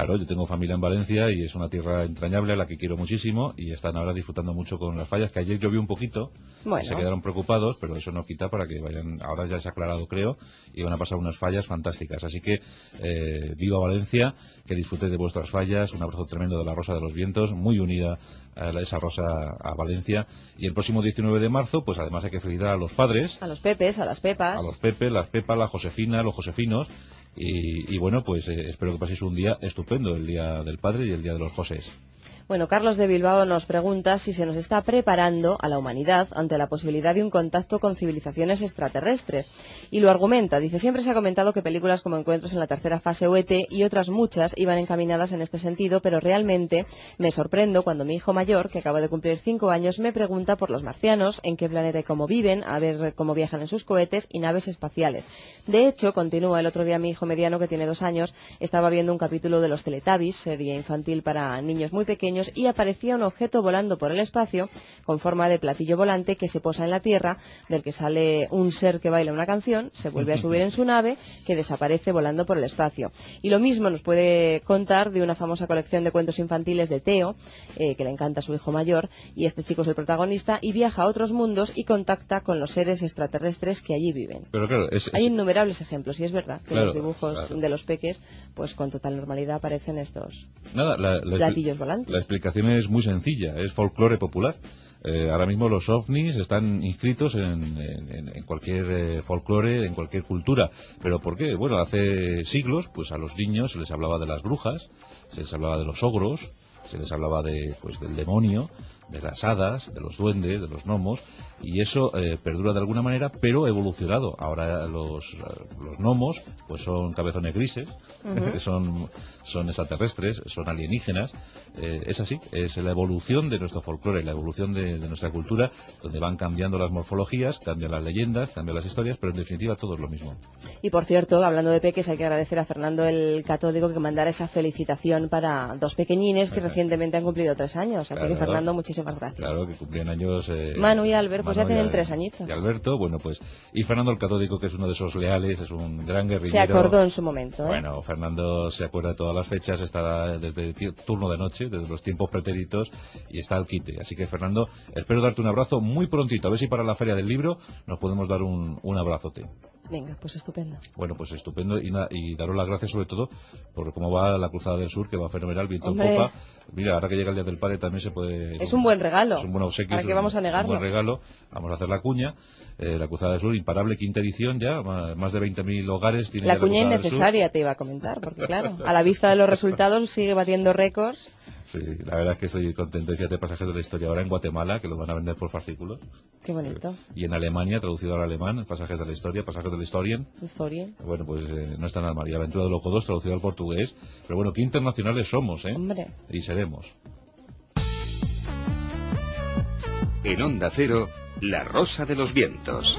familia en Valencia y es una tierra entrañable a la que quiero muchísimo y están ahora disfrutando mucho con las fallas, que ayer llovió un poquito, Bueno. se quedaron preocupados, pero eso no quita para que vayan, ahora ya se ha aclarado creo, y van a pasar unas fallas fantásticas. Así que viva Valencia, que disfrutéis de vuestras fallas, un abrazo tremendo de la Rosa de los Vientos, muy unida esa rosa a Valencia. Y el próximo 19 de marzo, pues además hay que felicitar a los padres, a los Pepes, a las Pepas, a los Pepe, las Pepas, la Josefina, los Josefinos. Y bueno, pues espero que paséis un día estupendo, el Día del Padre y el Día de los Josés. Bueno, Carlos de Bilbao nos pregunta si se nos está preparando a la humanidad ante la posibilidad de un contacto con civilizaciones extraterrestres. Y lo argumenta, dice, siempre se ha comentado que películas como Encuentros en la tercera fase o ET y otras muchas iban encaminadas en este sentido, pero realmente me sorprendo cuando mi hijo mayor, que acaba de cumplir 5 años, me pregunta por los marcianos, en qué planeta y cómo viven, a ver cómo viajan en sus cohetes y naves espaciales. De hecho, continúa, el otro día mi hijo mediano, que tiene 2 años, estaba viendo un capítulo de los Teletubbies, serie infantil para niños muy pequeños, y aparecía un objeto volando por el espacio con forma de platillo volante que se posa en la Tierra, del que sale un ser que baila una canción, se vuelve a subir en su nave, que desaparece volando por el espacio. Y lo mismo nos puede contar de una famosa colección de cuentos infantiles de Teo, que le encanta a su hijo mayor, y este chico es el protagonista, y viaja a otros mundos y contacta con los seres extraterrestres que allí viven. Pero claro, hay innumerables ejemplos, y es verdad que claro, los dibujos de los peques, pues con total normalidad aparecen estos platillos volantes. La explicación es muy sencilla, es folclore popular. Ahora mismo los ovnis están inscritos en cualquier folclore, en cualquier cultura. ¿Pero por qué? Bueno, hace siglos pues a los niños se les hablaba de las brujas, se les hablaba de los ogros, se les hablaba del demonio, de las hadas, de los duendes, de los gnomos, y eso perdura de alguna manera, pero ha evolucionado. Ahora los gnomos pues son cabezones grises, son extraterrestres, son alienígenas. Es así, es la evolución de nuestro folclore, la evolución de nuestra cultura, donde van cambiando las morfologías, cambian las leyendas, cambian las historias, pero en definitiva todo es lo mismo. Y por cierto, hablando de peques, hay que agradecer a Fernando el Catódico que mandara esa felicitación para 2 pequeñines que recientemente han cumplido 3 años. Así que Fernando, muchísimas gracias. Claro, que cumplían años... Manu y Albert, pues ya tienen 3 añitos. Y Alberto, bueno, pues... Y Fernando el Catódico, que es uno de esos leales, es un gran guerrillero. Se acordó en su momento, Bueno, Fernando se acuerda de todas las fechas, está desde el turno de noche, desde los tiempos pretéritos, y está al quite. Así que, Fernando, espero darte un abrazo muy prontito. A ver si para la Feria del Libro nos podemos dar un abrazote. Venga, pues estupendo. Bueno, pues estupendo, y daros las gracias sobre todo por cómo va la Cruzada del Sur, que va fenomenal, viento en popa. Mira, ahora que llega el Día del Padre también se puede... Es un buen regalo. Es un buen obsequio. ¿Para qué vamos a negarlo? Es un buen regalo. Vamos a hacer la cuña. La Cruzada del Sur, imparable, 5ª edición ya, más de 20.000 hogares tiene la ya cuña innecesaria, te iba a comentar, porque claro, a la vista de los resultados sigue batiendo récords. Sí, la verdad es que estoy contento. Fíjate, Pasajes de la Historia ahora en Guatemala, que lo van a vender por fascículos. Qué bonito. Y en Alemania, traducido al alemán, Pasajes de la Historia, Pasajes de la Historien. Bueno, pues no está nada mal. Y Aventura de Loco 2, traducido al portugués. Pero bueno, qué internacionales somos, ¿eh? Hombre. Y seremos. En Onda Cero, La Rosa de los Vientos.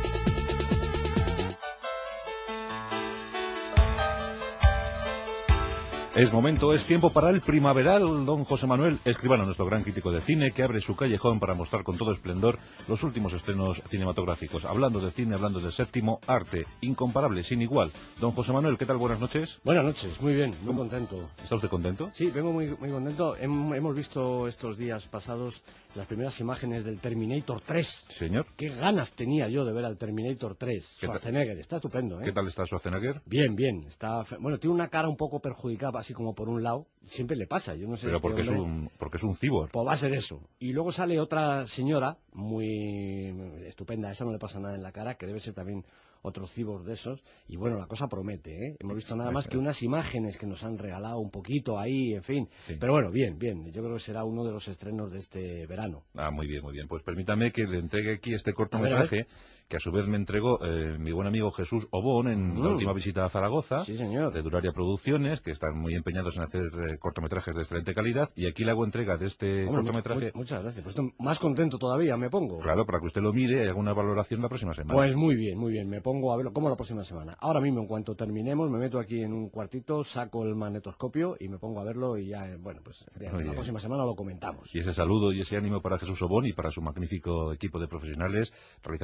Es tiempo para el primaveral. Don José Manuel Escribano, nuestro gran crítico de cine, que abre su callejón para mostrar con todo esplendor los últimos estrenos cinematográficos. Hablando de cine, hablando del séptimo arte, incomparable, sin igual. Don José Manuel, ¿qué tal? Buenas noches. Buenas noches, muy bien, muy contento. ¿Está usted contento? Sí, vengo muy contento. Hemos visto estos días pasados las primeras imágenes del Terminator 3. Señor. Qué ganas tenía yo de ver al Terminator 3. Schwarzenegger, está estupendo, ¿eh? ¿Qué tal está Schwarzenegger? Bien. Bueno, tiene una cara un poco perjudicada, así como por un lado. Siempre le pasa, yo no sé. Pero porque es un cyborg. Pues va a ser eso. Y luego sale otra señora muy estupenda, a esa no le pasa nada en la cara, que debe ser también otro cyborg de esos, y bueno, la cosa promete, ¿eh? Hemos visto nada más que unas imágenes que nos han regalado un poquito ahí, en fin, sí. Pero bueno, bien, yo creo que será uno de los estrenos de este verano. Muy bien, pues permítame que le entregue aquí este cortometraje, que a su vez me entregó mi buen amigo Jesús Obón en la última visita a Zaragoza, sí, señor. De Duraria Producciones, que están muy empeñados en hacer cortometrajes de excelente calidad, y aquí le hago entrega de este cortometraje. Muchas gracias, pues estoy más contento todavía, me pongo. Claro, para que usted lo mire y haga una valoración la próxima semana. Pues muy bien, me pongo a verlo, como la próxima semana. Ahora mismo, en cuanto terminemos, me meto aquí en un cuartito, saco el magnetoscopio y me pongo a verlo, y ya, bueno, pues la próxima semana lo comentamos. Y ese saludo y ese ánimo para Jesús Obón y para su magnífico equipo de profesionales realizando esos cortometrajes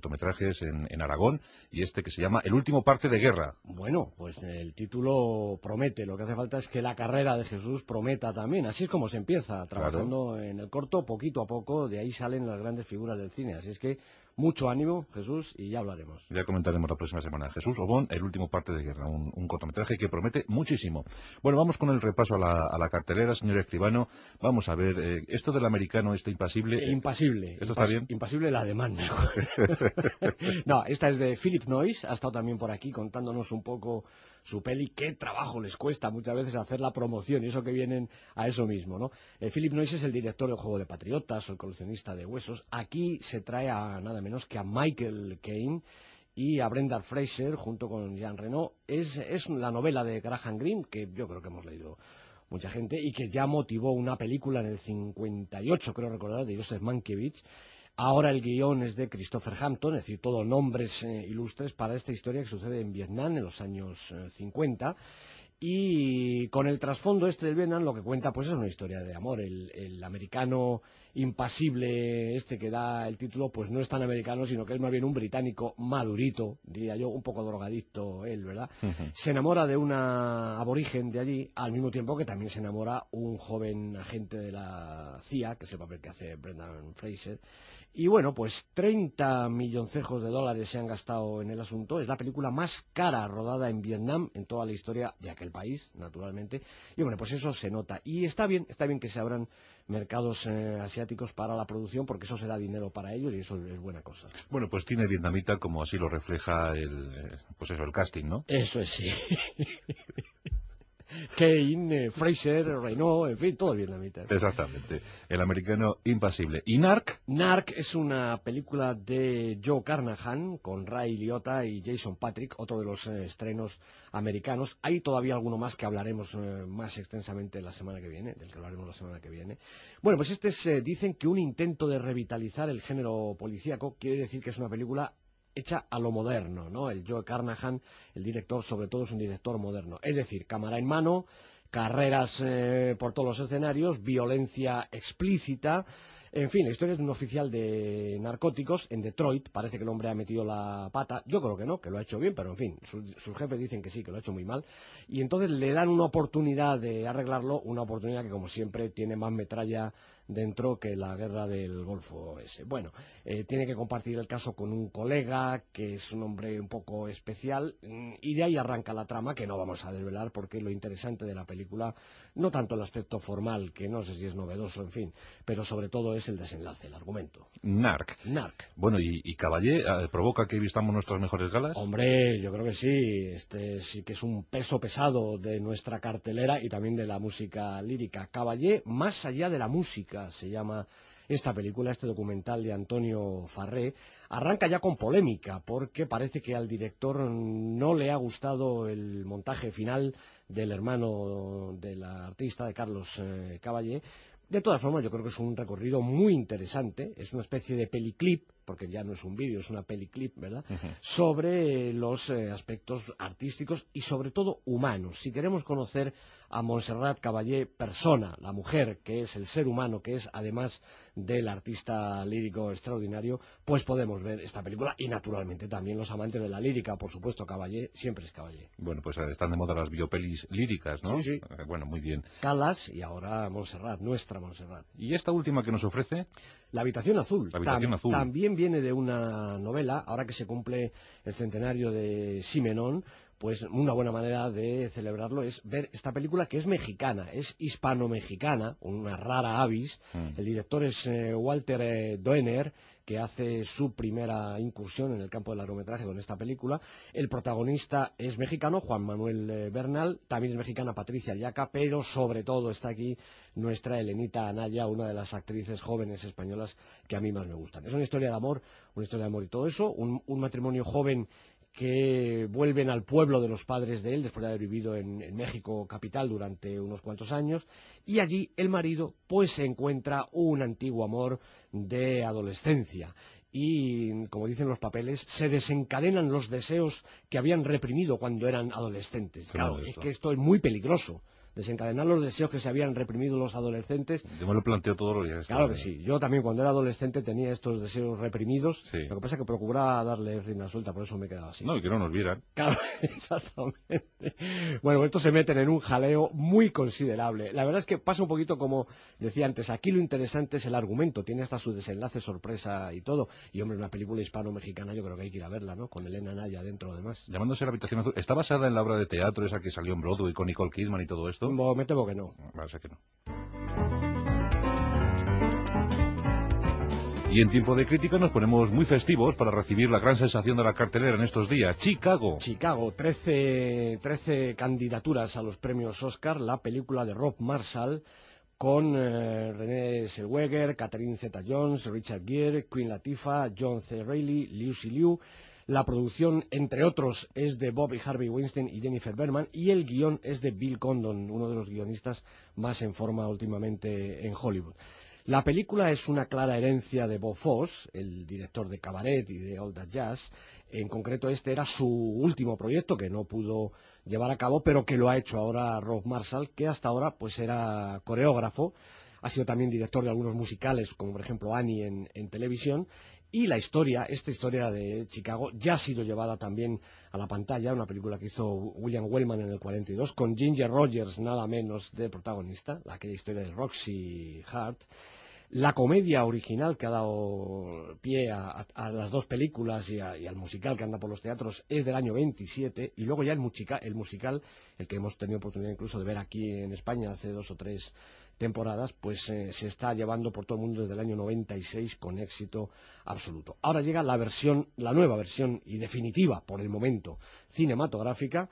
cortometrajes en Aragón, y este que se llama El último parte de guerra. Bueno, pues el título promete. Lo que hace falta es que la carrera de Jesús prometa también. Así es como se empieza, trabajando en el corto, poquito a poco. De ahí salen las grandes figuras del cine. Así es que mucho ánimo, Jesús, y ya hablaremos. Ya comentaremos la próxima semana. Jesús Obón, El último parte de guerra, un cortometraje que promete muchísimo. Bueno, vamos con el repaso a la cartelera, señor Escribano. Vamos a ver, esto del americano, este impasible... Impasible. ¿Esto está bien? Impasible la demanda. No, esta es de Philip Noyce, ha estado también por aquí contándonos un poco su peli. Qué trabajo les cuesta muchas veces hacer la promoción, y eso que vienen a eso mismo, ¿no? Philip Noyce es el director del Juego de Patriotas, o el coleccionista de huesos. Aquí se trae a nada menos que a Michael Caine y a Brendan Fraser junto con Jean Reno. Es la novela de Graham Greene, que yo creo que hemos leído mucha gente, y que ya motivó una película en el 58, creo recordar, de Joseph Mankiewicz. Ahora el guión es de Christopher Hampton, es decir, todo nombres ilustres para esta historia que sucede en Vietnam en los años 50. Y con el trasfondo este del Vietnam, lo que cuenta pues es una historia de amor. El americano impasible este que da el título, pues no es tan americano, sino que es más bien un británico madurito, diría yo, un poco drogadicto él, ¿verdad? Se enamora de una aborigen de allí, al mismo tiempo que también se enamora un joven agente de la CIA, que es el papel que hace Brendan Fraser. Y bueno, pues 30 milloncejos de dólares se han gastado en el asunto. Es la película más cara rodada en Vietnam en toda la historia de aquel país, naturalmente. Y bueno, pues eso se nota. Y está bien que se abran mercados asiáticos para la producción, porque eso será dinero para ellos y eso es buena cosa. Bueno, pues tiene vietnamita, como así lo refleja el casting, ¿no? Eso es, sí. Kane, Fraser, Reno, en fin, todo vietnamita. Exactamente. El americano impasible. ¿Y Narc? Narc es una película de Joe Carnahan con Ray Liotta y Jason Patric, otro de los estrenos americanos. Hay todavía alguno más que hablaremos más extensamente la semana que viene, del que hablaremos la semana que viene. Bueno, pues este es, dicen que un intento de revitalizar el género policíaco. Quiere decir que es una película hecha a lo moderno, ¿no? El Joe Carnahan, el director, sobre todo es un director moderno. Es decir, cámara en mano, carreras por todos los escenarios, violencia explícita. En fin, la historia es de un oficial de narcóticos en Detroit. Parece que el hombre ha metido la pata. Yo creo que no, que lo ha hecho bien, pero en fin, sus jefes dicen que sí, que lo ha hecho muy mal. Y entonces le dan una oportunidad de arreglarlo, una oportunidad que, como siempre, tiene más metralla dentro que la guerra del Golfo ese. Bueno, tiene que compartir el caso con un colega que es un hombre un poco especial, y de ahí arranca la trama, que no vamos a desvelar porque lo interesante de la película, no tanto el aspecto formal, que no sé si es novedoso, en fin, pero sobre todo es el desenlace, el argumento. Narc. Bueno, ¿y Caballé provoca que vistamos nuestras mejores galas? Hombre, yo creo que sí. Este sí que es un peso pesado de nuestra cartelera y también de la música lírica. Caballé, más allá de la música, se llama esta película, este documental de Antonio Farré. Arranca ya con polémica, porque parece que al director no le ha gustado el montaje final del hermano del artista, de Carlos Caballé. De todas formas, yo creo que es un recorrido muy interesante, es una especie de peliclip, porque ya no es un vídeo, es una peliclip, ¿verdad?, sobre los aspectos artísticos y sobre todo humanos. Si queremos conocer a Montserrat Caballé persona, la mujer, que es el ser humano, que es además del artista lírico extraordinario, pues podemos ver esta película, y naturalmente también los amantes de la lírica, por supuesto, Caballé siempre es Caballé. Bueno, pues están de moda las biopelis líricas, ¿no? Sí, sí. Bueno, muy bien. Calas y ahora Montserrat, nuestra Montserrat. ¿Y esta última que nos ofrece? La habitación azul. La habitación azul. También viene de una novela, ahora que se cumple el centenario de Simenón, pues una buena manera de celebrarlo es ver esta película, que es mexicana, es hispano-mexicana, una rara avis. El director es Walter Doehner, que hace su primera incursión en el campo del largometraje con esta película. El protagonista es mexicano, Juan Manuel Bernal, también es mexicana Patricia Yaca, pero sobre todo está aquí nuestra Elenita Anaya, una de las actrices jóvenes españolas que a mí más me gustan. Es una historia de amor y todo eso, un matrimonio joven que vuelven al pueblo de los padres de él después de haber vivido en México capital durante unos cuantos años, y allí el marido pues se encuentra un antiguo amor de adolescencia y, como dicen los papeles, se desencadenan los deseos que habían reprimido cuando eran adolescentes. Claro, es que esto es muy peligroso. desencadenar los deseos que se habían reprimido los adolescentes. Yo me lo planteo todos los días. Claro que sí. Yo también cuando era adolescente tenía estos deseos reprimidos. Sí. Lo que pasa es que procuraba darle rienda suelta, por eso me he quedado así. No, y que no nos vieran. Claro, exactamente. Bueno, estos se meten en un jaleo muy considerable. La verdad es que pasa un poquito como decía antes, aquí lo interesante es el argumento, tiene hasta su desenlace sorpresa y todo. Y hombre, una película hispano-mexicana yo creo que hay que ir a verla, ¿no? Con Elena Naya dentro además. Llamándose La habitación azul. ¿Está basada en la obra de teatro esa que salió en Broadway con Nicole Kidman y todo esto? No, me temo que no. Parece que no. Y en tiempo de crítica nos ponemos muy festivos para recibir la gran sensación de la cartelera en estos días, Chicago. Chicago, 13 candidaturas a los premios Oscar, la película de Rob Marshall, con Renée Zellweger, Catherine Zeta-Jones, Richard Gere, Queen Latifah, John C. Reilly, Lucy Liu. La producción, entre otros, es de Bobby Harvey Weinstein y Jennifer Berman, y el guión es de Bill Condon, uno de los guionistas más en forma últimamente en Hollywood. La película es una clara herencia de Bob Fosse, el director de Cabaret y de All That Jazz. En concreto, este era su último proyecto que no pudo llevar a cabo, pero que lo ha hecho ahora Rob Marshall, que hasta ahora pues era coreógrafo, ha sido también director de algunos musicales, como por ejemplo Annie en televisión. Y esta historia de Chicago, ya ha sido llevada también a la pantalla, una película que hizo William Wellman en el 42, con Ginger Rogers nada menos de protagonista, aquella historia de Roxy Hart. La comedia original que ha dado pie a las dos películas y al musical que anda por los teatros es del año 27, y luego ya el musical, el que hemos tenido oportunidad incluso de ver aquí en España hace 2 o 3 temporadas, pues se está llevando por todo el mundo desde el año 96 con éxito absoluto. Ahora llega la nueva versión y definitiva, por el momento, cinematográfica.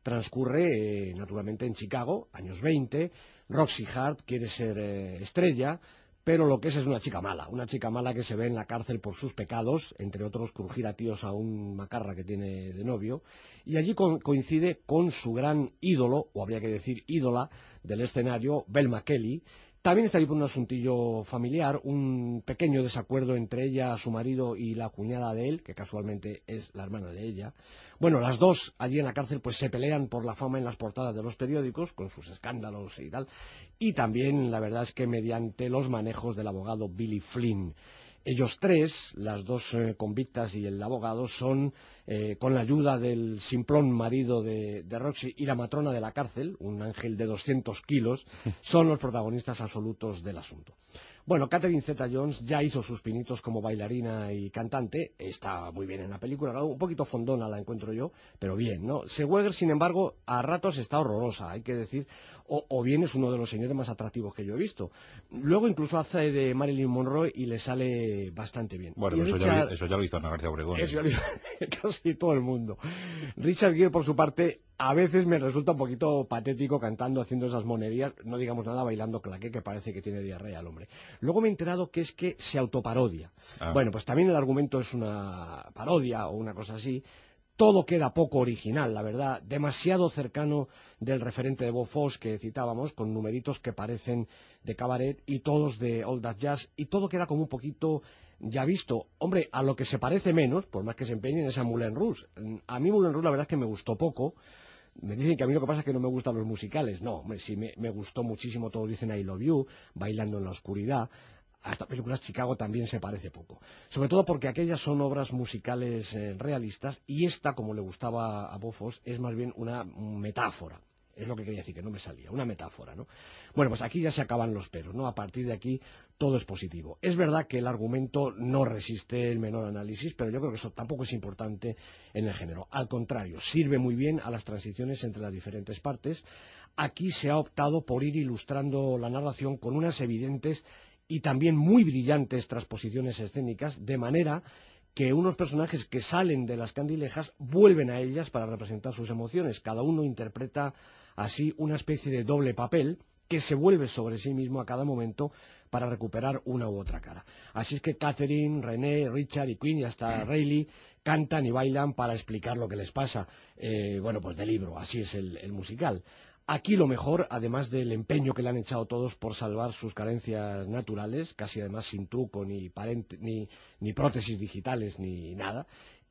Transcurre naturalmente en Chicago, años 20. Roxy Hart quiere ser estrella, pero lo que es una chica mala que se ve en la cárcel por sus pecados, entre otros crujir a tíos a un macarra que tiene de novio, y allí coincide con su gran ídolo, o habría que decir ídola, del escenario, Velma Kelly. También está ahí por un asuntillo familiar, un pequeño desacuerdo entre ella, su marido y la cuñada de él, que casualmente es la hermana de ella. Bueno, las dos allí en la cárcel pues se pelean por la fama en las portadas de los periódicos, con sus escándalos y tal. Y también la verdad es que mediante los manejos del abogado Billy Flynn. Ellos tres, las dos convictas y el abogado, son, con la ayuda del simplón marido de Roxy y la matrona de la cárcel, un ángel de 200 kilos, son los protagonistas absolutos del asunto. Bueno, Catherine Zeta-Jones ya hizo sus pinitos como bailarina y cantante, está muy bien en la película, un poquito fondona la encuentro yo, pero bien, ¿no? Zellweger, sin embargo, a ratos está horrorosa, hay que decir, o bien es uno de los señores más atractivos que yo he visto. Luego incluso hace de Marilyn Monroe y le sale bastante bien. Bueno, eso ya lo hizo Ana García Obregón. Eso ya lo hizo casi todo el mundo. Richard Gere, por su parte, a veces me resulta un poquito patético cantando, haciendo esas monerías, no digamos nada, bailando claqué, que parece que tiene diarrea el hombre. Luego me he enterado que es que se autoparodia. Bueno, pues también el argumento es una parodia o una cosa así. Todo queda poco original, la verdad, demasiado cercano del referente de Bob Fosse que citábamos, con numeritos que parecen de Cabaret y todos de All That Jazz, y todo queda como un poquito ya visto. Hombre, a lo que se parece menos, por más que se empeñen, es a Moulin Rouge. A mí Moulin Rouge la verdad es que me gustó poco. Me dicen que a mí lo que pasa es que no me gustan los musicales. No, hombre, sí me gustó muchísimo, todos dicen I Love You, Bailando en la Oscuridad. A esta película Chicago también se parece poco. Sobre todo porque aquellas son obras musicales realistas, y esta, como le gustaba a Bob Fosse, es más bien una metáfora. Es lo que quería decir, que no me salía, una metáfora, ¿no? Bueno, pues aquí ya se acaban los peros, ¿no? A partir de aquí todo es positivo. Es verdad que el argumento no resiste el menor análisis, pero yo creo que eso tampoco es importante en el género. Al contrario, sirve muy bien a las transiciones entre las diferentes partes. Aquí se ha optado por ir ilustrando la narración con unas evidentes y también muy brillantes transposiciones escénicas, de manera que unos personajes que salen de las candilejas vuelven a ellas para representar sus emociones. Cada uno interpreta así una especie de doble papel que se vuelve sobre sí mismo a cada momento para recuperar una u otra cara. Así es que Catherine, René, Richard y Queen y hasta Reilly cantan y bailan para explicar lo que les pasa. Bueno, pues de libro, así es el musical. Aquí lo mejor, además del empeño que le han echado todos por salvar sus carencias naturales, casi además sin truco ni prótesis digitales ni nada,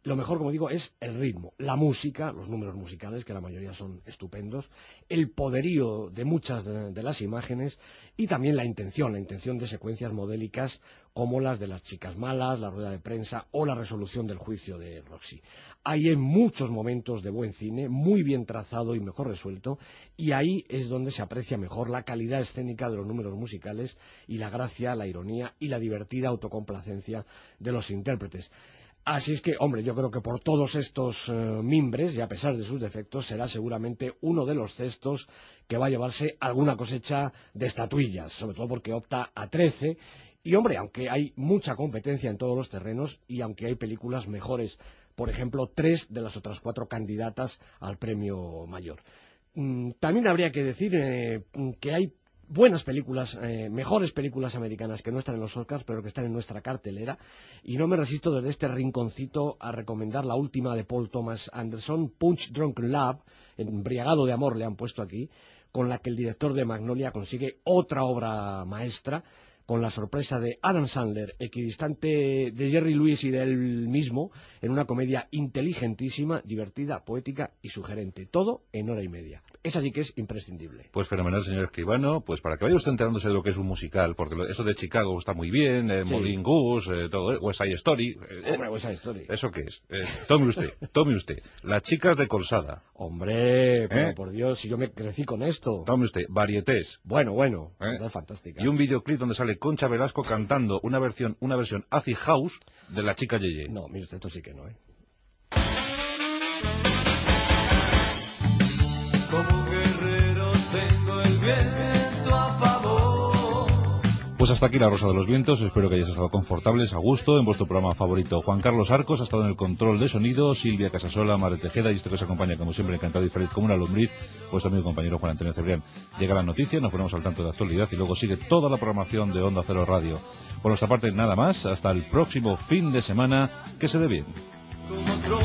lo mejor, como digo, es el ritmo, la música, los números musicales, que la mayoría son estupendos, el poderío de muchas de las imágenes y también la intención de secuencias modélicas como las de Las chicas malas, la rueda de prensa o la resolución del juicio de Roxy. Hay muchos momentos de buen cine, muy bien trazado y mejor resuelto, y ahí es donde se aprecia mejor la calidad escénica de los números musicales y la gracia, la ironía y la divertida autocomplacencia de los intérpretes. Así es que, hombre, yo creo que por todos estos mimbres, y a pesar de sus defectos, será seguramente uno de los cestos que va a llevarse alguna cosecha de estatuillas, sobre todo porque opta a 13. Y, hombre, aunque hay mucha competencia en todos los terrenos y aunque hay películas mejores, por ejemplo, 3 de las otras 4 candidatas al premio mayor. También habría que decir que hay buenas películas, mejores películas americanas que no están en los Oscars, pero que están en nuestra cartelera, y no me resisto desde este rinconcito a recomendar la última de Paul Thomas Anderson, Punch Drunken Love, embriagado de amor le han puesto aquí, con la que el director de Magnolia consigue otra obra maestra, con la sorpresa de Adam Sandler, equidistante de Jerry Lewis y de él mismo, en una comedia inteligentísima, divertida, poética y sugerente. Todo en hora y media. Esa sí que es imprescindible. Pues fenomenal, señor Escribano. Pues para que vaya usted enterándose de lo que es un musical, porque eso de Chicago está muy bien, Sí. Moulin Rouge, todo, West Side Story. Hombre, West Side Story. ¿Eso qué es? Tome usted. Las chicas de Colsada. Hombre, pero por Dios, si yo me crecí con esto. Tome usted, Varietés. Bueno, es fantástica. Y un videoclip donde sale Concha Velasco cantando una versión acid house de La chica Yeye. No, mire usted, esto sí que no, ¿eh? Como guerrero tengo el viento a favor. Pues hasta aquí La Rosa de los Vientos, espero que hayáis estado confortables, a gusto, en vuestro programa favorito. Juan Carlos Arcos ha estado en el control de sonido, Silvia Casasola, Mare Tejeda, y esto que os acompaña, como siempre, encantado y feliz como una lombriz, vuestro amigo y compañero Juan Antonio Cebrián. Llega la noticia, nos ponemos al tanto de actualidad y luego sigue toda la programación de Onda Cero Radio. Por nuestra parte, nada más, hasta el próximo fin de semana, que se dé bien. Como